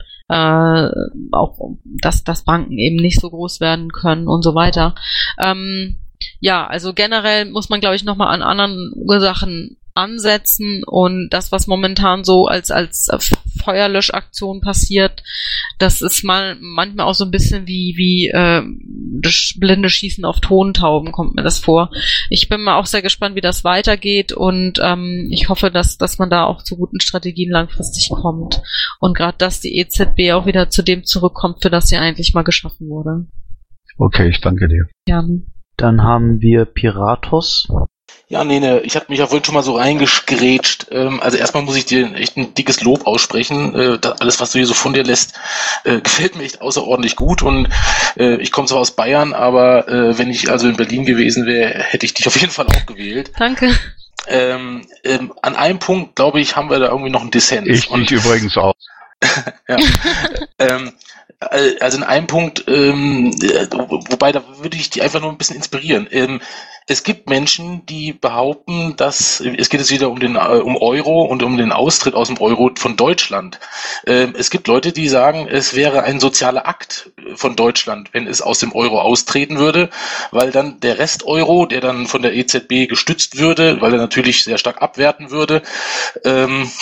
dass Banken eben nicht so groß werden können und so weiter. Ja, also generell muss man, glaube ich, nochmal an anderen Ursachen ansetzen und das, was momentan so als Feuerlöschaktion passiert, das ist manchmal auch so ein bisschen wie das blinde Schießen auf Tontauben, kommt mir das vor. Ich bin mal auch sehr gespannt, wie das weitergeht und ich hoffe, dass man da auch zu guten Strategien langfristig kommt und gerade, dass die EZB auch wieder zu dem zurückkommt, für das sie eigentlich mal geschaffen wurde. Okay, ich danke dir. Gerne. Dann haben wir Piratos. Ja, Nene, ich habe mich ja vorhin schon mal so reingegrätscht. Also erstmal muss ich dir echt ein dickes Lob aussprechen. Alles, was du hier so von dir lässt, gefällt mir echt außerordentlich gut. Und ich komme zwar aus Bayern, aber wenn ich also in Berlin gewesen wäre, hätte ich dich auf jeden Fall auch gewählt. Danke. An einem Punkt, glaube ich, haben wir da irgendwie noch einen Dissens. Ich übrigens auch. Ja. Also in einem Punkt, wobei da würde ich die einfach nur ein bisschen inspirieren. Es gibt Menschen, die behaupten, dass es geht jetzt wieder um Euro und um den Austritt aus dem Euro von Deutschland. Es gibt Leute, die sagen, es wäre ein sozialer Akt von Deutschland, wenn es aus dem Euro austreten würde, weil dann der Rest Euro, der dann von der EZB gestützt würde, weil er natürlich sehr stark abwerten würde,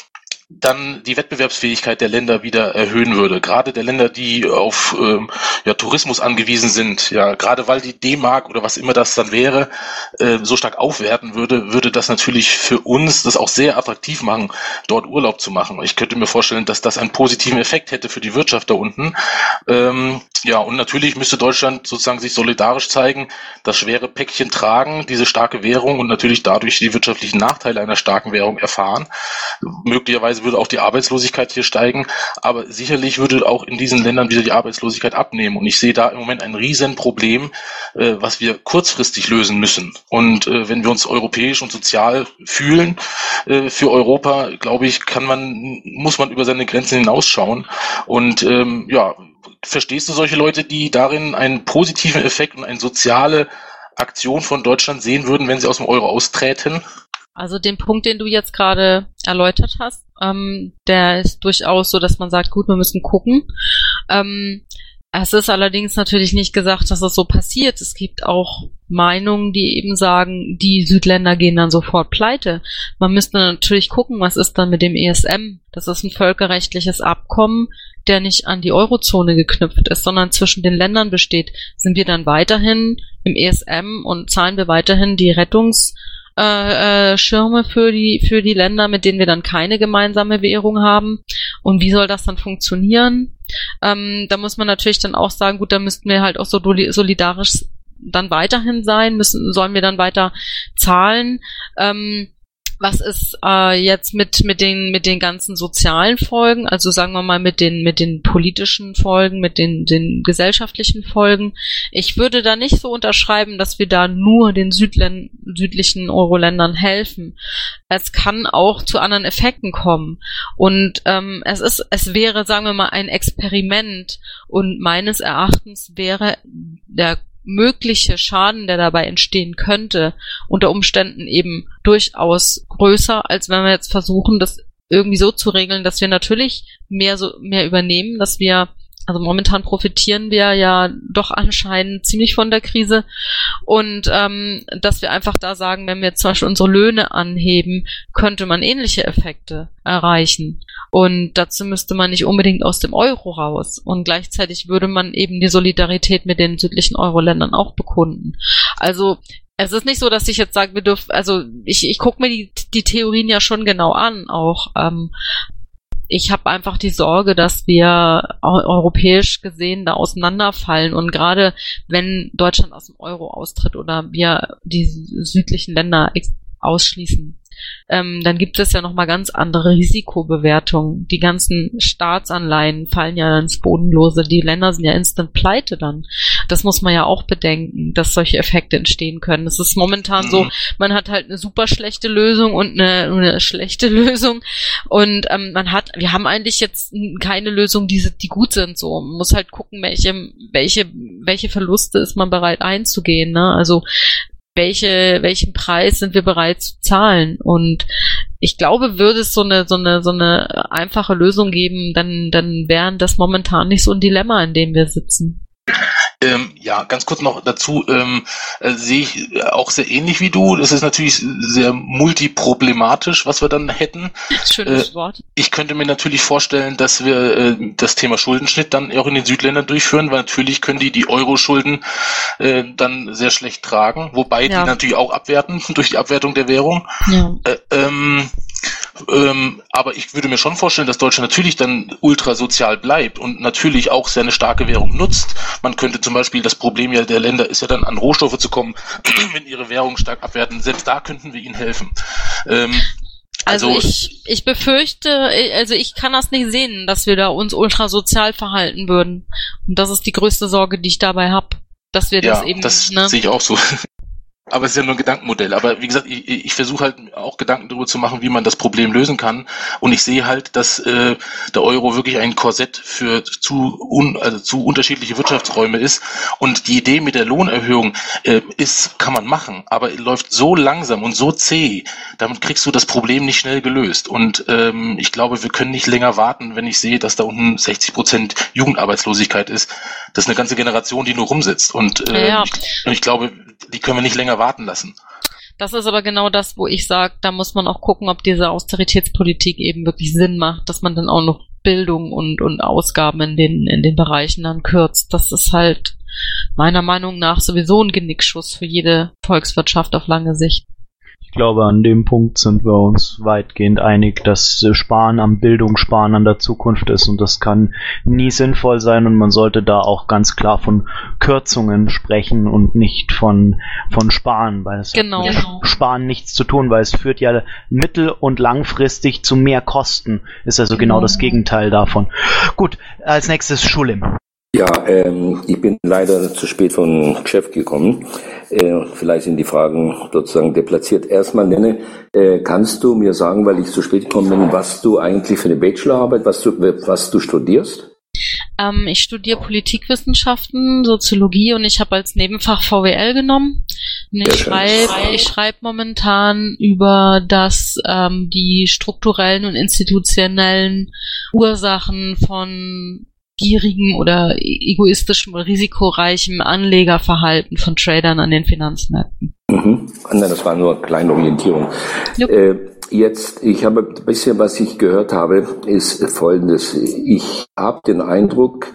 dann die Wettbewerbsfähigkeit der Länder wieder erhöhen würde. Gerade der Länder, die auf Tourismus angewiesen sind, ja, gerade weil die D-Mark oder was immer das dann wäre, so stark aufwerten würde das natürlich für uns das auch sehr attraktiv machen, dort Urlaub zu machen. Ich könnte mir vorstellen, dass das einen positiven Effekt hätte für die Wirtschaft da unten. Ja, und natürlich müsste Deutschland sozusagen sich solidarisch zeigen, das schwere Päckchen tragen, diese starke Währung und natürlich dadurch die wirtschaftlichen Nachteile einer starken Währung erfahren. Möglicherweise würde auch die Arbeitslosigkeit hier steigen, aber sicherlich würde auch in diesen Ländern wieder die Arbeitslosigkeit abnehmen. Und ich sehe da im Moment ein Riesenproblem, was wir kurzfristig lösen müssen. Und wenn wir uns europäisch und sozial fühlen für Europa, glaube ich, muss man über seine Grenzen hinausschauen. Und ja, verstehst du solche Leute, die darin einen positiven Effekt und eine soziale Aktion von Deutschland sehen würden, wenn sie aus dem Euro austräten? Also den Punkt, den du jetzt gerade erläutert hast, der ist durchaus so, dass man sagt, gut, wir müssen gucken. Es ist allerdings natürlich nicht gesagt, dass das so passiert. Es gibt auch Meinungen, die eben sagen, die Südländer gehen dann sofort pleite. Man müsste natürlich gucken, was ist dann mit dem ESM? Das ist ein völkerrechtliches Abkommen, der nicht an die Eurozone geknüpft ist, sondern zwischen den Ländern besteht. Sind wir dann weiterhin im ESM und zahlen wir weiterhin die Rettungsschirme für die Länder, mit denen wir dann keine gemeinsame Währung haben? Und wie soll das dann funktionieren? Da muss man natürlich dann auch sagen, gut, da müssten wir halt auch so solidarisch dann weiterhin sein, sollen wir dann weiter zahlen? Was ist jetzt mit den ganzen sozialen Folgen, also sagen wir mal mit den politischen Folgen, mit den gesellschaftlichen Folgen? Ich würde da nicht so unterschreiben, dass wir da nur den südlichen Euro-Ländern helfen. Es kann auch zu anderen Effekten kommen. Und es wäre, sagen wir mal, ein Experiment. Und meines Erachtens wäre der mögliche Schaden, der dabei entstehen könnte, unter Umständen eben durchaus größer, als wenn wir jetzt versuchen, das irgendwie so zu regeln, dass wir natürlich mehr übernehmen, dass wir, also momentan profitieren wir ja doch anscheinend ziemlich von der Krise und dass wir einfach da sagen, wenn wir zum Beispiel unsere Löhne anheben, könnte man ähnliche Effekte erreichen. Und dazu müsste man nicht unbedingt aus dem Euro raus. Und gleichzeitig würde man eben die Solidarität mit den südlichen Euro-Ländern auch bekunden. Also es ist nicht so, dass ich jetzt sage, wir dürfen, also ich gucke mir die Theorien ja schon genau an, auch ich habe einfach die Sorge, dass wir europäisch gesehen da auseinanderfallen und gerade wenn Deutschland aus dem Euro austritt oder wir die südlichen Länder ausschließen, dann gibt es ja nochmal ganz andere Risikobewertungen. Die ganzen Staatsanleihen fallen ja ins Bodenlose. Die Länder sind ja instant pleite dann. Das muss man ja auch bedenken, dass solche Effekte entstehen können. Es ist momentan so, man hat halt eine super schlechte Lösung und eine schlechte Lösung und wir haben eigentlich jetzt keine Lösung, die gut sind. So, man muss halt gucken, welche Verluste ist man bereit einzugehen, ne? Also welchen Preis sind wir bereit zu zahlen? Und ich glaube, würde es so eine einfache Lösung geben, dann wären das momentan nicht so ein Dilemma, in dem wir sitzen. Ja, ganz kurz noch dazu, sehe ich auch sehr ähnlich wie du. Das ist natürlich sehr multiproblematisch, was wir dann hätten. Schönes Wort. Ich könnte mir natürlich vorstellen, dass wir das Thema Schuldenschnitt dann auch in den Südländern durchführen, weil natürlich können die Euro-Schulden dann sehr schlecht tragen, wobei die natürlich auch abwerten durch die Abwertung der Währung. Ja. Aber ich würde mir schon vorstellen, dass Deutschland natürlich dann ultrasozial bleibt und natürlich auch seine starke Währung nutzt. Man könnte zum Beispiel, das Problem ja der Länder ist ja dann an Rohstoffe zu kommen, wenn ihre Währung stark abwerten. Selbst da könnten wir ihnen helfen. Also ich befürchte, also ich kann das nicht sehen, dass wir da uns ultrasozial verhalten würden. Und das ist die größte Sorge, die ich dabei habe, dass wir das eben. Das sehe ich auch so. Aber es ist ja nur ein Gedankenmodell. Aber wie gesagt, ich versuche halt auch Gedanken darüber zu machen, wie man das Problem lösen kann. Und ich sehe halt, dass der Euro wirklich ein Korsett für zu unterschiedliche Wirtschaftsräume ist. Und die Idee mit der Lohnerhöhung kann man machen, aber läuft so langsam und so zäh. Damit kriegst du das Problem nicht schnell gelöst. Und ich glaube, wir können nicht länger warten, wenn ich sehe, dass da unten 60% Jugendarbeitslosigkeit ist. Das ist eine ganze Generation, die nur rumsitzt. Und ich glaube, die können wir nicht länger warten lassen. Das ist aber genau das, wo ich sage, da muss man auch gucken, ob diese Austeritätspolitik eben wirklich Sinn macht, dass man dann auch noch Bildung und Ausgaben in den Bereichen dann kürzt. Das ist halt meiner Meinung nach sowieso ein Genickschuss für jede Volkswirtschaft auf lange Sicht. Ich glaube, an dem Punkt sind wir uns weitgehend einig, dass Sparen an Bildung, Sparen an der Zukunft ist, und das kann nie sinnvoll sein, und man sollte da auch ganz klar von Kürzungen sprechen und nicht von Sparen, weil es hat mit Sparen nichts zu tun, weil es führt ja mittel- und langfristig zu mehr Kosten, ist also genau das Gegenteil davon. Gut, als nächstes Schulim. Ja, ich bin leider zu spät vom Geschäft gekommen. Vielleicht sind die Fragen sozusagen deplatziert. Erstmal kannst du mir sagen, weil ich zu spät gekommen bin, was du eigentlich für eine Bachelorarbeit, was du studierst? Ich studiere Politikwissenschaften, Soziologie, und ich habe als Nebenfach VWL genommen. Und ich schreibe momentan über die strukturellen und institutionellen Ursachen von gierigen oder egoistischem oder risikoreichem Anlegerverhalten von Tradern an den Finanzmärkten. Nein, das war nur eine kleine Orientierung. Ich habe ein bisschen, was ich gehört habe, ist Folgendes. Ich habe den Eindruck,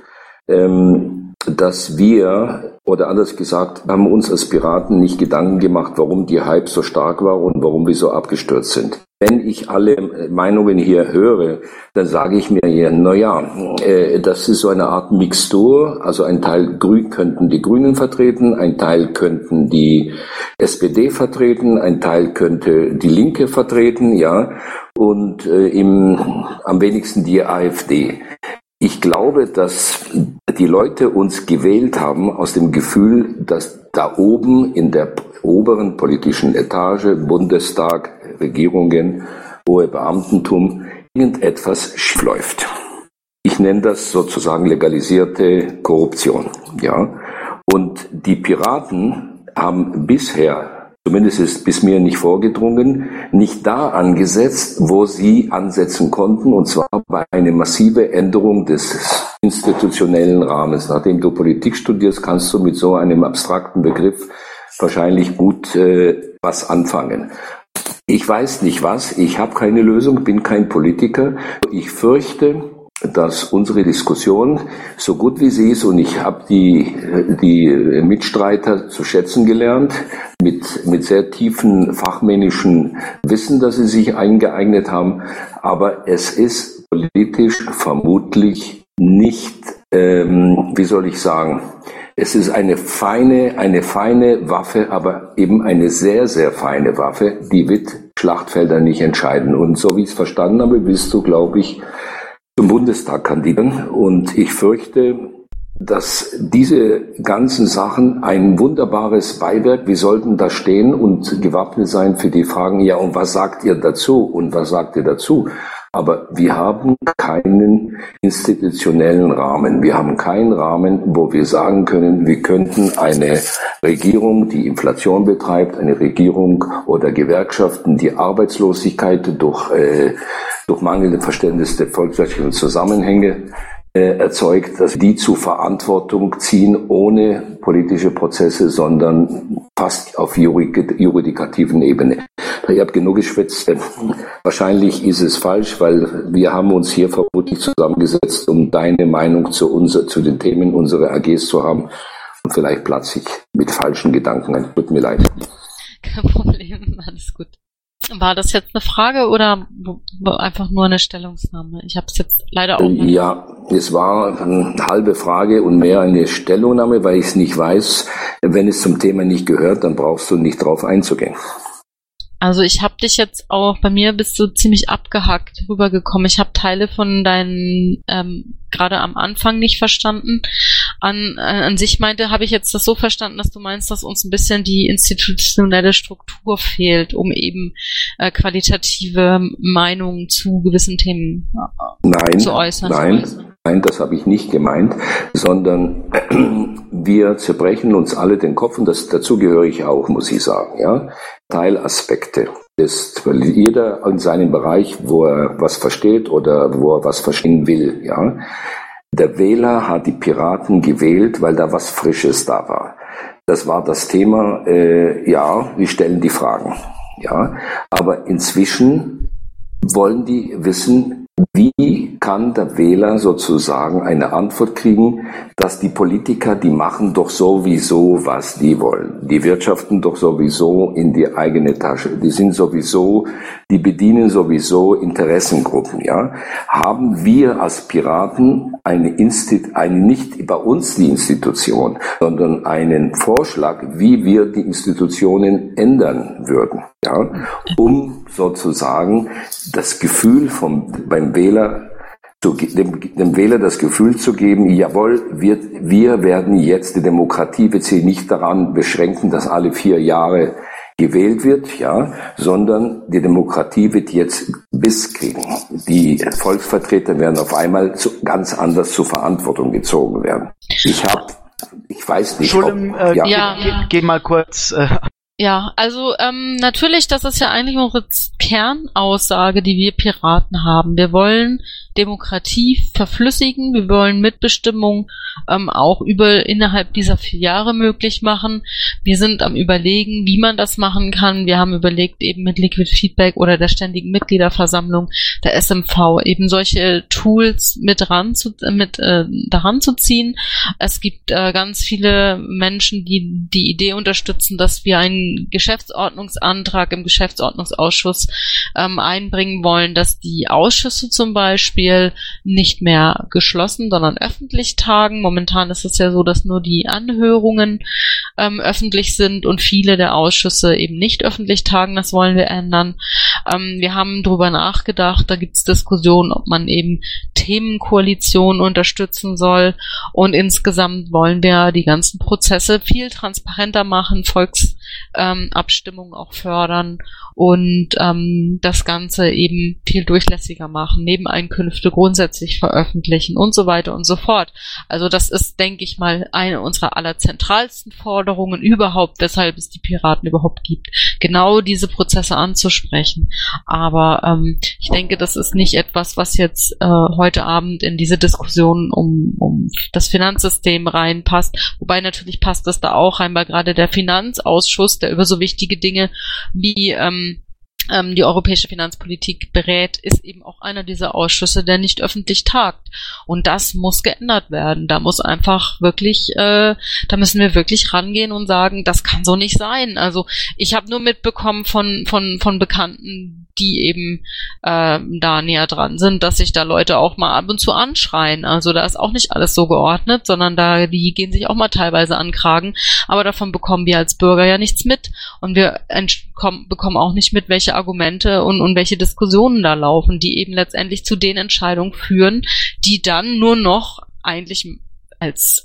dass wir, oder anders gesagt, haben uns als Piraten nicht Gedanken gemacht, warum die Hype so stark war und warum wir so abgestürzt sind. Wenn ich alle Meinungen hier höre, dann sage ich mir hier, das ist so eine Art Mixtur, also ein Teil könnten die Grünen vertreten, ein Teil könnten die SPD vertreten, ein Teil könnte die Linke vertreten, ja, und am wenigsten die AfD. Ich glaube, dass die Leute uns gewählt haben aus dem Gefühl, dass da oben in der oberen politischen Etage, Bundestag, Regierungen, hohe Beamtentum, irgendetwas schief läuft. Ich nenne das sozusagen legalisierte Korruption, ja. Und die Piraten haben bisher, zumindest ist bis mir nicht vorgedrungen, nicht da angesetzt, wo sie ansetzen konnten, und zwar bei einer massiven Änderung des institutionellen Rahmens. Nachdem du Politik studierst, kannst du mit so einem abstrakten Begriff wahrscheinlich gut was anfangen. Ich weiß nicht was, ich habe keine Lösung, bin kein Politiker. Ich fürchte, dass unsere Diskussion, so gut wie sie ist, und ich habe die Mitstreiter zu schätzen gelernt, mit sehr tiefen fachmännischen Wissen, dass sie sich eingeeignet haben, aber es ist politisch vermutlich nicht, wie soll ich sagen, es ist eine feine Waffe, aber eben eine sehr, sehr feine Waffe, die wird Schlachtfelder nicht entscheiden. Und so wie ich es verstanden habe, willst du, glaube ich, zum Bundestag kandidieren. Und ich fürchte, dass diese ganzen Sachen ein wunderbares Beiwerk, wir sollten da stehen und gewappnet sein für die Fragen, ja, und was sagt ihr dazu und was sagt ihr dazu? Aber wir haben keinen institutionellen Rahmen. Wir haben keinen Rahmen, wo wir sagen können, wir könnten eine Regierung, die Inflation betreibt, eine Regierung oder Gewerkschaften, die Arbeitslosigkeit durch mangelndes Verständnis der volkswirtschaftlichen Zusammenhänge erzeugt, dass die zu Verantwortung ziehen ohne politische Prozesse, sondern fast auf juridikativen Ebene. Ich habe genug geschwätzt. Wahrscheinlich ist es falsch, weil wir haben uns hier vermutlich zusammengesetzt, um deine Meinung zu den Themen unserer AGs zu haben. Und vielleicht platze ich mit falschen Gedanken ein. Tut mir leid. Kein Problem, alles gut. War das jetzt eine Frage oder einfach nur eine Stellungnahme? Ich habe es jetzt leider auch nicht. Ja, es war eine halbe Frage und mehr eine Stellungnahme, weil ich es nicht weiß. Wenn es zum Thema nicht gehört, dann brauchst du nicht drauf einzugehen. Also ich habe dich jetzt auch, bei mir bist du ziemlich abgehackt rübergekommen. Ich habe Teile von deinen gerade am Anfang nicht verstanden. An sich habe ich jetzt das so verstanden, dass du meinst, dass uns ein bisschen die institutionelle Struktur fehlt, um eben qualitative Meinungen zu gewissen Themen zu äußern. Nein, das habe ich nicht gemeint, sondern wir zerbrechen uns alle den Kopf, und dazu gehöre ich auch, muss ich sagen, ja. Teilaspekte. Weil jeder in seinem Bereich, wo er was versteht oder wo er was verstehen will, ja. Der Wähler hat die Piraten gewählt, weil da was Frisches da war. Das war das Thema, ja, wir stellen die Fragen. Ja, aber inzwischen wollen die wissen, wie kann der Wähler sozusagen eine Antwort kriegen, dass die Politiker, die machen doch sowieso, was die wollen. Die wirtschaften doch sowieso in die eigene Tasche. Die bedienen sowieso Interessengruppen, ja. Haben wir als Piraten nicht bei uns die Institution, sondern einen Vorschlag, wie wir die Institutionen ändern würden, ja, um sozusagen das Gefühl beim Wähler, dem Wähler das Gefühl zu geben, jawohl, wir werden jetzt, die Demokratie wird sich nicht daran beschränken, dass alle 4 Jahre gewählt wird, ja, sondern die Demokratie wird jetzt Biss kriegen. Die Volksvertreter werden auf einmal ganz anders zur Verantwortung gezogen werden. Ich weiß nicht. Geh mal kurz. Ja, also natürlich, das ist ja eigentlich unsere Kernaussage, die wir Piraten haben. Wir wollen Demokratie verflüssigen, wir wollen Mitbestimmung auch innerhalb dieser 4 Jahre möglich machen. Wir sind am Überlegen, wie man das machen kann. Wir haben überlegt, eben mit Liquid Feedback oder der ständigen Mitgliederversammlung, der SMV, eben solche Tools daran zu ziehen. Es gibt ganz viele Menschen, die die Idee unterstützen, dass wir einen Geschäftsordnungsantrag im Geschäftsordnungsausschuss einbringen wollen, dass die Ausschüsse zum Beispiel nicht mehr geschlossen, sondern öffentlich tagen. Momentan ist es ja so, dass nur die Anhörungen öffentlich sind und viele der Ausschüsse eben nicht öffentlich tagen. Das wollen wir ändern. Wir haben darüber nachgedacht, da gibt es Diskussionen, ob man eben Themenkoalitionen unterstützen soll, und insgesamt wollen wir die ganzen Prozesse viel transparenter machen, Volksabstimmungen auch fördern und das Ganze eben viel durchlässiger machen, Nebeneinkünfte grundsätzlich veröffentlichen und so weiter und so fort. Also das ist, denke ich mal, eine unserer allerzentralsten Forderungen überhaupt, weshalb es die Piraten überhaupt gibt, genau diese Prozesse anzusprechen. Aber ich denke, das ist nicht etwas, was jetzt heute Abend in diese Diskussion um das Finanzsystem reinpasst. Wobei natürlich passt das da auch rein, weil gerade der Finanzausschuss, der über so wichtige Dinge wie die europäische Finanzpolitik berät, ist eben auch einer dieser Ausschüsse, der nicht öffentlich tagt. Und das muss geändert werden. Da muss einfach wirklich, da müssen wir wirklich rangehen und sagen, das kann so nicht sein. Also ich habe nur mitbekommen von Bekannten, die eben da näher dran sind, dass sich da Leute auch mal ab und zu anschreien. Also da ist auch nicht alles so geordnet, sondern die gehen sich auch mal teilweise an den Kragen. Aber davon bekommen wir als Bürger ja nichts mit. Und wir bekommen auch nicht mit, welche Argumente und welche Diskussionen da laufen, die eben letztendlich zu den Entscheidungen führen, die dann nur noch eigentlich als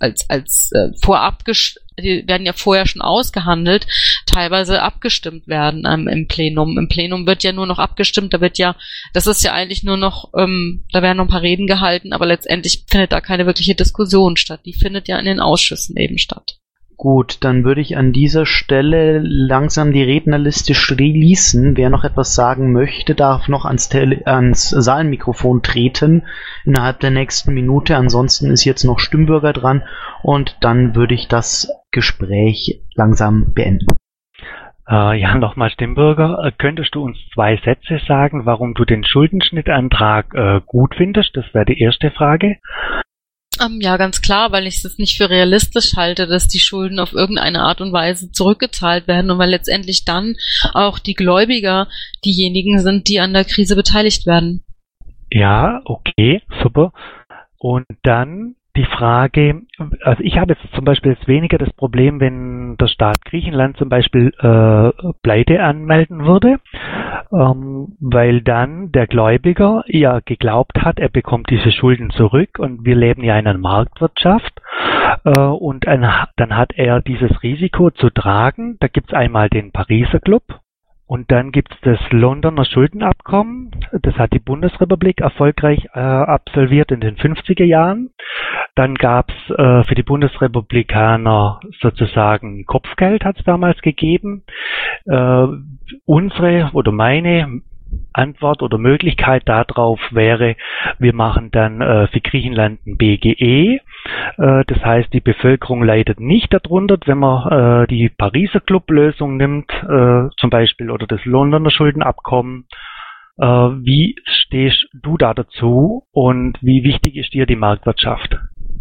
die werden ja vorher schon ausgehandelt, teilweise abgestimmt werden im Plenum. Im Plenum wird ja nur noch abgestimmt, das ist ja eigentlich nur noch, da werden noch ein paar Reden gehalten, aber letztendlich findet da keine wirkliche Diskussion statt. Die findet ja in den Ausschüssen eben statt. Gut, dann würde ich an dieser Stelle langsam die Rednerliste schließen. Wer noch etwas sagen möchte, darf noch ans Saalmikrofon treten innerhalb der nächsten Minute. Ansonsten ist jetzt noch Stimmbürger dran und dann würde ich das Gespräch langsam beenden. Ja, nochmal Stimmbürger. Könntest du uns 2 Sätze sagen, warum du den Schuldenschnittantrag gut findest? Das wäre die erste Frage. Ja, ganz klar, weil ich es nicht für realistisch halte, dass die Schulden auf irgendeine Art und Weise zurückgezahlt werden und weil letztendlich dann auch die Gläubiger diejenigen sind, die an der Krise beteiligt werden. Ja, okay, super. Und dann die Frage, also ich habe jetzt zum Beispiel weniger das Problem, wenn der Staat Griechenland zum Beispiel Pleite anmelden würde, weil dann der Gläubiger ja geglaubt hat, er bekommt diese Schulden zurück und wir leben ja in einer Marktwirtschaft und dann hat er dieses Risiko zu tragen. Da gibt es einmal den Pariser Club. Und dann gibt es das Londoner Schuldenabkommen. Das hat die Bundesrepublik erfolgreich absolviert in den 50er Jahren. Dann gab es für die Bundesrepublikaner sozusagen Kopfgeld, hat es damals gegeben. Unsere oder meine Antwort oder Möglichkeit darauf wäre, wir machen dann für Griechenland ein BGE. Das heißt, die Bevölkerung leidet nicht darunter, wenn man die Pariser Club-Lösung nimmt, zum Beispiel, oder das Londoner Schuldenabkommen. Wie stehst du da dazu und wie wichtig ist dir die Marktwirtschaft?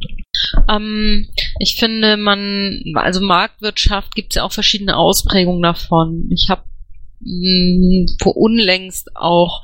Ich finde, Marktwirtschaft gibt es ja auch verschiedene Ausprägungen davon. Ich habe vor unlängst auch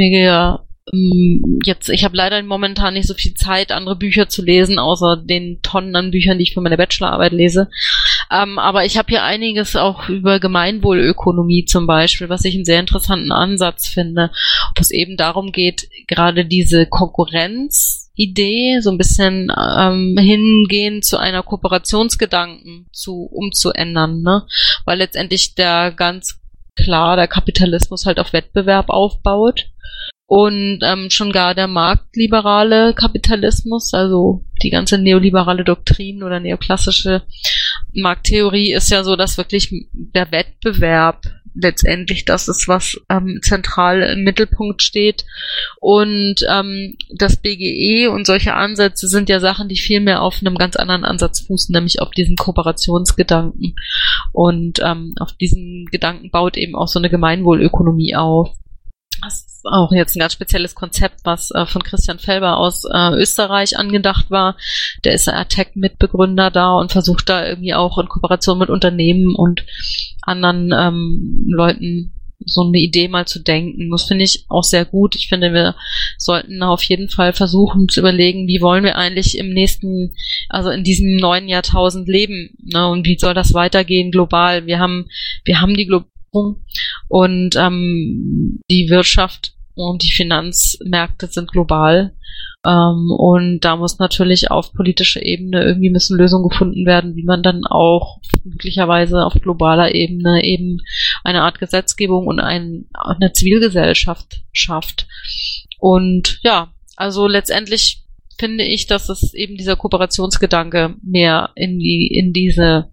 ich habe leider momentan nicht so viel Zeit, andere Bücher zu lesen, außer den Tonnen an Büchern, die ich für meine Bachelorarbeit lese. Aber ich habe hier einiges auch über Gemeinwohlökonomie zum Beispiel, was ich einen sehr interessanten Ansatz finde, wo es eben darum geht, gerade diese Konkurrenzidee so ein bisschen hingehen zu einer Kooperationsgedanken umzuändern, ne? Weil letztendlich der Kapitalismus halt auf Wettbewerb aufbaut und schon gar der marktliberale Kapitalismus, also die ganze neoliberale Doktrin oder neoklassische Markttheorie ist ja so, dass wirklich der Wettbewerb letztendlich das ist, was zentral im Mittelpunkt steht. Und das BGE und solche Ansätze sind ja Sachen, die viel mehr auf einem ganz anderen Ansatz fußen, nämlich auf diesen Kooperationsgedanken. Und auf diesen Gedanken baut eben auch so eine Gemeinwohlökonomie auf. Das ist auch jetzt ein ganz spezielles Konzept, was von Christian Felber aus Österreich angedacht war. Der ist ATTAC-Mitbegründer da und versucht da irgendwie auch in Kooperation mit Unternehmen und anderen Leuten so eine Idee mal zu denken. Das finde ich auch sehr gut. Ich finde, wir sollten auf jeden Fall versuchen zu überlegen, wie wollen wir eigentlich in diesem neuen Jahrtausend leben, ne? Und wie soll das weitergehen global? Wir haben die Globalisierung und die Wirtschaft und die Finanzmärkte sind global. Und da muss natürlich auf politischer Ebene irgendwie müssen Lösungen gefunden werden, wie man dann auch möglicherweise auf globaler Ebene eben eine Art Gesetzgebung und eine Zivilgesellschaft schafft. Und ja, also letztendlich finde ich, dass es eben dieser Kooperationsgedanke mehr in diese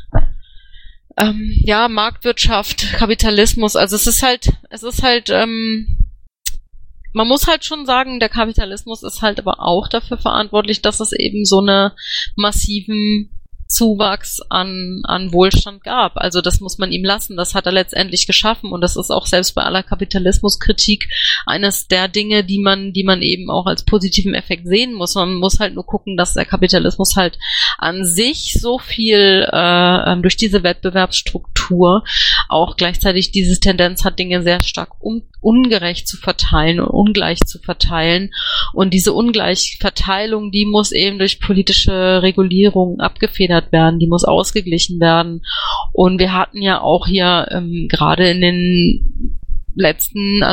Marktwirtschaft, Kapitalismus, also es ist halt, man muss halt schon sagen, der Kapitalismus ist halt aber auch dafür verantwortlich, dass es eben so eine massiven Zuwachs an Wohlstand gab. Also das muss man ihm lassen. Das hat er letztendlich geschaffen und das ist auch selbst bei aller Kapitalismuskritik eines der Dinge, die man eben auch als positiven Effekt sehen muss. Man muss halt nur gucken, dass der Kapitalismus halt an sich so viel durch diese Wettbewerbsstruktur auch gleichzeitig diese Tendenz hat, Dinge sehr stark ungerecht zu verteilen und ungleich zu verteilen. Und diese Ungleichverteilung, die muss eben durch politische Regulierung abgefedert werden, die muss ausgeglichen werden. Und wir hatten ja auch hier gerade in den letzten,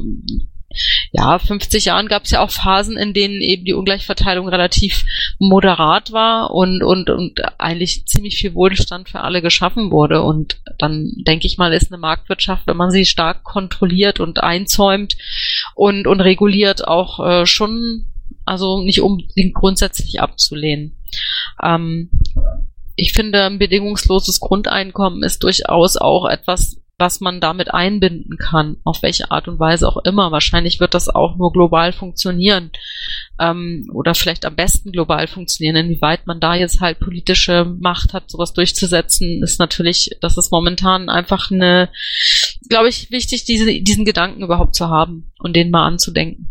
50 Jahren gab es ja auch Phasen, in denen eben die Ungleichverteilung relativ moderat war und eigentlich ziemlich viel Wohlstand für alle geschaffen wurde. Und dann denke ich mal, ist eine Marktwirtschaft, wenn man sie stark kontrolliert und einzäumt und reguliert, auch schon, also nicht unbedingt grundsätzlich abzulehnen. Ich finde, ein bedingungsloses Grundeinkommen ist durchaus auch etwas, was man damit einbinden kann, auf welche Art und Weise auch immer. Wahrscheinlich wird das auch nur global funktionieren oder vielleicht am besten global funktionieren. Inwieweit man da jetzt halt politische Macht hat, sowas durchzusetzen, ist natürlich, das ist momentan einfach glaube ich, wichtig, diesen Gedanken überhaupt zu haben und den mal anzudenken.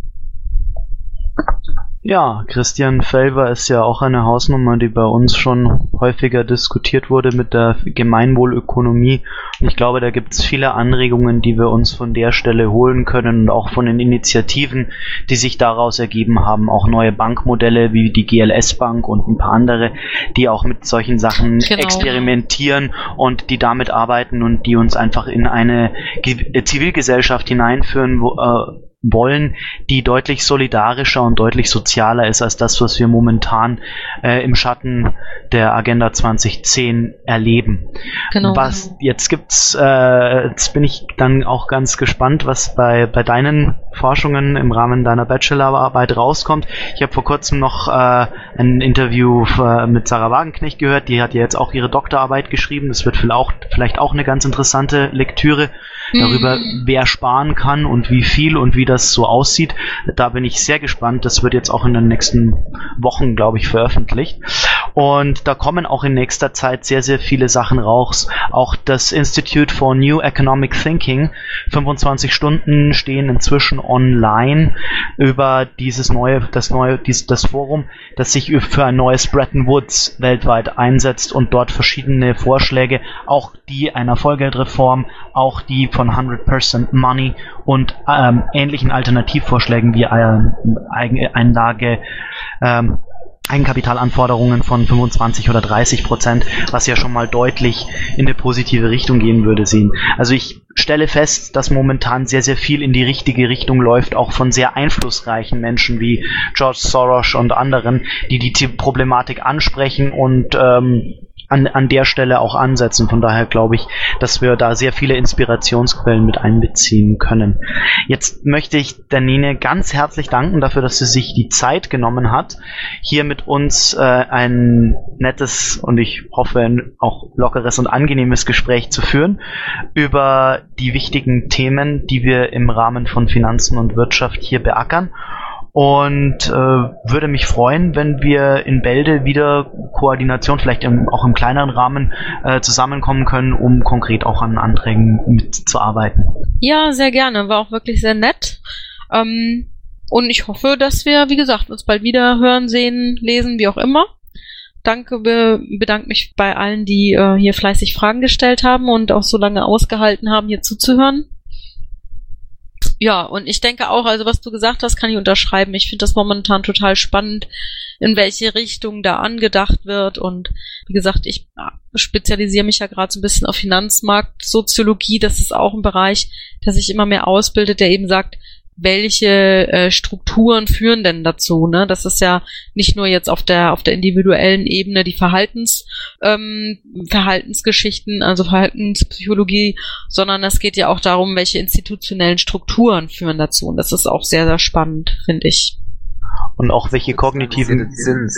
Ja, Christian Felber ist ja auch eine Hausnummer, die bei uns schon häufiger diskutiert wurde mit der Gemeinwohlökonomie. Und ich glaube, da gibt es viele Anregungen, die wir uns von der Stelle holen können und auch von den Initiativen, die sich daraus ergeben haben. Auch neue Bankmodelle wie die GLS-Bank und ein paar andere, die auch mit solchen Sachen experimentieren und die damit arbeiten und die uns einfach in eine Zivilgesellschaft hineinführen, wollen, die deutlich solidarischer und deutlich sozialer ist als das, was wir momentan im Schatten der Agenda 2010 erleben. Genau. Jetzt bin ich dann auch ganz gespannt, was bei deinen Forschungen im Rahmen deiner Bachelorarbeit rauskommt. Ich habe vor kurzem noch ein Interview mit Sarah Wagenknecht gehört, die hat ja jetzt auch ihre Doktorarbeit geschrieben, das wird vielleicht auch eine ganz interessante Lektüre. darüber, wer sparen kann und wie viel und wie das so aussieht. Da bin ich sehr gespannt. Das wird jetzt auch in den nächsten Wochen, glaube ich, veröffentlicht. Und da kommen auch in nächster Zeit sehr, sehr viele Sachen raus. Auch das Institute for New Economic Thinking, 25 Stunden stehen inzwischen online über das Forum, das sich für ein neues Bretton Woods weltweit einsetzt und dort verschiedene Vorschläge, auch die einer Vollgeldreform, auch die von 100% Money und ähnlichen Alternativvorschlägen wie Einlage, Eigenkapitalanforderungen von 25 oder 30%, was ja schon mal deutlich in eine positive Richtung gehen würde, sehen. Also ich stelle fest, dass momentan sehr, sehr viel in die richtige Richtung läuft, auch von sehr einflussreichen Menschen wie George Soros und anderen, die die Problematik ansprechen und an der Stelle auch ansetzen. Von daher glaube ich, dass wir da sehr viele Inspirationsquellen mit einbeziehen können. Jetzt möchte ich der Nene ganz herzlich danken dafür, dass sie sich die Zeit genommen hat, hier mit uns ein nettes und ich hoffe auch lockeres und angenehmes Gespräch zu führen über die wichtigen Themen, die wir im Rahmen von Finanzen und Wirtschaft hier beackern. Und würde mich freuen, wenn wir in Bälde wieder Koordination, vielleicht auch im kleineren Rahmen, zusammenkommen können, um konkret auch an Anträgen mitzuarbeiten. Ja, sehr gerne. War auch wirklich sehr nett. Und ich hoffe, dass wir, wie gesagt, uns bald wieder hören, sehen, lesen, wie auch immer. Bedanke mich bei allen, die hier fleißig Fragen gestellt haben und auch so lange ausgehalten haben, hier zuzuhören. Ja, und ich denke auch, also was du gesagt hast, kann ich unterschreiben. Ich finde das momentan total spannend, in welche Richtung da angedacht wird. Und wie gesagt, ich spezialisiere mich ja gerade so ein bisschen auf Finanzmarktsoziologie. Das ist auch ein Bereich, der sich immer mehr ausbildet, der eben sagt, welche Strukturen führen denn dazu, ne? Das ist ja nicht nur jetzt auf der individuellen Ebene die Verhaltensgeschichten, also Verhaltenspsychologie, sondern es geht ja auch darum, welche institutionellen Strukturen führen dazu. Und das ist auch sehr, sehr spannend, finde ich. Und auch welche kognitiven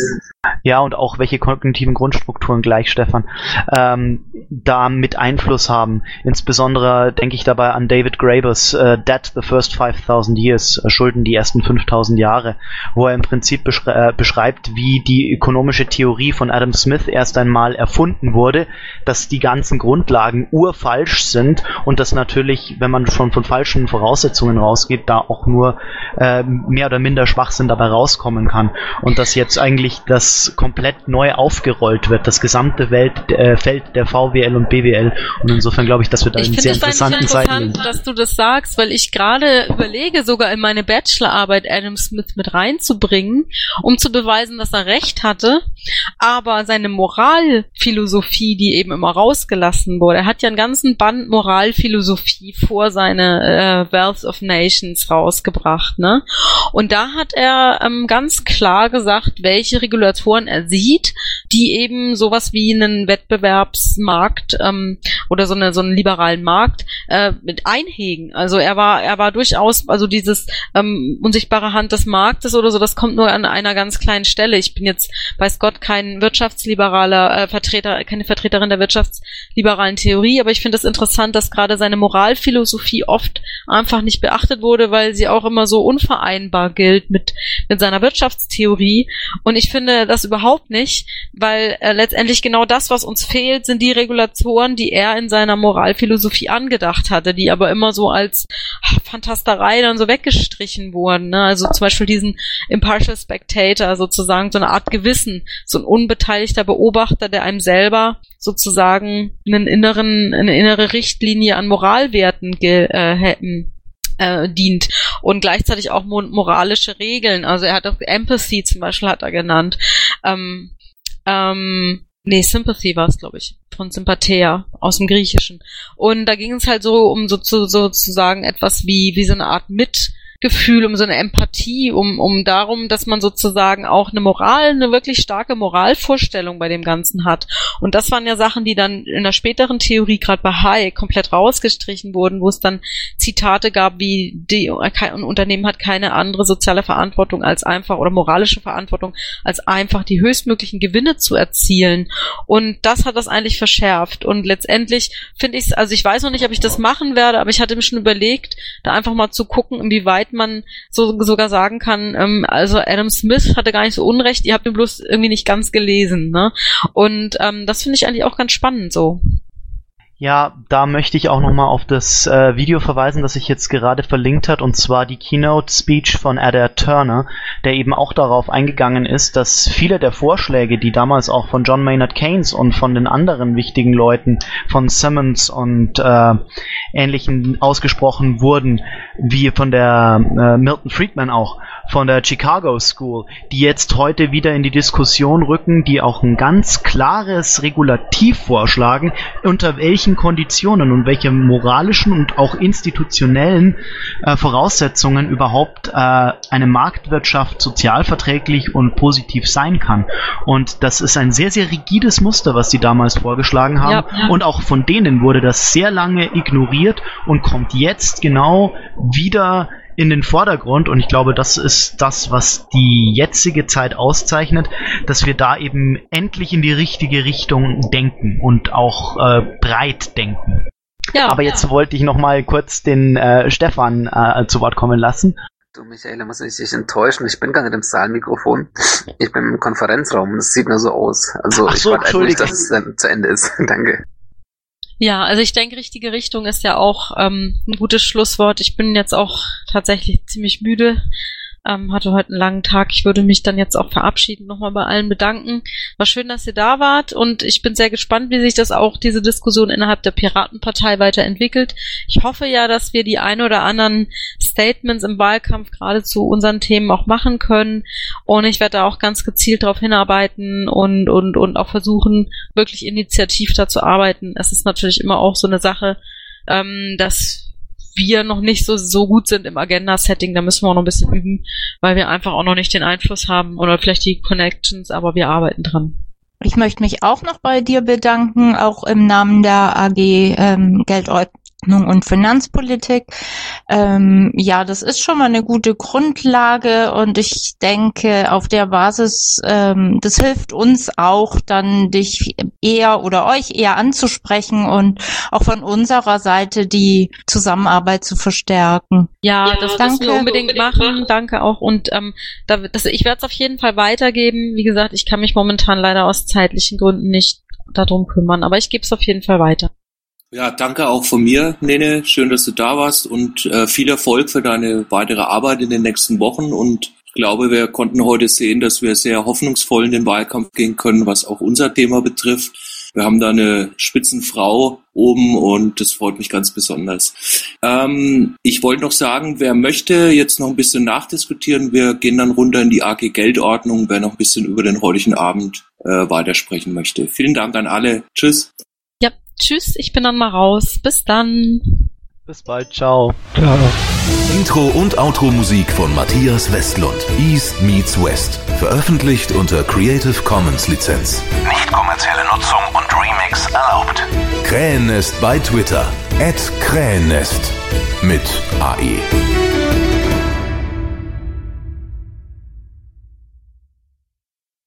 Grundstrukturen gleich, Stefan, da mit Einfluss haben. Insbesondere denke ich dabei an David Graeber's Debt the First 5,000 Years, Schulden die ersten 5.000 Jahre, wo er im Prinzip beschreibt, wie die ökonomische Theorie von Adam Smith erst einmal erfunden wurde, dass die ganzen Grundlagen urfalsch sind und dass natürlich, wenn man schon von falschen Voraussetzungen rausgeht, da auch nur mehr oder minder Schwachsinn dabei rauskommen kann und dass jetzt eigentlich das komplett neu aufgerollt wird, das gesamte Feld der VWL und BWL, und insofern glaube ich, dass wir da in sehr interessanten Zeiten sind. Ich finde es interessant, dass du das sagst, weil ich gerade überlege, sogar in meine Bachelorarbeit Adam Smith mit reinzubringen, um zu beweisen, dass er recht hatte, aber seine Moralphilosophie, die eben immer rausgelassen wurde, er hat ja einen ganzen Band Moralphilosophie vor seine Wealth of Nations rausgebracht, ne? Und da hat er ganz klar gesagt, welche Regulatoren er sieht, die eben sowas wie einen Wettbewerbsmarkt oder so einen liberalen Markt mit einhegen. Also er war durchaus, also dieses unsichtbare Hand des Marktes oder so, das kommt nur an einer ganz kleinen Stelle. Ich bin jetzt, weiß Gott, kein wirtschaftsliberaler keine Vertreterin der wirtschaftsliberalen Theorie, aber ich finde es interessant, dass gerade seine Moralphilosophie oft einfach nicht beachtet wurde, weil sie auch immer so unvereinbar gilt mit seiner Wirtschaftstheorie. Und ich finde das überhaupt nicht, weil letztendlich genau das, was uns fehlt, sind die Regulatoren, die er in seiner Moralphilosophie angedacht hatte, die aber immer so als Fantasterei dann so weggestrichen wurden, ne? Also zum Beispiel diesen Impartial Spectator, sozusagen so eine Art Gewissen, so ein unbeteiligter Beobachter, der einem selber sozusagen eine innere Richtlinie an Moralwerten dient und gleichzeitig auch moralische Regeln. Also er hat auch Empathy zum Beispiel hat er genannt. Sympathy war es, glaube ich, von Sympathia aus dem Griechischen. Und da ging es halt so um sozusagen etwas wie so eine Art Mitgefühl, um so eine Empathie, um darum, dass man sozusagen auch eine wirklich starke Moralvorstellung bei dem Ganzen hat. Und das waren ja Sachen, die dann in der späteren Theorie, gerade bei Hayek, komplett rausgestrichen wurden, wo es dann Zitate gab, wie ein Unternehmen hat keine andere soziale Verantwortung als einfach, oder moralische Verantwortung, als einfach die höchstmöglichen Gewinne zu erzielen. Und das hat das eigentlich verschärft. Und letztendlich finde ich es, also ich weiß noch nicht, ob ich das machen werde, aber ich hatte mir schon überlegt, da einfach mal zu gucken, inwieweit man sogar sagen kann, also Adam Smith hatte gar nicht so Unrecht, ihr habt ihn bloß irgendwie nicht ganz gelesen, ne? Und das finde ich eigentlich auch ganz spannend so. Ja, da möchte ich auch nochmal auf das Video verweisen, das sich jetzt gerade verlinkt hat, und zwar die Keynote-Speech von Adair Turner, der eben auch darauf eingegangen ist, dass viele der Vorschläge, die damals auch von John Maynard Keynes und von den anderen wichtigen Leuten, von Simmons und Ähnlichen ausgesprochen wurden, wie von der Milton Friedman auch, von der Chicago School, die jetzt heute wieder in die Diskussion rücken, die auch ein ganz klares Regulativ vorschlagen, unter welchen Konditionen und welche moralischen und auch institutionellen Voraussetzungen überhaupt eine Marktwirtschaft sozialverträglich und positiv sein kann. Und das ist ein sehr, sehr rigides Muster, was sie damals vorgeschlagen haben. Ja. Und auch von denen wurde das sehr lange ignoriert und kommt jetzt genau wieder in den Vordergrund, und ich glaube, das ist das, was die jetzige Zeit auszeichnet, dass wir da eben endlich in die richtige Richtung denken und auch breit denken. Ja, aber jetzt wollte ich noch mal kurz den Stefan zu Wort kommen lassen. Du, Michael, da muss ich dich enttäuschen. Ich bin gar nicht im Saalmikrofon. Ich bin im Konferenzraum. Das sieht nur so aus. Also ich warte einfach nicht, dass es dann zu Ende ist. Danke. Ja, also ich denke, richtige Richtung ist ja auch ein gutes Schlusswort. Ich bin jetzt auch tatsächlich ziemlich müde, hatte heute einen langen Tag. Ich würde mich dann jetzt auch verabschieden, nochmal bei allen bedanken. War schön, dass ihr da wart, und ich bin sehr gespannt, wie sich das auch, diese Diskussion innerhalb der Piratenpartei weiterentwickelt. Ich hoffe ja, dass wir die ein oder anderen Statements im Wahlkampf gerade zu unseren Themen auch machen können, und ich werde da auch ganz gezielt darauf hinarbeiten und auch versuchen, wirklich initiativ da zu arbeiten. Es ist natürlich immer auch so eine Sache, dass wir noch nicht so gut sind im Agenda-Setting, da müssen wir auch noch ein bisschen üben, weil wir einfach auch noch nicht den Einfluss haben oder vielleicht die Connections, aber wir arbeiten dran. Ich möchte mich auch noch bei dir bedanken, auch im Namen der AG Geldordnung und Finanzpolitik. Ja, das ist schon mal eine gute Grundlage, und ich denke, auf der Basis, das hilft uns auch, dann dich eher oder euch eher anzusprechen und auch von unserer Seite die Zusammenarbeit zu verstärken. Ja, das müssen wir unbedingt machen. Danke auch. Und ich werde es auf jeden Fall weitergeben. Wie gesagt, ich kann mich momentan leider aus zeitlichen Gründen nicht darum kümmern, aber ich gebe es auf jeden Fall weiter. Ja, danke auch von mir, Nene. Schön, dass du da warst, und viel Erfolg für deine weitere Arbeit in den nächsten Wochen. Und ich glaube, wir konnten heute sehen, dass wir sehr hoffnungsvoll in den Wahlkampf gehen können, was auch unser Thema betrifft. Wir haben da eine Spitzenfrau oben, und das freut mich ganz besonders. Ich wollte noch sagen, wer möchte jetzt noch ein bisschen nachdiskutieren, wir gehen dann runter in die AG Geldordnung, wer noch ein bisschen über den heutigen Abend weitersprechen möchte. Vielen Dank an alle. Tschüss. Ja, tschüss, ich bin dann mal raus. Bis dann. Bis bald, ciao. Ciao. Intro und Outro Musik von Matthias Westlund. East meets West. Veröffentlicht unter Creative Commons Lizenz. Nicht kommerzielle Nutzung und Remix erlaubt. Krähennest bei Twitter. @Krähennest mit AE.